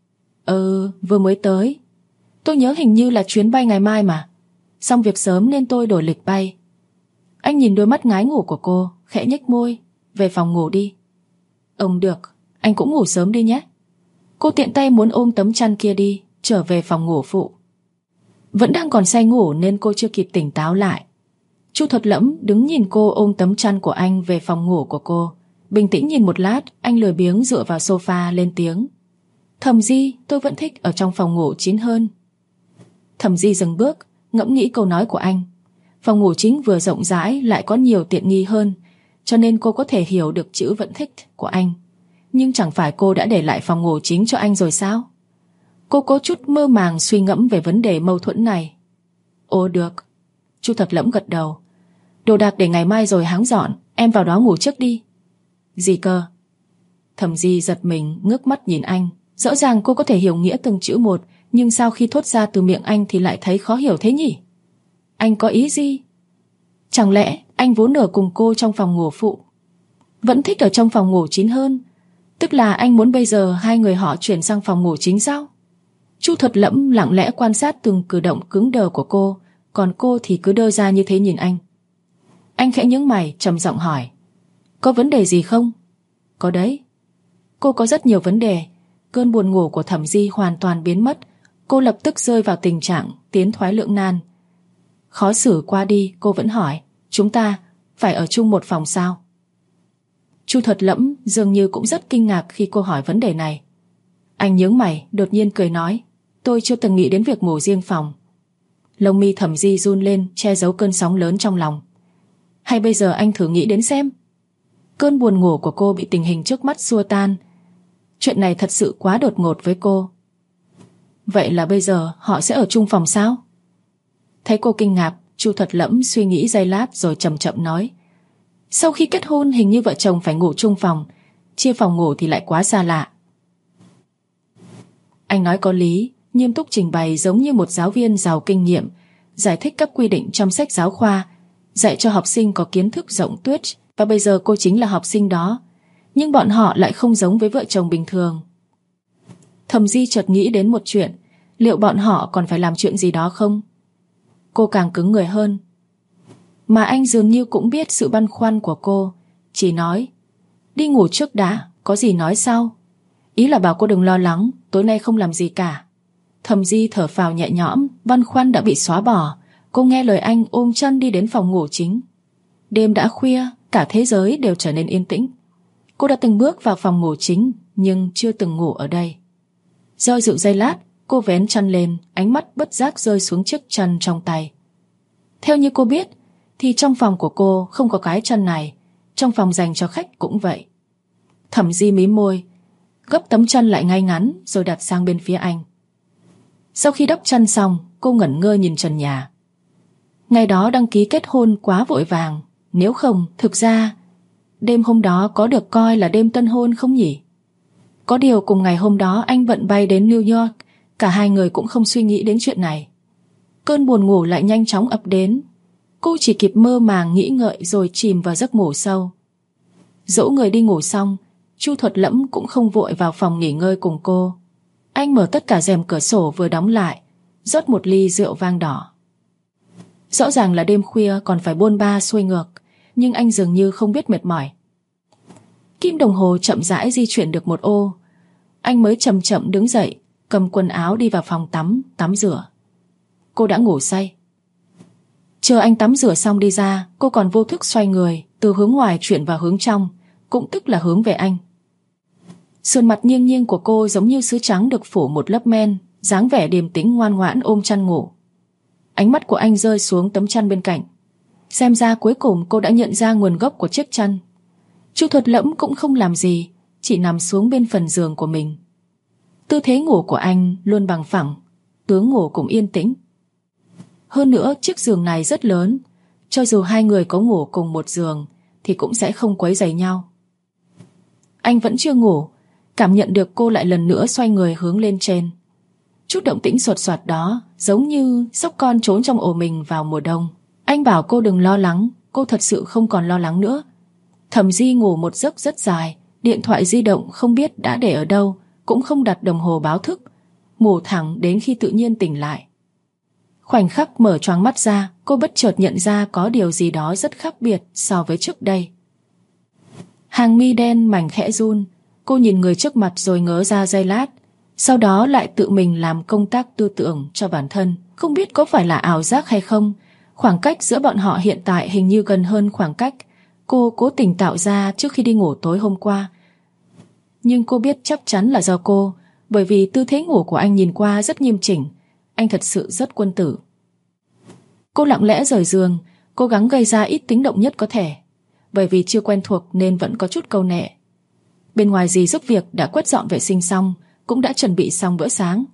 Vừa mới tới. Tôi nhớ hình như là chuyến bay ngày mai mà. Xong việc sớm nên tôi đổi lịch bay. Anh nhìn đôi mắt ngái ngủ của cô, khẽ nhếch môi. Về phòng ngủ đi. Được, anh cũng ngủ sớm đi nhé. Cô tiện tay muốn ôm tấm chăn kia đi, trở về phòng ngủ phụ. Vẫn đang còn say ngủ nên cô chưa kịp tỉnh táo lại. Chu Thuật Lẫm đứng nhìn cô ôm tấm chăn của anh về phòng ngủ của cô. Bình tĩnh nhìn một lát, anh lười biếng dựa vào sofa lên tiếng. Thẩm Di, tôi vẫn thích ở trong phòng ngủ chính hơn. Thẩm Di dừng bước, ngẫm nghĩ câu nói của anh. Phòng ngủ chính vừa rộng rãi lại có nhiều tiện nghi hơn, cho nên cô có thể hiểu được chữ vẫn thích của anh. Nhưng chẳng phải cô đã để lại phòng ngủ chính cho anh rồi sao? Cô có chút mơ màng suy ngẫm về vấn đề mâu thuẫn này. Được. Chu Thuật Lẫm gật đầu. Đồ đạc để ngày mai rồi háng dọn, em vào đó ngủ trước đi. Gì cơ? Thẩm Di giật mình ngước mắt nhìn anh. Rõ ràng cô có thể hiểu nghĩa từng chữ một, nhưng sao khi thốt ra từ miệng anh thì lại thấy khó hiểu thế nhỉ? Anh có ý gì? Chẳng lẽ anh vốn ở cùng cô trong phòng ngủ phụ, vẫn thích ở trong phòng ngủ chính hơn? Tức là anh muốn bây giờ hai người họ chuyển sang phòng ngủ chính sao? Chu Thuật Lẫm lặng lẽ quan sát từng cử động cứng đờ của cô, còn cô thì cứ đơ ra như thế nhìn anh. Anh khẽ nhướng mày trầm giọng hỏi, có vấn đề gì không? Có đấy. Cô có rất nhiều vấn đề. Cơn buồn ngủ của Thẩm Di hoàn toàn biến mất. Cô lập tức rơi vào tình trạng tiến thoái lưỡng nan. Khó xử qua đi, cô vẫn hỏi, chúng ta phải ở chung một phòng sao? Chu Thuật Lẫm dường như cũng rất kinh ngạc khi cô hỏi vấn đề này. Anh nhướng mày, đột nhiên cười nói, tôi chưa từng nghĩ đến việc ngủ riêng phòng. Lông mi Thẩm Di run lên, che giấu cơn sóng lớn trong lòng. Hay bây giờ anh thử nghĩ đến xem. Cơn buồn ngủ của cô bị tình hình trước mắt xua tan. Chuyện này thật sự quá đột ngột với cô. Vậy là bây giờ họ sẽ ở chung phòng sao? Thấy cô kinh ngạc, Chu Thuật Lẫm suy nghĩ giây lát rồi chậm chậm nói, sau khi kết hôn hình như vợ chồng phải ngủ chung phòng, chia phòng ngủ thì lại quá xa lạ. Anh nói có lý, nghiêm túc trình bày giống như một giáo viên giàu kinh nghiệm, giải thích các quy định trong sách giáo khoa, dạy cho học sinh có kiến thức rộng tuếch, và bây giờ cô chính là học sinh đó. Nhưng bọn họ lại không giống với vợ chồng bình thường. Thẩm Di chợt nghĩ đến một chuyện, liệu bọn họ còn phải làm chuyện gì đó không? Cô càng cứng người hơn. Mà anh dường như cũng biết sự băn khoăn của cô, chỉ nói, đi ngủ trước đã, có gì nói sau. Ý là bảo cô đừng lo lắng, tối nay không làm gì cả. Thẩm Di thở phào nhẹ nhõm, băn khoăn đã bị xóa bỏ. Cô nghe lời anh ôm chân đi đến phòng ngủ chính. Đêm đã khuya, cả thế giới đều trở nên yên tĩnh. Cô đã từng bước vào phòng ngủ chính, nhưng chưa từng ngủ ở đây. Do dự giây lát, cô vén chăn lên, ánh mắt bất giác rơi xuống chiếc chăn trong tay. Theo như cô biết, thì trong phòng của cô không có cái chăn này, trong phòng dành cho khách cũng vậy. Thẩm Di mím môi, gấp tấm chăn lại ngay ngắn rồi đặt sang bên phía anh. Sau khi đắp chăn xong, cô ngẩn ngơ nhìn trần nhà. Ngày đó đăng ký kết hôn quá vội vàng, nếu không, thực ra đêm hôm đó có được coi là đêm tân hôn không nhỉ? Có điều cùng ngày hôm đó anh bận bay đến New York, cả hai người cũng không suy nghĩ đến chuyện này. Cơn buồn ngủ lại nhanh chóng ập đến. Cô chỉ kịp mơ màng nghĩ ngợi rồi chìm vào giấc ngủ sâu. Dỗ người đi ngủ xong, Chu Thuật Lẫm cũng không vội vào phòng nghỉ ngơi cùng cô. Anh mở tất cả rèm cửa sổ vừa đóng lại, rót một ly rượu vang đỏ. Rõ ràng là đêm khuya còn phải bôn ba xuôi ngược, nhưng anh dường như không biết mệt mỏi. Kim đồng hồ chậm rãi di chuyển được một ô. Anh mới chậm chậm đứng dậy, cầm quần áo đi vào phòng tắm rửa. Cô đã ngủ say. Chờ anh tắm rửa xong đi ra, cô còn vô thức xoay người, từ hướng ngoài chuyển vào hướng trong, cũng tức là hướng về anh. Sườn mặt nghiêng nghiêng của cô giống như sứ trắng được phủ một lớp men, dáng vẻ điềm tĩnh ngoan ngoãn ôm chăn ngủ. Ánh mắt của anh rơi xuống tấm chăn bên cạnh. Xem ra cuối cùng cô đã nhận ra nguồn gốc của chiếc chăn. Chu Thuật Lẫm cũng không làm gì, chỉ nằm xuống bên phần giường của mình. Tư thế ngủ của anh luôn bằng phẳng, tướng ngủ cũng yên tĩnh. Hơn nữa chiếc giường này rất lớn, cho dù hai người có ngủ cùng một giường thì cũng sẽ không quấy rầy nhau. Anh vẫn chưa ngủ, cảm nhận được cô lại lần nữa xoay người hướng lên trên. Chút động tĩnh sột soạt đó giống như sóc con trốn trong ổ mình vào mùa đông. Anh bảo cô đừng lo lắng, cô thật sự không còn lo lắng nữa. Thẩm Di ngủ một giấc rất dài, điện thoại di động không biết đã để ở đâu, cũng không đặt đồng hồ báo thức, ngủ thẳng đến khi tự nhiên tỉnh lại. Khoảnh khắc mở choáng mắt ra, cô bất chợt nhận ra có điều gì đó rất khác biệt so với trước đây. Hàng mi đen mảnh khẽ run, cô nhìn người trước mặt rồi ngớ ra giây lát, sau đó lại tự mình làm công tác tư tưởng cho bản thân. Không biết có phải là ảo giác hay không, khoảng cách giữa bọn họ hiện tại hình như gần hơn khoảng cách cô cố tình tạo ra trước khi đi ngủ tối hôm qua. Nhưng cô biết chắc chắn là do cô, bởi vì tư thế ngủ của anh nhìn qua rất nghiêm chỉnh. Anh thật sự rất quân tử. Cô lặng lẽ rời giường, cố gắng gây ra ít tiếng động nhất có thể. Bởi vì chưa quen thuộc nên vẫn có chút câu nệ. Bên ngoài dì giúp việc đã quét dọn vệ sinh xong, cũng đã chuẩn bị xong bữa sáng.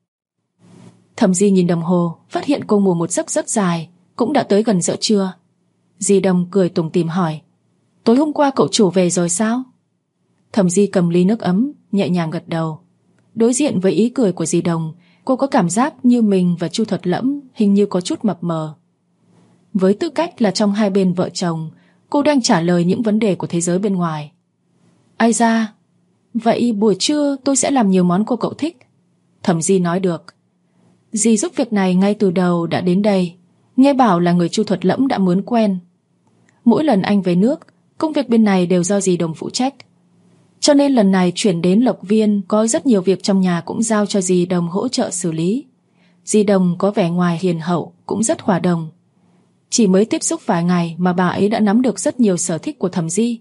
Thẩm Di nhìn đồng hồ, phát hiện cô ngủ một giấc rất dài, cũng đã tới gần giữa trưa. Dì Đồng cười tủm tỉm hỏi, tối hôm qua cậu chủ về rồi sao? Thẩm Di cầm ly nước ấm, nhẹ nhàng gật đầu. Đối diện với ý cười của dì Đồng, cô có cảm giác như mình và Chu Thuật Lẫm hình như có chút mập mờ. Với tư cách là trong hai bên vợ chồng, cô đang trả lời những vấn đề của thế giới bên ngoài. Ai da, vậy buổi trưa tôi sẽ làm nhiều món cô cậu thích. Thẩm Di nói được. Dì giúp việc này ngay từ đầu đã đến đây, nghe bảo là người Chu Thuật Lẫm đã mướn quen. Mỗi lần anh về nước, công việc bên này đều do dì Đồng phụ trách. Cho nên lần này chuyển đến Lộc Viên, có rất nhiều việc trong nhà cũng giao cho dì Đồng hỗ trợ xử lý. Dì Đồng có vẻ ngoài hiền hậu, cũng rất hòa đồng. Chỉ mới tiếp xúc vài ngày mà bà ấy đã nắm được rất nhiều sở thích của Thẩm Di.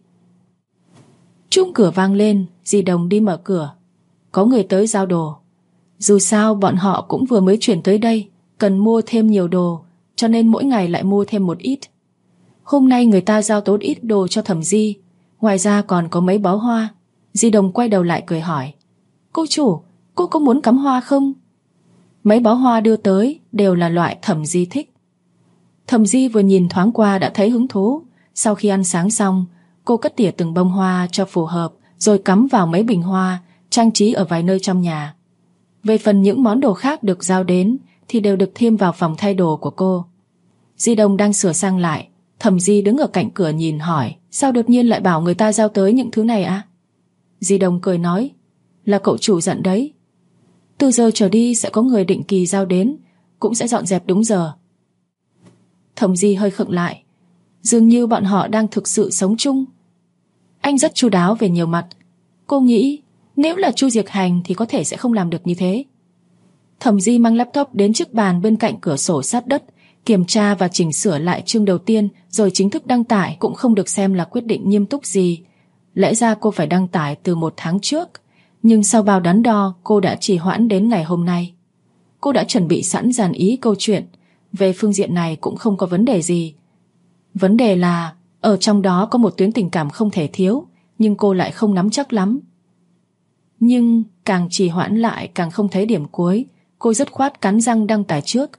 Chuông cửa vang lên, dì Đồng đi mở cửa. Có người tới giao đồ. Dù sao bọn họ cũng vừa mới chuyển tới đây, cần mua thêm nhiều đồ, cho nên mỗi ngày lại mua thêm một ít. Hôm nay người ta giao tốn ít đồ cho Thẩm Di, ngoài ra còn có mấy bó hoa. Dì Đồng quay đầu lại cười hỏi, cô chủ, cô có muốn cắm hoa không? Mấy bó hoa đưa tới đều là loại Thẩm Di thích. Thẩm Di vừa nhìn thoáng qua đã thấy hứng thú. Sau khi ăn sáng xong, cô cất tỉa từng bông hoa cho phù hợp, rồi cắm vào mấy bình hoa, trang trí ở vài nơi trong nhà. Về phần những món đồ khác được giao đến thì đều được thêm vào phòng thay đồ của cô. Di Đồng đang sửa sang lại, Thẩm Di đứng ở cạnh cửa nhìn hỏi, sao đột nhiên lại bảo người ta giao tới những thứ này à? Di Đồng cười nói, là cậu chủ dặn đấy. Từ giờ trở đi sẽ có người định kỳ giao đến, cũng sẽ dọn dẹp đúng giờ. Thẩm Di hơi khựng lại, dường như bọn họ đang thực sự sống chung. Anh rất chu đáo về nhiều mặt. Cô nghĩ nếu là Chu Diệc Hành thì có thể sẽ không làm được như thế. Thẩm Di mang laptop đến chiếc bàn bên cạnh cửa sổ sát đất, kiểm tra và chỉnh sửa lại chương đầu tiên rồi chính thức đăng tải, cũng không được xem là quyết định nghiêm túc gì. Lẽ ra cô phải đăng tải từ 1 tháng trước, nhưng sau bao đắn đo cô đã trì hoãn đến ngày hôm nay. Cô đã chuẩn bị sẵn dàn ý câu chuyện, về phương diện này cũng không có vấn đề gì. Vấn đề là ở trong đó có một tuyến tình cảm không thể thiếu, nhưng cô lại không nắm chắc lắm. Nhưng càng trì hoãn lại càng không thấy điểm cuối, cô dứt khoát cắn răng đăng tải trước.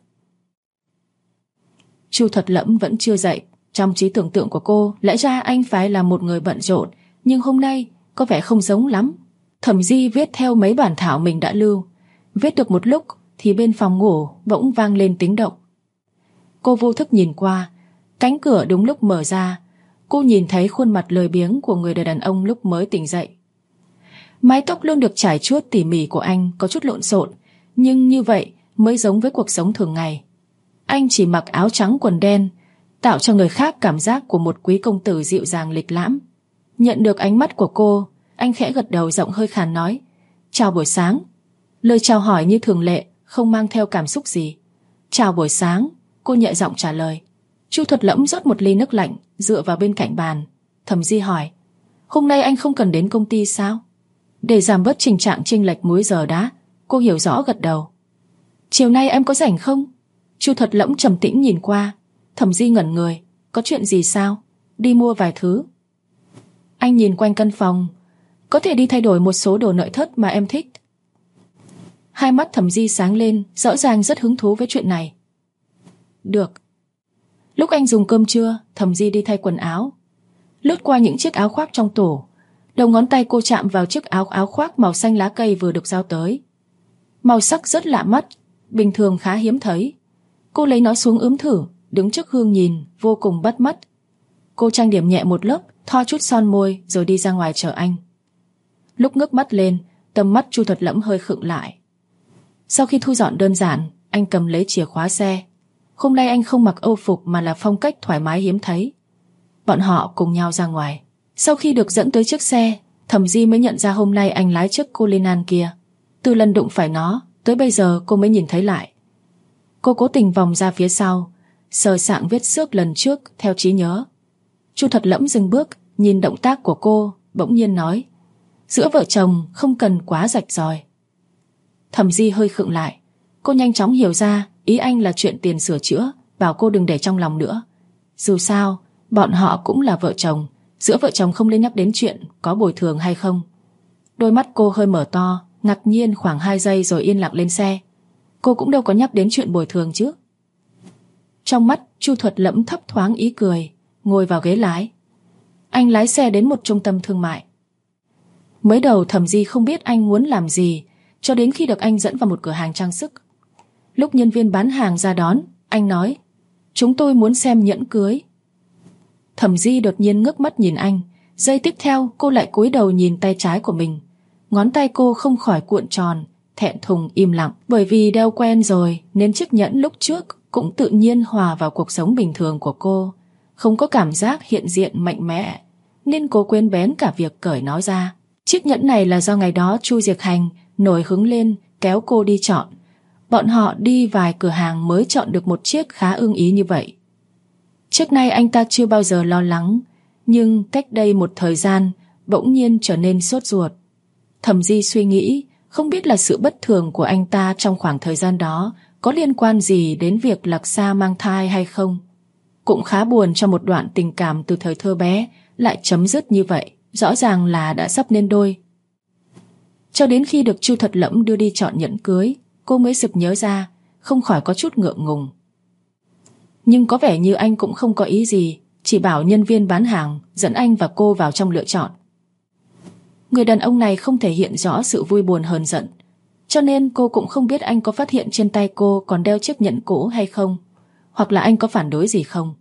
Chu Thuật Lẫm vẫn chưa dậy. Trong trí tưởng tượng của cô, lẽ ra anh phải là một người bận rộn, nhưng hôm nay có vẻ không giống lắm. Thẩm Di viết theo mấy bản thảo mình đã lưu. Viết được một lúc thì bên phòng ngủ bỗng vang lên tiếng động. Cô vô thức nhìn qua, cánh cửa đúng lúc mở ra. Cô nhìn thấy khuôn mặt lười biếng của người đàn ông lúc mới tỉnh dậy. Mái tóc luôn được trải chuốt tỉ mỉ của anh có chút lộn xộn, nhưng như vậy mới giống với cuộc sống thường ngày. Anh chỉ mặc áo trắng quần đen, tạo cho người khác cảm giác của một quý công tử dịu dàng lịch lãm. Nhận được ánh mắt của cô, anh khẽ gật đầu giọng hơi khàn nói, chào buổi sáng. Lời chào hỏi như thường lệ, không mang theo cảm xúc gì. Chào buổi sáng, cô nhẹ giọng trả lời. Chu Thuật Lẫm rót một ly nước lạnh, dựa vào bên cạnh bàn. Thẩm Di hỏi, hôm nay anh không cần đến công ty sao? Để giảm bớt tình trạng chênh lệch múi giờ đã. Cô hiểu rõ gật đầu. Chiều nay em có rảnh không? Chu Thuật Lẫm trầm tĩnh nhìn qua. Thẩm Di ngẩn người, có chuyện gì sao? Đi mua vài thứ. Anh nhìn quanh căn phòng, có thể đi thay đổi một số đồ nội thất mà em thích. Hai mắt Thẩm Di sáng lên, rõ ràng rất hứng thú với chuyện này. Được. Lúc anh dùng cơm trưa, Thẩm Di đi thay quần áo. Lướt qua những chiếc áo khoác trong tủ, đầu ngón tay cô chạm vào chiếc áo khoác màu xanh lá cây vừa được giao tới. Màu sắc rất lạ mắt, bình thường khá hiếm thấy. Cô lấy nó xuống ướm thử, đứng trước gương nhìn, vô cùng bắt mắt. Cô trang điểm nhẹ một lớp, thoa chút son môi rồi đi ra ngoài chờ anh. Lúc ngước mắt lên, tầm mắt Chu Thuật Lẫm hơi khựng lại. Sau khi thu dọn đơn giản, anh cầm lấy chìa khóa xe. Hôm nay anh không mặc âu phục mà là phong cách thoải mái hiếm thấy. Bọn họ cùng nhau ra ngoài. Sau khi được dẫn tới chiếc xe, Thẩm Di mới nhận ra hôm nay anh lái chiếc Cullinan kia. Từ lần đụng phải nó, tới bây giờ cô mới nhìn thấy lại. Cô cố tình vòng ra phía sau, sờ soạng vết xước lần trước theo trí nhớ. Chu Thuật Lẫm dừng bước, nhìn động tác của cô, bỗng nhiên nói: giữa vợ chồng không cần quá rạch ròi. Thẩm Di hơi khựng lại. Cô nhanh chóng hiểu ra ý anh là chuyện tiền sửa chữa, bảo cô đừng để trong lòng nữa. Dù sao, bọn họ cũng là vợ chồng, giữa vợ chồng không nên nhắc đến chuyện có bồi thường hay không. Đôi mắt cô hơi mở to, ngạc nhiên khoảng 2 giây rồi yên lặng lên xe. Cô cũng đâu có nhắc đến chuyện bồi thường chứ. Trong mắt Chu Thuật Lẫm thấp thoáng ý cười, ngồi vào ghế lái. Anh lái xe đến một trung tâm thương mại. Mới đầu Thẩm Di không biết anh muốn làm gì, cho đến khi được anh dẫn vào một cửa hàng trang sức. Lúc nhân viên bán hàng ra đón, anh nói: chúng tôi muốn xem nhẫn cưới. Thẩm Di đột nhiên ngước mắt nhìn anh. Giây tiếp theo cô lại cúi đầu nhìn tay trái của mình. Ngón tay cô không khỏi cuộn tròn, thẹn thùng im lặng. Bởi vì đeo quen rồi nên chiếc nhẫn lúc trước cũng tự nhiên hòa vào cuộc sống bình thường của cô, không có cảm giác hiện diện mạnh mẽ, nên cô quên bén cả việc cởi nó ra. Chiếc nhẫn này là do ngày đó Chu Diệc Hành nổi hứng lên kéo cô đi chọn. Bọn họ đi vài cửa hàng mới chọn được một chiếc khá ưng ý như vậy. Trước nay anh ta chưa bao giờ lo lắng, nhưng cách đây một thời gian bỗng nhiên trở nên sốt ruột. Thẩm Di suy nghĩ, không biết là sự bất thường của anh ta trong khoảng thời gian đó có liên quan gì đến việc Lạc Sa mang thai hay không. Cũng khá buồn cho một đoạn tình cảm từ thời thơ bé lại chấm dứt như vậy, rõ ràng là đã sắp nên đôi. Cho đến khi được Chu Thuật Lẫm đưa đi chọn nhẫn cưới, cô mới sực nhớ ra, không khỏi có chút ngượng ngùng. Nhưng có vẻ như anh cũng không có ý gì, chỉ bảo nhân viên bán hàng dẫn anh và cô vào trong lựa chọn. Người đàn ông này không thể hiện rõ sự vui buồn hờn giận, cho nên cô cũng không biết anh có phát hiện trên tay cô còn đeo chiếc nhẫn cũ hay không, hoặc là anh có phản đối gì không.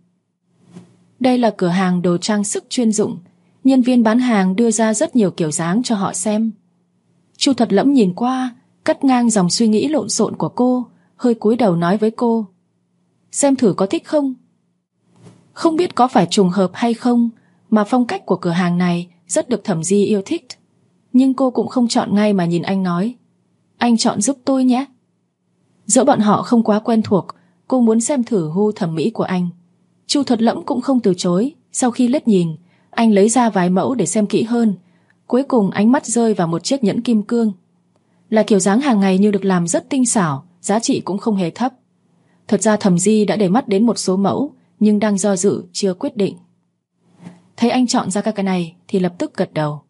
Đây là cửa hàng đồ trang sức chuyên dụng, nhân viên bán hàng đưa ra rất nhiều kiểu dáng cho họ xem. Chu Thuật Lẫm nhìn qua, cắt ngang dòng suy nghĩ lộn xộn của cô, hơi cúi đầu nói với cô: xem thử có thích không? Không biết có phải trùng hợp hay không mà phong cách của cửa hàng này rất được Thẩm Di yêu thích. Nhưng cô cũng không chọn ngay mà nhìn anh nói: anh chọn giúp tôi nhé. Dẫu bọn họ không quá quen thuộc, cô muốn xem thử gu thẩm mỹ của anh. Chu Thuật Lẫm cũng không từ chối. Sau khi liếc nhìn, anh lấy ra vài mẫu để xem kỹ hơn. Cuối cùng ánh mắt rơi vào một chiếc nhẫn kim cương. Là kiểu dáng hàng ngày nhưng được làm rất tinh xảo, giá trị cũng không hề thấp. Thật ra Thẩm Di đã để mắt đến một số mẫu, nhưng đang do dự, chưa quyết định. Thấy anh chọn ra cái này thì lập tức gật đầu.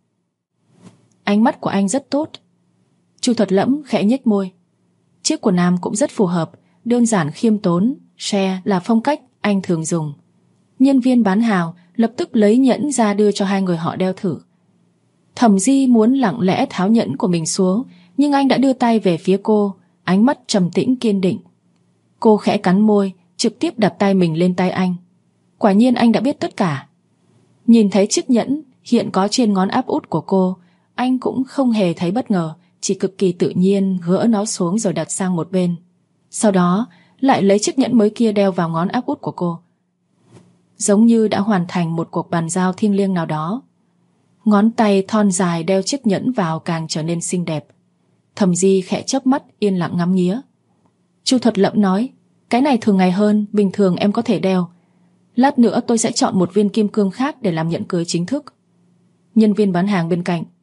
Ánh mắt của anh rất tốt. Chu Thuật Lẫm khẽ nhếch môi. Chiếc của Nam cũng rất phù hợp, đơn giản khiêm tốn, share là phong cách anh thường dùng. Nhân viên bán hàng lập tức lấy nhẫn ra đưa cho hai người họ đeo thử. Thẩm Di muốn lặng lẽ tháo nhẫn của mình xuống, nhưng anh đã đưa tay về phía cô, ánh mắt trầm tĩnh kiên định. Cô khẽ cắn môi, trực tiếp đặt tay mình lên tay anh. Quả nhiên anh đã biết tất cả. Nhìn thấy chiếc nhẫn hiện có trên ngón áp út của cô, anh cũng không hề thấy bất ngờ, chỉ cực kỳ tự nhiên gỡ nó xuống rồi đặt sang một bên. Sau đó lại lấy chiếc nhẫn mới kia đeo vào ngón áp út của cô. Giống như đã hoàn thành một cuộc bàn giao thiêng liêng nào đó. Ngón tay thon dài đeo chiếc nhẫn vào càng trở nên xinh đẹp. Thẩm Di khẽ chớp mắt yên lặng ngắm nghía. Chu Thuật Lẫm nói: cái này thường ngày hơn, bình thường em có thể đeo. Lát nữa tôi sẽ chọn một viên kim cương khác để làm nhẫn cưới chính thức. Nhân viên bán hàng bên cạnh: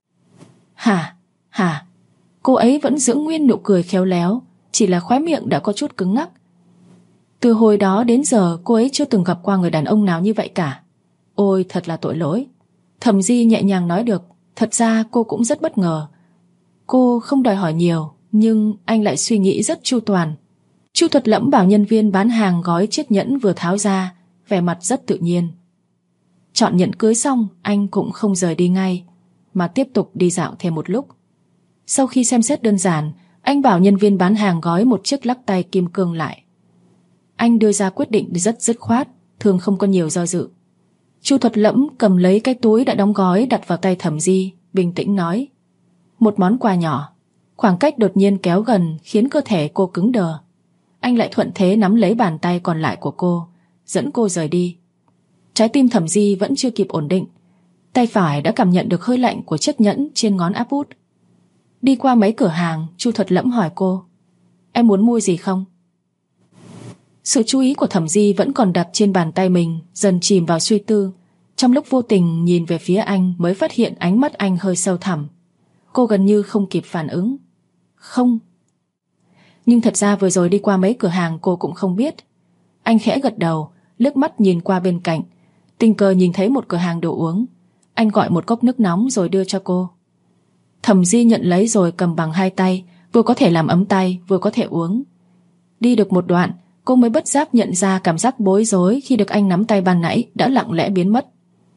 Hả? Cô ấy vẫn giữ nguyên nụ cười khéo léo, chỉ là khóe miệng đã có chút cứng ngắc. Từ hồi đó đến giờ cô ấy chưa từng gặp qua người đàn ông nào như vậy cả. Ôi thật là tội lỗi. Thẩm Di nhẹ nhàng nói được. Thật ra cô cũng rất bất ngờ. Cô không đòi hỏi nhiều, nhưng anh lại suy nghĩ rất chu toàn. Chu Thuật Lẫm bảo nhân viên bán hàng gói chiếc nhẫn vừa tháo ra, vẻ mặt rất tự nhiên. Chọn nhẫn cưới xong, anh cũng không rời đi ngay, mà tiếp tục đi dạo thêm một lúc. Sau khi xem xét đơn giản, anh bảo nhân viên bán hàng gói một chiếc lắc tay kim cương lại. Anh đưa ra quyết định rất dứt khoát, thường không có nhiều do dự. Chu Thuật Lẫm cầm lấy cái túi đã đóng gói đặt vào tay Thẩm Di, bình tĩnh nói: một món quà nhỏ. Khoảng cách đột nhiên kéo gần khiến cơ thể cô cứng đờ. Anh lại thuận thế nắm lấy bàn tay còn lại của cô, dẫn cô rời đi. Trái tim Thẩm Di vẫn chưa kịp ổn định, tay phải đã cảm nhận được hơi lạnh của chiếc nhẫn trên ngón áp út. Đi qua mấy cửa hàng, Chu Thuật Lẫm hỏi cô: em muốn mua gì không? Sự chú ý của Thẩm Di vẫn còn đặt trên bàn tay mình, dần chìm vào suy tư. Trong lúc vô tình nhìn về phía anh mới phát hiện ánh mắt anh hơi sâu thẳm. Cô gần như không kịp phản ứng. Không. Nhưng thật ra vừa rồi đi qua mấy cửa hàng cô cũng không biết. Anh khẽ gật đầu, liếc mắt nhìn qua bên cạnh, tình cờ nhìn thấy một cửa hàng đồ uống. Anh gọi một cốc nước nóng rồi đưa cho cô. Thẩm Di nhận lấy rồi cầm bằng hai tay, vừa có thể làm ấm tay, vừa có thể uống. Đi được một đoạn, cô mới bất giác nhận ra cảm giác bối rối khi được anh nắm tay ban nãy đã lặng lẽ biến mất.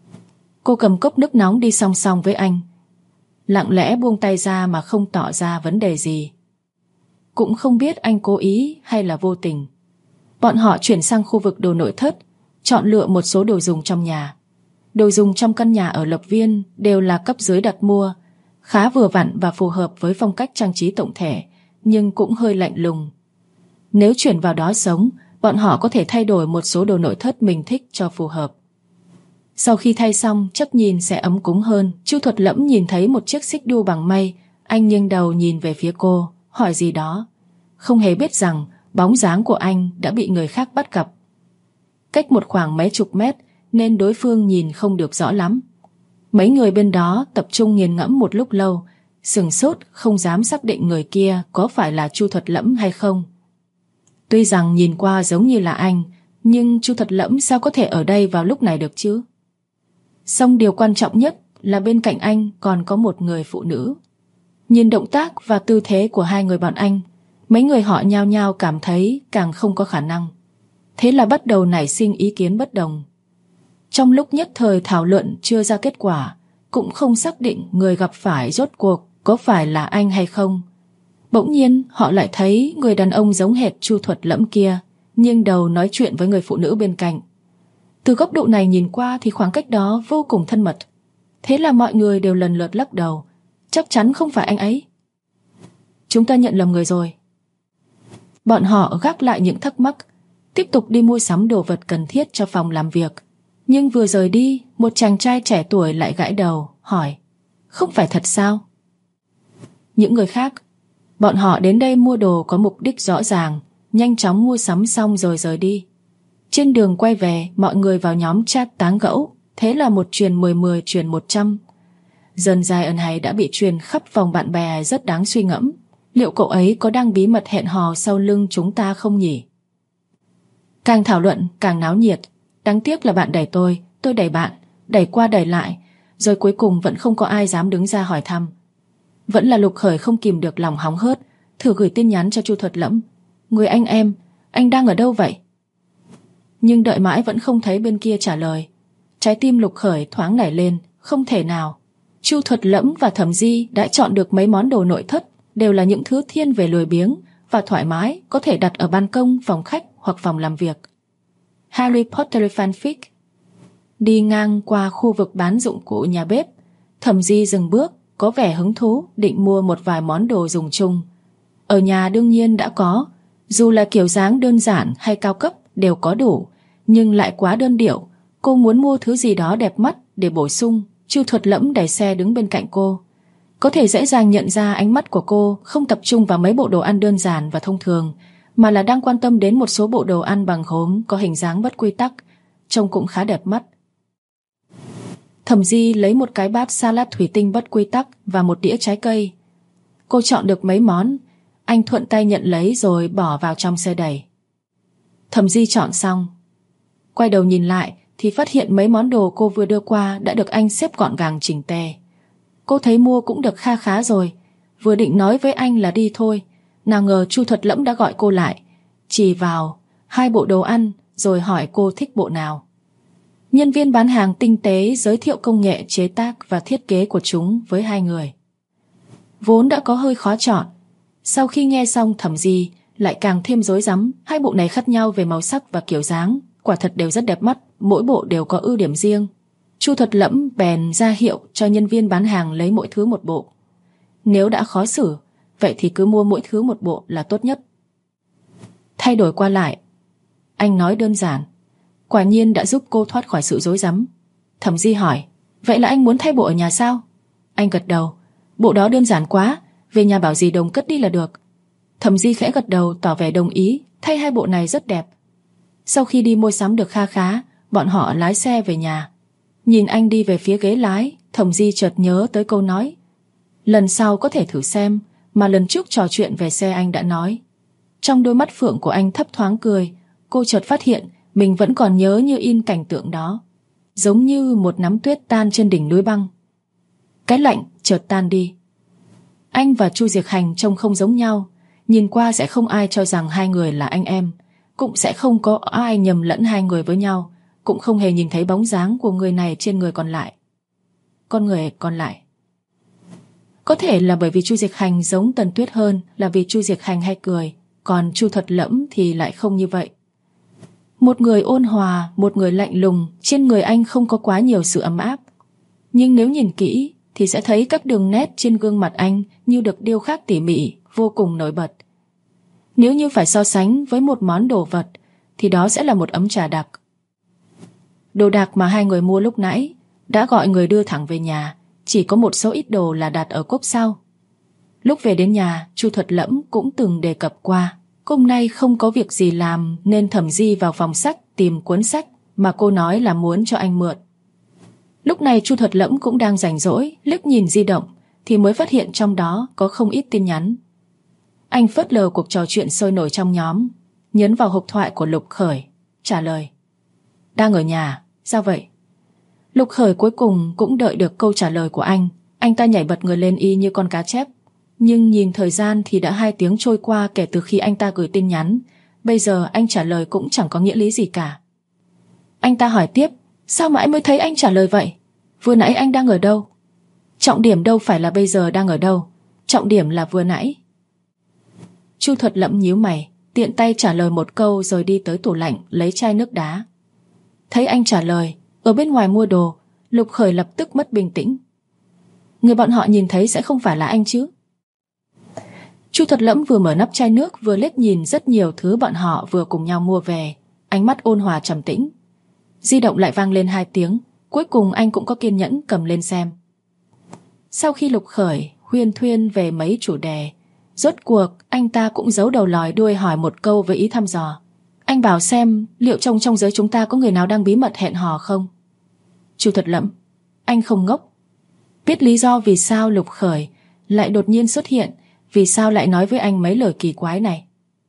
Cô cầm cốc nước nóng đi song song với anh, lặng lẽ buông tay ra mà không tỏ ra vấn đề gì. Cũng không biết anh cố ý hay là vô tình. Bọn họ chuyển sang khu vực đồ nội thất, chọn lựa một số đồ dùng trong nhà. Đồ dùng trong căn nhà ở Lộc Viên đều là cấp dưới đặt mua, khá vừa vặn và phù hợp với phong cách trang trí tổng thể, nhưng cũng hơi lạnh lùng. Nếu chuyển vào đó sống, bọn họ có thể thay đổi một số đồ nội thất mình thích cho phù hợp. Sau khi thay xong, chắc nhìn sẽ ấm cúng hơn. Chu Thuật Lẫm nhìn thấy một chiếc xích đu bằng mây. Anh nghiêng đầu nhìn về phía cô, hỏi gì đó, không hề biết rằng bóng dáng của anh đã bị người khác bắt gặp. Cách một khoảng mấy chục mét nên đối phương nhìn không được rõ lắm. Mấy người bên đó tập trung nghiền ngẫm một lúc lâu, sửng sốt không dám xác định người kia có phải là Chu Thuật Lẫm hay không. Tuy rằng nhìn qua giống như là anh, nhưng Chu Thuật Lẫm sao có thể ở đây vào lúc này được chứ? Song điều quan trọng nhất là bên cạnh anh còn có một người phụ nữ. Nhìn động tác và tư thế của hai người bọn anh, mấy người họ nhao nhao cảm thấy càng không có khả năng. Thế là bắt đầu nảy sinh ý kiến bất đồng. Trong lúc nhất thời thảo luận chưa ra kết quả, cũng không xác định người gặp phải rốt cuộc có phải là anh hay không. Bỗng nhiên họ lại thấy người đàn ông giống hệt Chu Thuật Lẫm kia, nghiêng đầu nói chuyện với người phụ nữ bên cạnh. Từ góc độ này nhìn qua thì khoảng cách đó vô cùng thân mật. Thế là mọi người đều lần lượt lắc đầu, chắc chắn không phải anh ấy. Chúng ta nhận lầm người rồi. Bọn họ gác lại những thắc mắc, tiếp tục đi mua sắm đồ vật cần thiết cho phòng làm việc. Nhưng vừa rời đi, một chàng trai trẻ tuổi lại gãi đầu, hỏi: không phải thật sao? Những người khác, bọn họ đến đây mua đồ có mục đích rõ ràng, nhanh chóng mua sắm xong rồi rời đi. Trên đường quay về, mọi người vào nhóm chat tán gẫu, thế là một truyền 10 truyền 100. Dần dài ẩn hay đã bị truyền khắp vòng bạn bè rất đáng suy ngẫm. Liệu cậu ấy có đang bí mật hẹn hò sau lưng chúng ta không nhỉ? Càng thảo luận càng náo nhiệt. Đáng tiếc là bạn đẩy tôi đẩy bạn, đẩy qua đẩy lại, rồi cuối cùng vẫn không có ai dám đứng ra hỏi thăm. Vẫn là Lục Khởi không kìm được lòng hóng hớt, thử gửi tin nhắn cho Chu Thuật Lẫm: người anh em, anh đang ở đâu vậy? Nhưng đợi mãi vẫn không thấy bên kia trả lời. Trái tim Lục Khởi thoáng nảy lên, không thể nào. Chu Thuật Lẫm và Thẩm Di đã chọn được mấy món đồ nội thất, đều là những thứ thiên về lười biếng và thoải mái, có thể đặt ở ban công, phòng khách hoặc phòng làm việc. Harry Potter fanfic. Đi ngang qua khu vực bán dụng cụ nhà bếp, Thẩm Di dừng bước, có vẻ hứng thú, định mua một vài món đồ dùng chung. Ở nhà đương nhiên đã có, dù là kiểu dáng đơn giản hay cao cấp đều có đủ, nhưng lại quá đơn điệu. Cô muốn mua thứ gì đó đẹp mắt để bổ sung. Chu Thuật Lẫm đẩy xe đứng bên cạnh cô. Có thể dễ dàng nhận ra ánh mắt của cô không tập trung vào mấy bộ đồ ăn đơn giản và thông thường, mà là đang quan tâm đến một số bộ đồ ăn bằng gốm có hình dáng bất quy tắc, trông cũng khá đẹp mắt. Thẩm Di lấy một cái bát salad thủy tinh bất quy tắc và một đĩa trái cây. Cô chọn được mấy món, anh thuận tay nhận lấy rồi bỏ vào trong xe đẩy. Thẩm Di chọn xong, quay đầu nhìn lại thì phát hiện mấy món đồ cô vừa đưa qua đã được anh xếp gọn gàng chỉnh tề. Cô thấy mua cũng được kha khá rồi, vừa định nói với anh là đi thôi, nào ngờ Chu Thuật Lẫm đã gọi cô lại. chỉ vào 2 bộ đồ ăn rồi hỏi cô thích bộ nào. Nhân viên bán hàng tinh tế giới thiệu công nghệ chế tác và thiết kế của chúng với 2 người. Vốn đã có hơi khó chọn, sau khi nghe xong Thẩm Di lại càng thêm rối rắm. 2 bộ này khác nhau về màu sắc và kiểu dáng, quả thật đều rất đẹp mắt, mỗi bộ đều có ưu điểm riêng. Chu Thuật Lẫm bèn ra hiệu cho nhân viên bán hàng lấy mỗi thứ một bộ. Nếu đã khó xử, vậy thì cứ mua mỗi thứ một bộ là tốt nhất. Thay đổi qua lại, anh nói đơn giản, quả nhiên đã giúp cô thoát khỏi sự rối rắm. Thẩm Di hỏi, vậy là anh muốn thay bộ ở nhà sao? Anh gật đầu, bộ đó đơn giản quá, về nhà bảo dì Đồng cất đi là được. Thẩm Di khẽ gật đầu tỏ vẻ đồng ý, thay 2 bộ này rất đẹp. Sau khi đi mua sắm được kha khá, bọn họ lái xe về nhà. Nhìn anh đi về phía ghế lái, Thẩm Di chợt nhớ tới câu nói, lần sau có thể thử xem, mà lần trước trò chuyện về xe anh đã nói. Trong đôi mắt phượng của anh thấp thoáng cười, cô chợt phát hiện mình vẫn còn nhớ như in cảnh tượng đó, giống như một nắm tuyết tan trên đỉnh núi băng. Cái lạnh chợt tan đi. Anh và Chu Diệc Hành trông không giống nhau, nhìn qua sẽ không ai cho rằng 2 người là anh em, cũng sẽ không có ai nhầm lẫn 2 người với nhau, cũng không hề nhìn thấy bóng dáng của người này trên người còn lại. Con người còn lại. Có thể là bởi vì Chu Diệc Hành giống Tần Tuyết hơn là vì Chu Diệc Hành hay cười, còn Chu Thuật Lẫm thì lại không như vậy. Một người ôn hòa, một người lạnh lùng, trên người anh không có quá nhiều sự ấm áp. Nhưng nếu nhìn kỹ thì sẽ thấy các đường nét trên gương mặt anh như được điêu khắc tỉ mỉ, vô cùng nổi bật. Nếu như phải so sánh với một món đồ vật thì đó sẽ là một ấm trà đặc. Đồ đạc mà 2 người mua lúc nãy đã gọi người đưa thẳng về nhà, chỉ có một số ít đồ là đặt ở cốp sau. Lúc về đến nhà, Chu Thuật Lẫm cũng từng đề cập qua, hôm nay không có việc gì làm nên Thẩm Di vào phòng sách tìm cuốn sách mà cô nói là muốn cho anh mượn. Lúc này Chu Thuật Lẫm cũng đang rảnh rỗi, liếc nhìn di động thì mới phát hiện trong đó có không ít tin nhắn. Anh phớt lờ cuộc trò chuyện sôi nổi trong nhóm, nhấn vào hộp thoại của Lục Khởi, trả lời, đang ở nhà, sao vậy? Lục Khởi cuối cùng cũng đợi được câu trả lời của anh ta nhảy bật người lên y như con cá chép. Nhưng nhìn thời gian thì đã 2 tiếng trôi qua kể từ khi anh ta gửi tin nhắn, bây giờ anh trả lời cũng chẳng có nghĩa lý gì cả. Anh ta hỏi tiếp, sao mãi mới thấy anh trả lời vậy? Vừa nãy anh đang ở đâu? Trọng điểm đâu phải là bây giờ đang ở đâu, trọng điểm là vừa nãy. Chu Thuật Lẫm nhíu mày, tiện tay trả lời một câu rồi đi tới tủ lạnh lấy chai nước đá. Thấy anh trả lời, ở bên ngoài mua đồ, Lục Khởi lập tức mất bình tĩnh. Người bọn họ nhìn thấy sẽ không phải là anh chứ? Chu Thuật Lẫm vừa mở nắp chai nước vừa liếc nhìn rất nhiều thứ bọn họ vừa cùng nhau mua về, ánh mắt ôn hòa trầm tĩnh. Di động lại vang lên 2 tiếng, cuối cùng anh cũng có kiên nhẫn cầm lên xem. Sau khi Lục Khởi huyên thuyên về mấy chủ đề, rốt cuộc anh ta cũng giấu đầu lòi đuôi hỏi một câu với ý thăm dò. Anh bảo xem liệu trong giới chúng ta có người nào đang bí mật hẹn hò không? Chu Thuật Lẫm, anh không ngốc. Biết lý do vì sao Lục Khởi lại đột nhiên xuất hiện, vì sao lại nói với anh mấy lời kỳ quái này.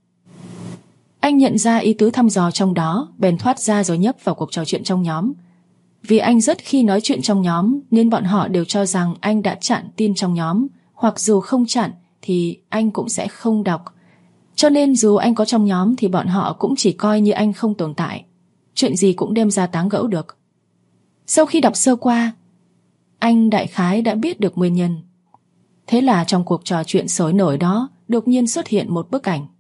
Anh nhận ra ý tứ thăm dò trong đó, bèn thoát ra rồi nhấp vào cuộc trò chuyện trong nhóm. Vì anh rất khi nói chuyện trong nhóm nên bọn họ đều cho rằng anh đã chặn tin trong nhóm, hoặc dù không chặn thì anh cũng sẽ không đọc. Cho nên dù anh có trong nhóm thì bọn họ cũng chỉ coi như anh không tồn tại, chuyện gì cũng đem ra tán gẫu được. Sau khi đọc sơ qua, anh đại khái đã biết được nguyên nhân. Thế là trong cuộc trò chuyện sôi nổi đó đột nhiên xuất hiện một bức ảnh.